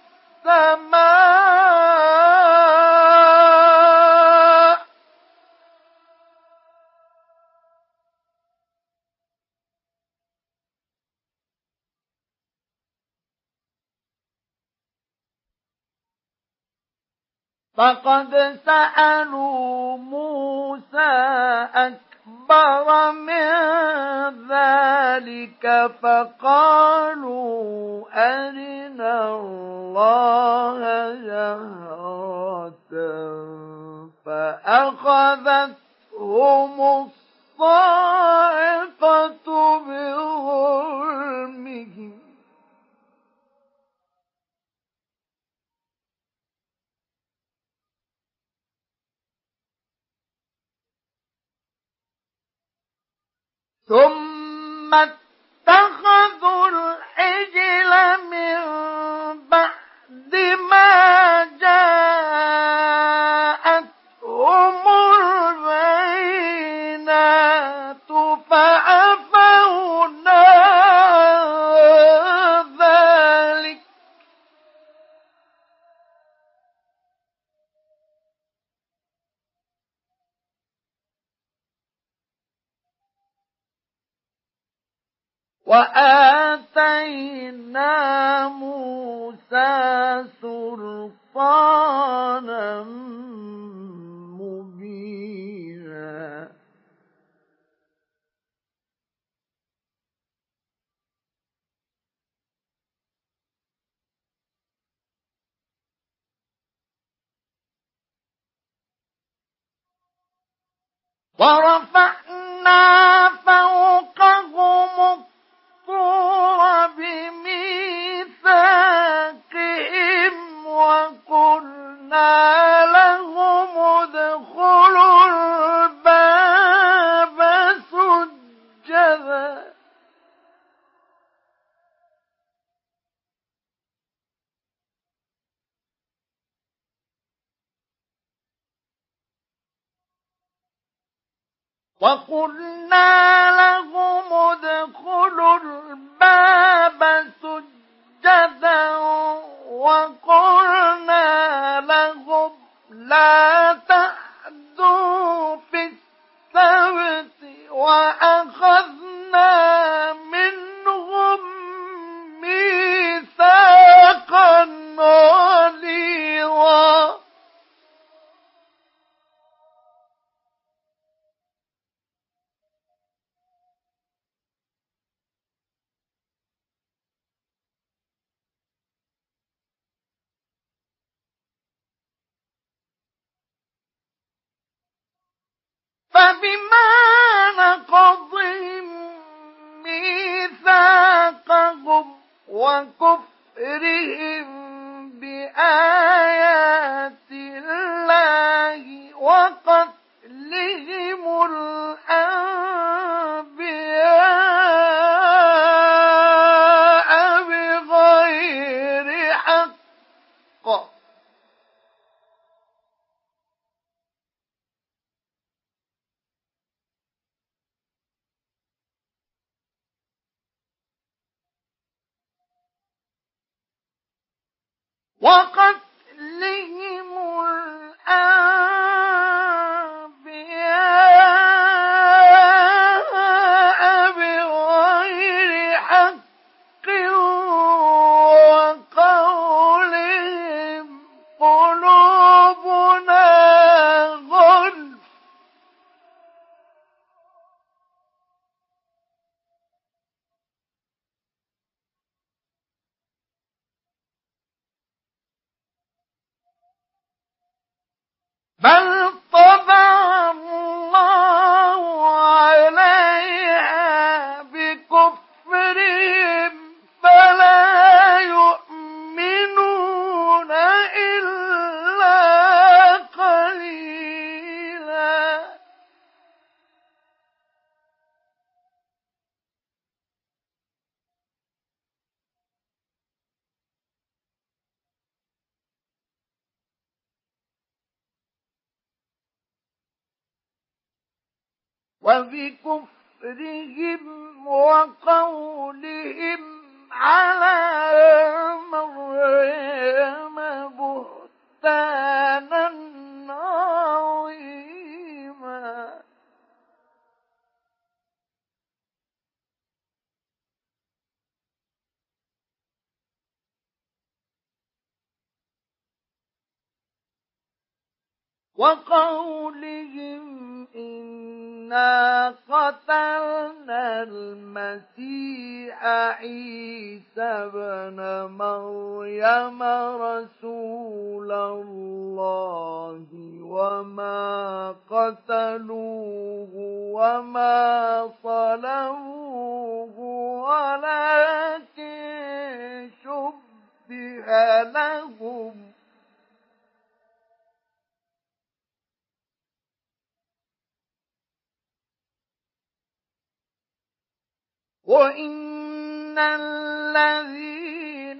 السماء فقد سألوا موسى أكبر من ذلك فقالوا أرنا الله جهرة فأخذتهم الصاعقة بظلمهم ثم اتخذوا العجل من بعد ما جاءتهم البينات فعفونا عن ذلك وآتينا موسى سلطانا مبينا ورفعنا فوقهم الطور بميثاقهم وقلنا لهم ادخلوا الباب سجدا وقلنا لهم ادخلوا الباب سجدا وقلنا لهم لا تعدوا في السبت وأخذنا منهم ميثاقا غليظا فبما نقضهم ميثاقهم وكفرهم بآيات الله وقتلهم الأنبياء بغير حق وقتلهم الأنبياء بغير حق وقولهم قلوبنا غلف بل طبع الله عليها بكفرهم فلا يؤمنون إلا قليلا وبكفرهم وقولهم على مريم بهتانا عظيما وقولهم إنا قتلنا المسيح عيسى ابن مريم رسول الله وما قتلوه وما صلبوه ولكن شبه لهم وإن الذين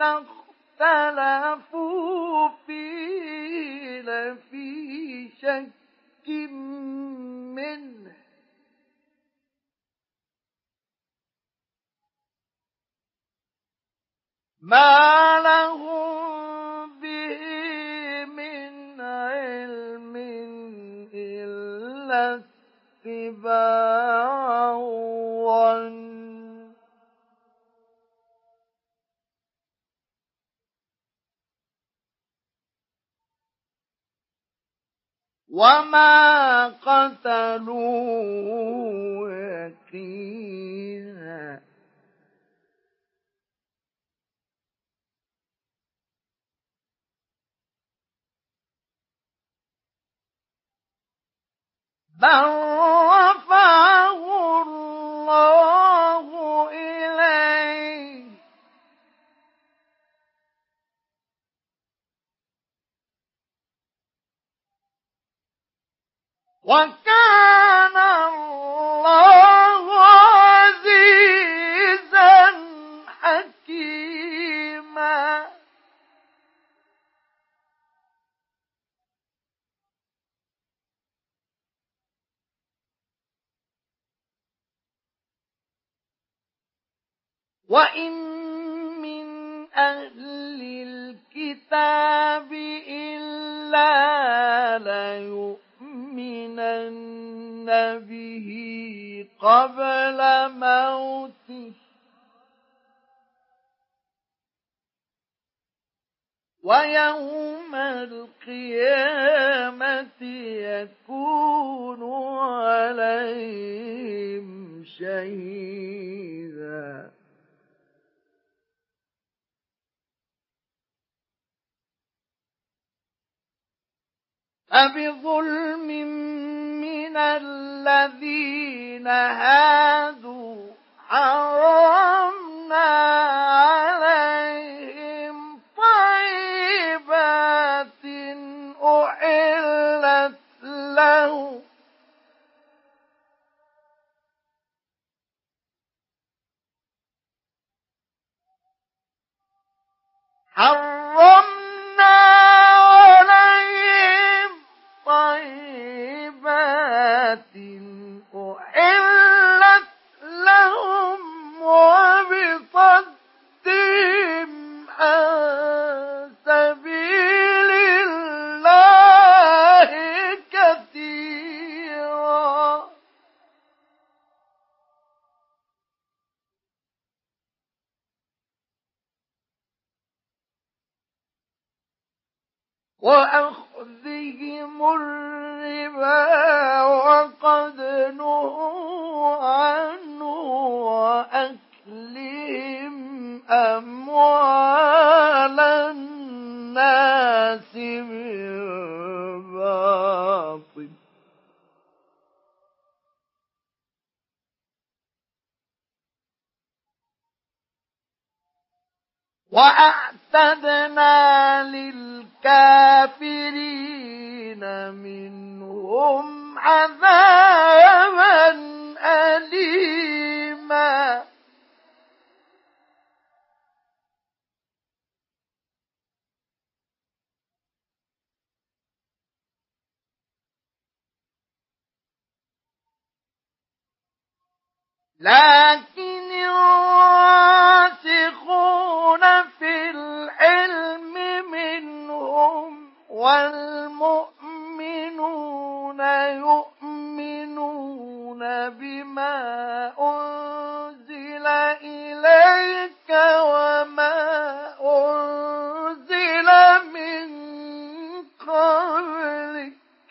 اختلفوا فيه لفي شك منه ما لهم به من علم إلا اتباع الظن وما قتلوه يقينا بل رفعه الله إليه وكان الله عزيزا حكيما وإن من أهل الكتاب إلا ليؤمنن به قبل موته ويوم القيامة يكون عليهم شهيدا فبظلم من الذين هادوا حرمنا عليهم حرمنا عليهم طيبات أحلت لهم وبصدهم عن سبيل الله كثيرا. وأخذهم الربا وقد نهوا عنه وأكلهم أموال الناس بالباطل وأعتدنا للكافرين منهم عذابا أليما. لكن الراسخون في العلم منهم والمؤمنون يؤمنون بما أنزل إليك وما أنزل من قبلك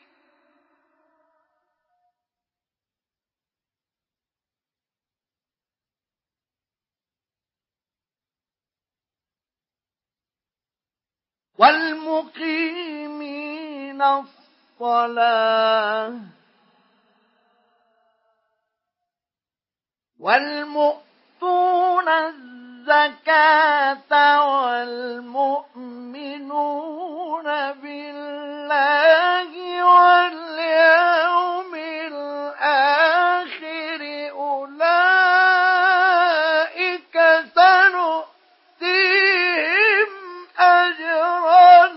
والمقيمين الصلاة والمؤتون الزكاة والمؤمنون بالله واليوم الآخر أولئك سنؤتيهم أجرا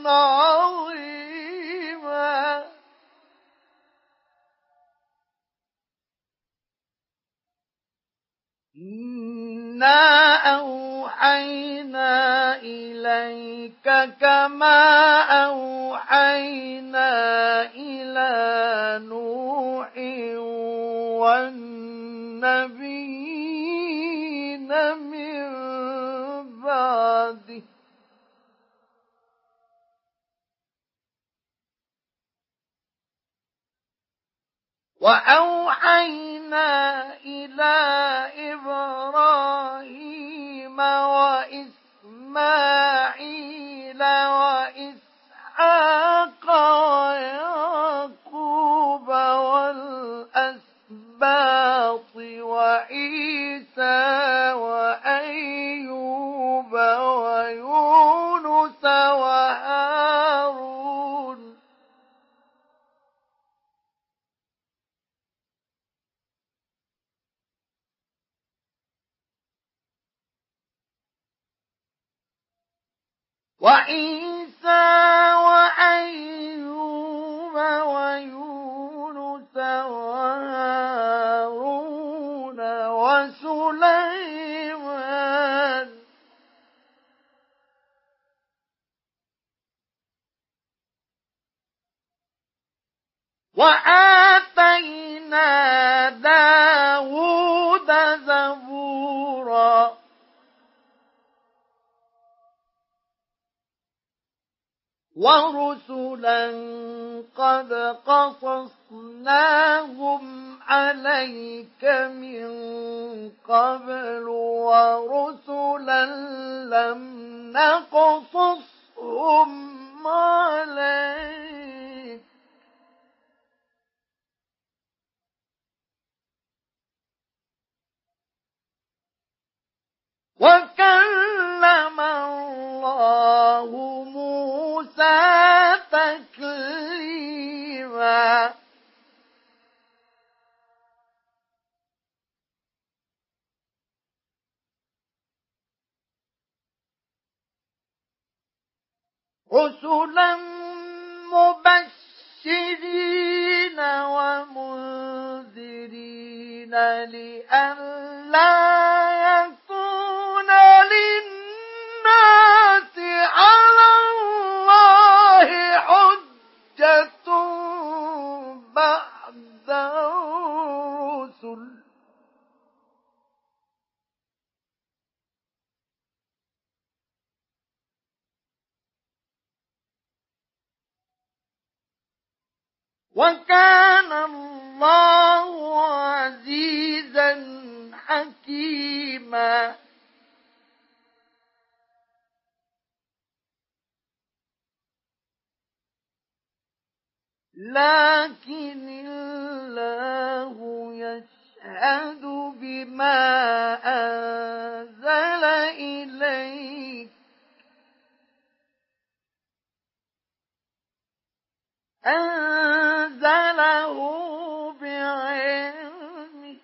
عظيما. إنا أوحينا إليك كما أوحينا إلى نوح والنبيين من بعده وأوحينا إلى إبراهيم وإسماعيل وإسحاق ويعقوب والأسباط وعيسى وأيوب ويونس وهارون وعيسى وأيوب ويونس وهارون وسليمان وآتينا داود زبورا ورسلا قد قصصناهم عليك من قبل ورسلا لم نقصصهم عليك وكلم الله موسى تكليما. رسلا مبشرين ومنذرين لئلا يكون للناس على الله حجة بعد الرسل. وكان الله عزيزا حكيما. لكن الله يشهد بما أنزل إليك أنزله بعلمه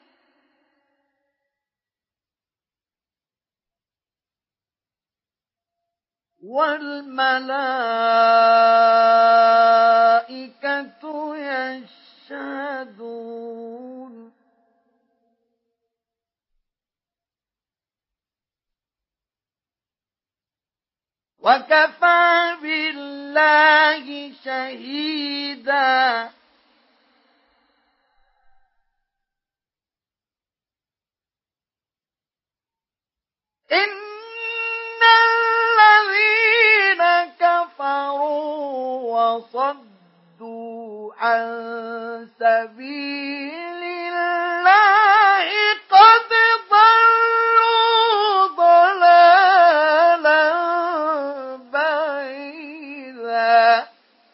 والملائكة يشهدون. وكفى بالله شهيدا. إن الذين كفروا وصدوا عن سبيل الله قد ضلوا ضلالا بعيدا.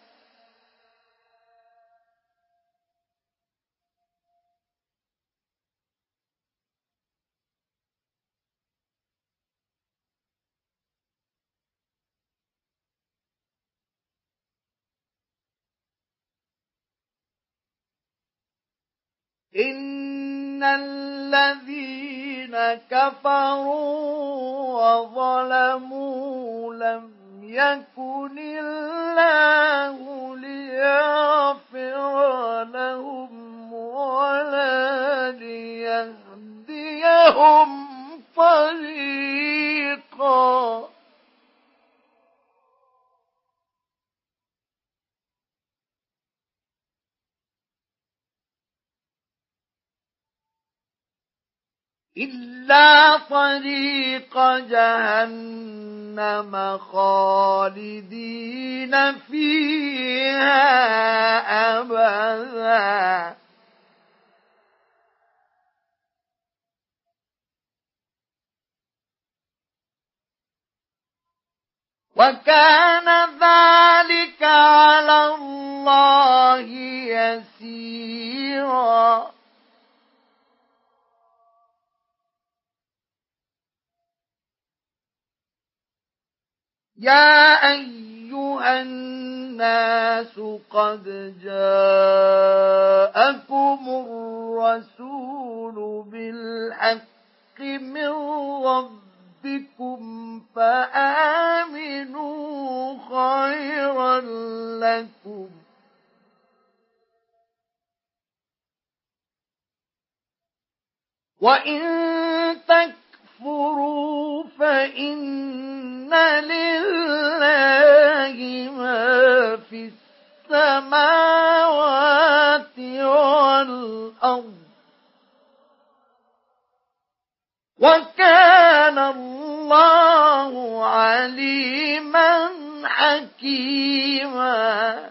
إن الذين كفروا وظلموا لم يكن الله ليغفر لهم ولا ليهديهم طريقا. إلا طريق جهنم خالدين فيها أبدا. وكان ذلك على الله يسيرا. يا أيها الناس قد جاءكم الرسول بالحق من ربكم فآمنوا خيرا لكم. وإن تكفروا فإن لله ما في السماوات والأرض وكان الله عليما حكيما.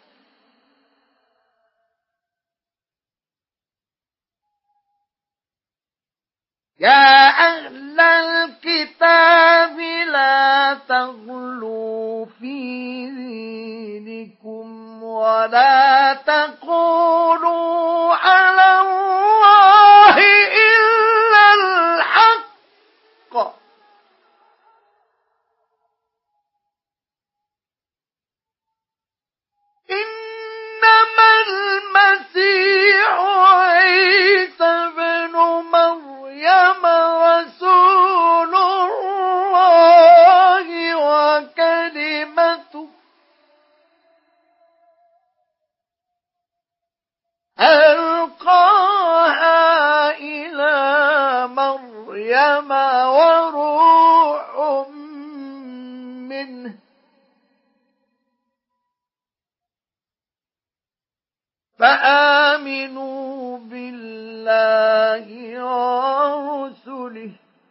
يا أهل الكتاب لا تغلوا في دينكم ولا تقولوا على الله إلا الحق. إنما المسيح عيسى بن مريم رسول الله فآمنوا بالله ورسله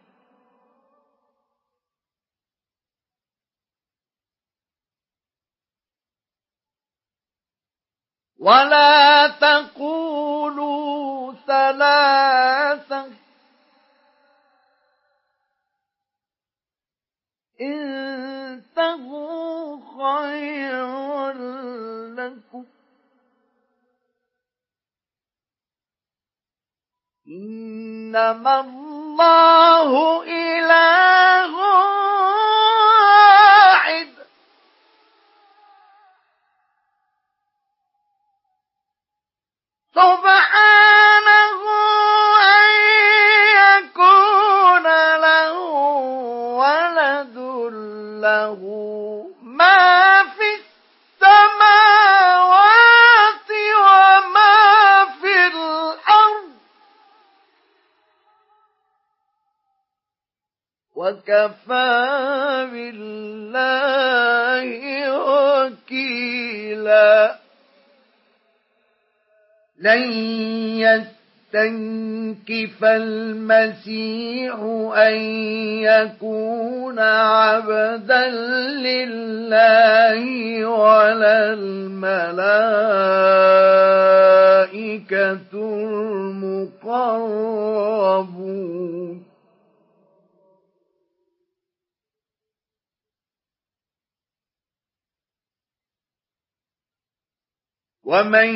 ولا تقولوا ثلاثة انتهوا خيرا لكم إنما الله إله واحد سبحانه أن يكون له ولد له ما في السماوات وما في الأرض وكفى بالله وكيلا لن يستنكف المسيح أن يكون عبدا لله ولا الملائكة المقربون ومن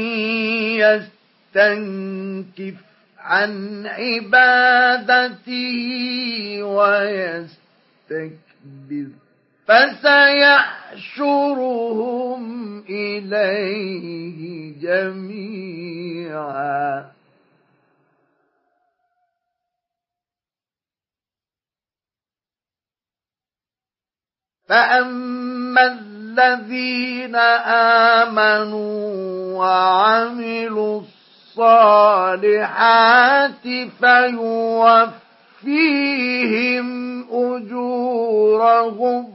يستنكف عن عبادته ويستكبر فسيحشرهم إليه جميعا فأما الذين آمنوا وعملوا الصالحات فيوفيهم أجورهم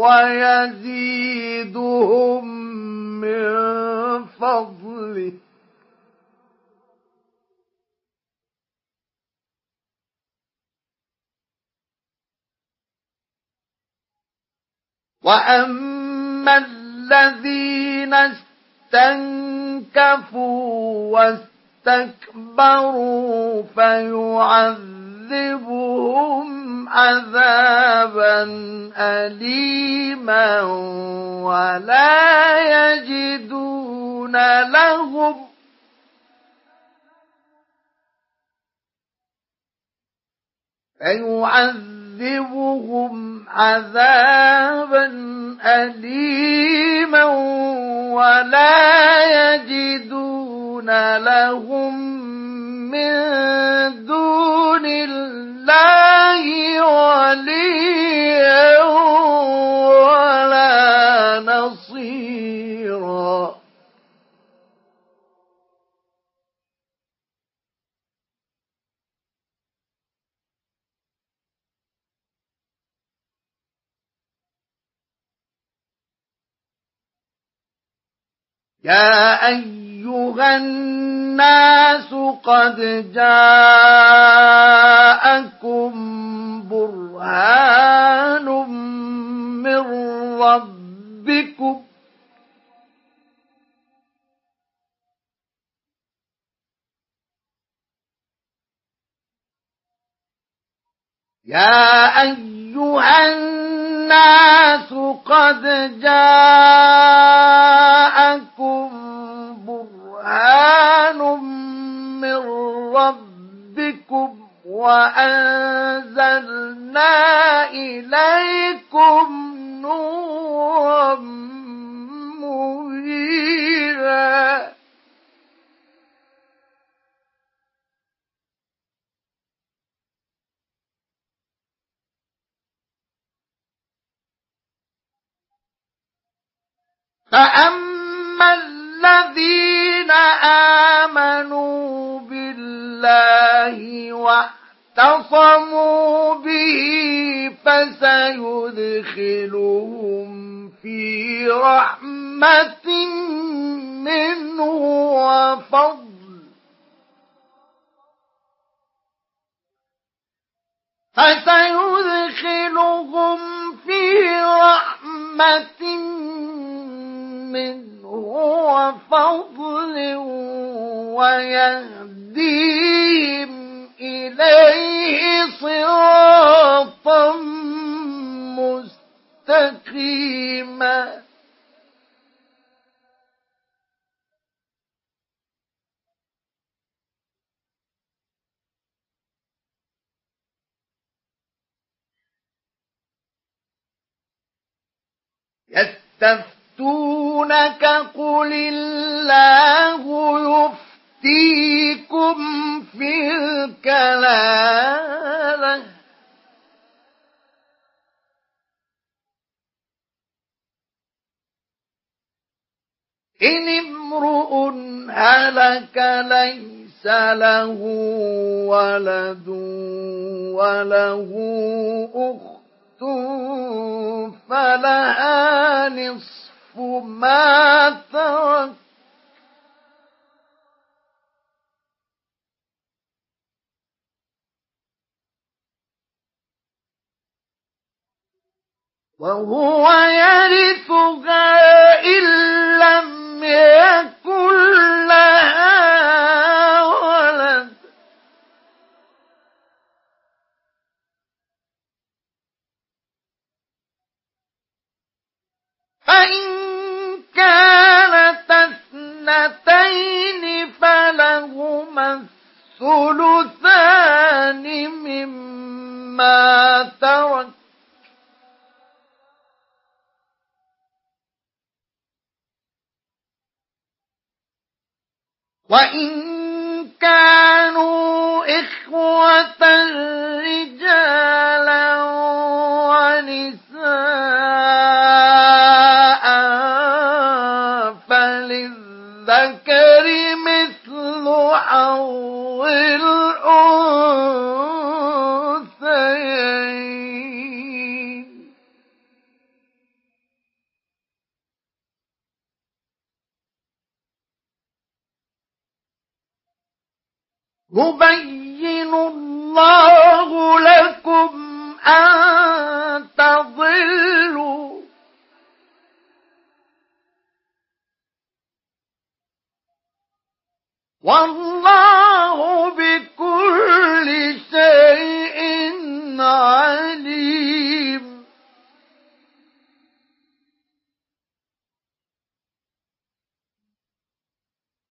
ويزيدهم من فضله وأما الذين استنكفوا واستكبروا فيعذبهم عذابا أليما ولا يجدون لهم فيعذبهم عذابا أليما ولا يجدون لهم من دون الله وليا ولا نصيرا يا أيها الناس قد جاءكم برهان من ربكم يا أيها الناس قد جاءكم برهان من ربكم وأنزلنا إليكم نورا مبينا فأما الذين آمنوا بالله واعتصموا به فسيدخلهم في رحمة منه وفضل فسيدخلهم في رحمة منه وفضل ويهديهم إليه صراطا مستقيما. يستفتونك قل الله يفتيكم في الكلالة إن امرؤ هلك ليس له ولد وله أخت فلها نصف ما ترك وهو يرثها إن لم يكن لها ولد فإن كانت اثنتين فلهما الثلثان مما ترك وإن كانوا إخوة رجالا ونساء فللذكر مثل حظ الأنثيين يبين الله لكم أن تضلوا والله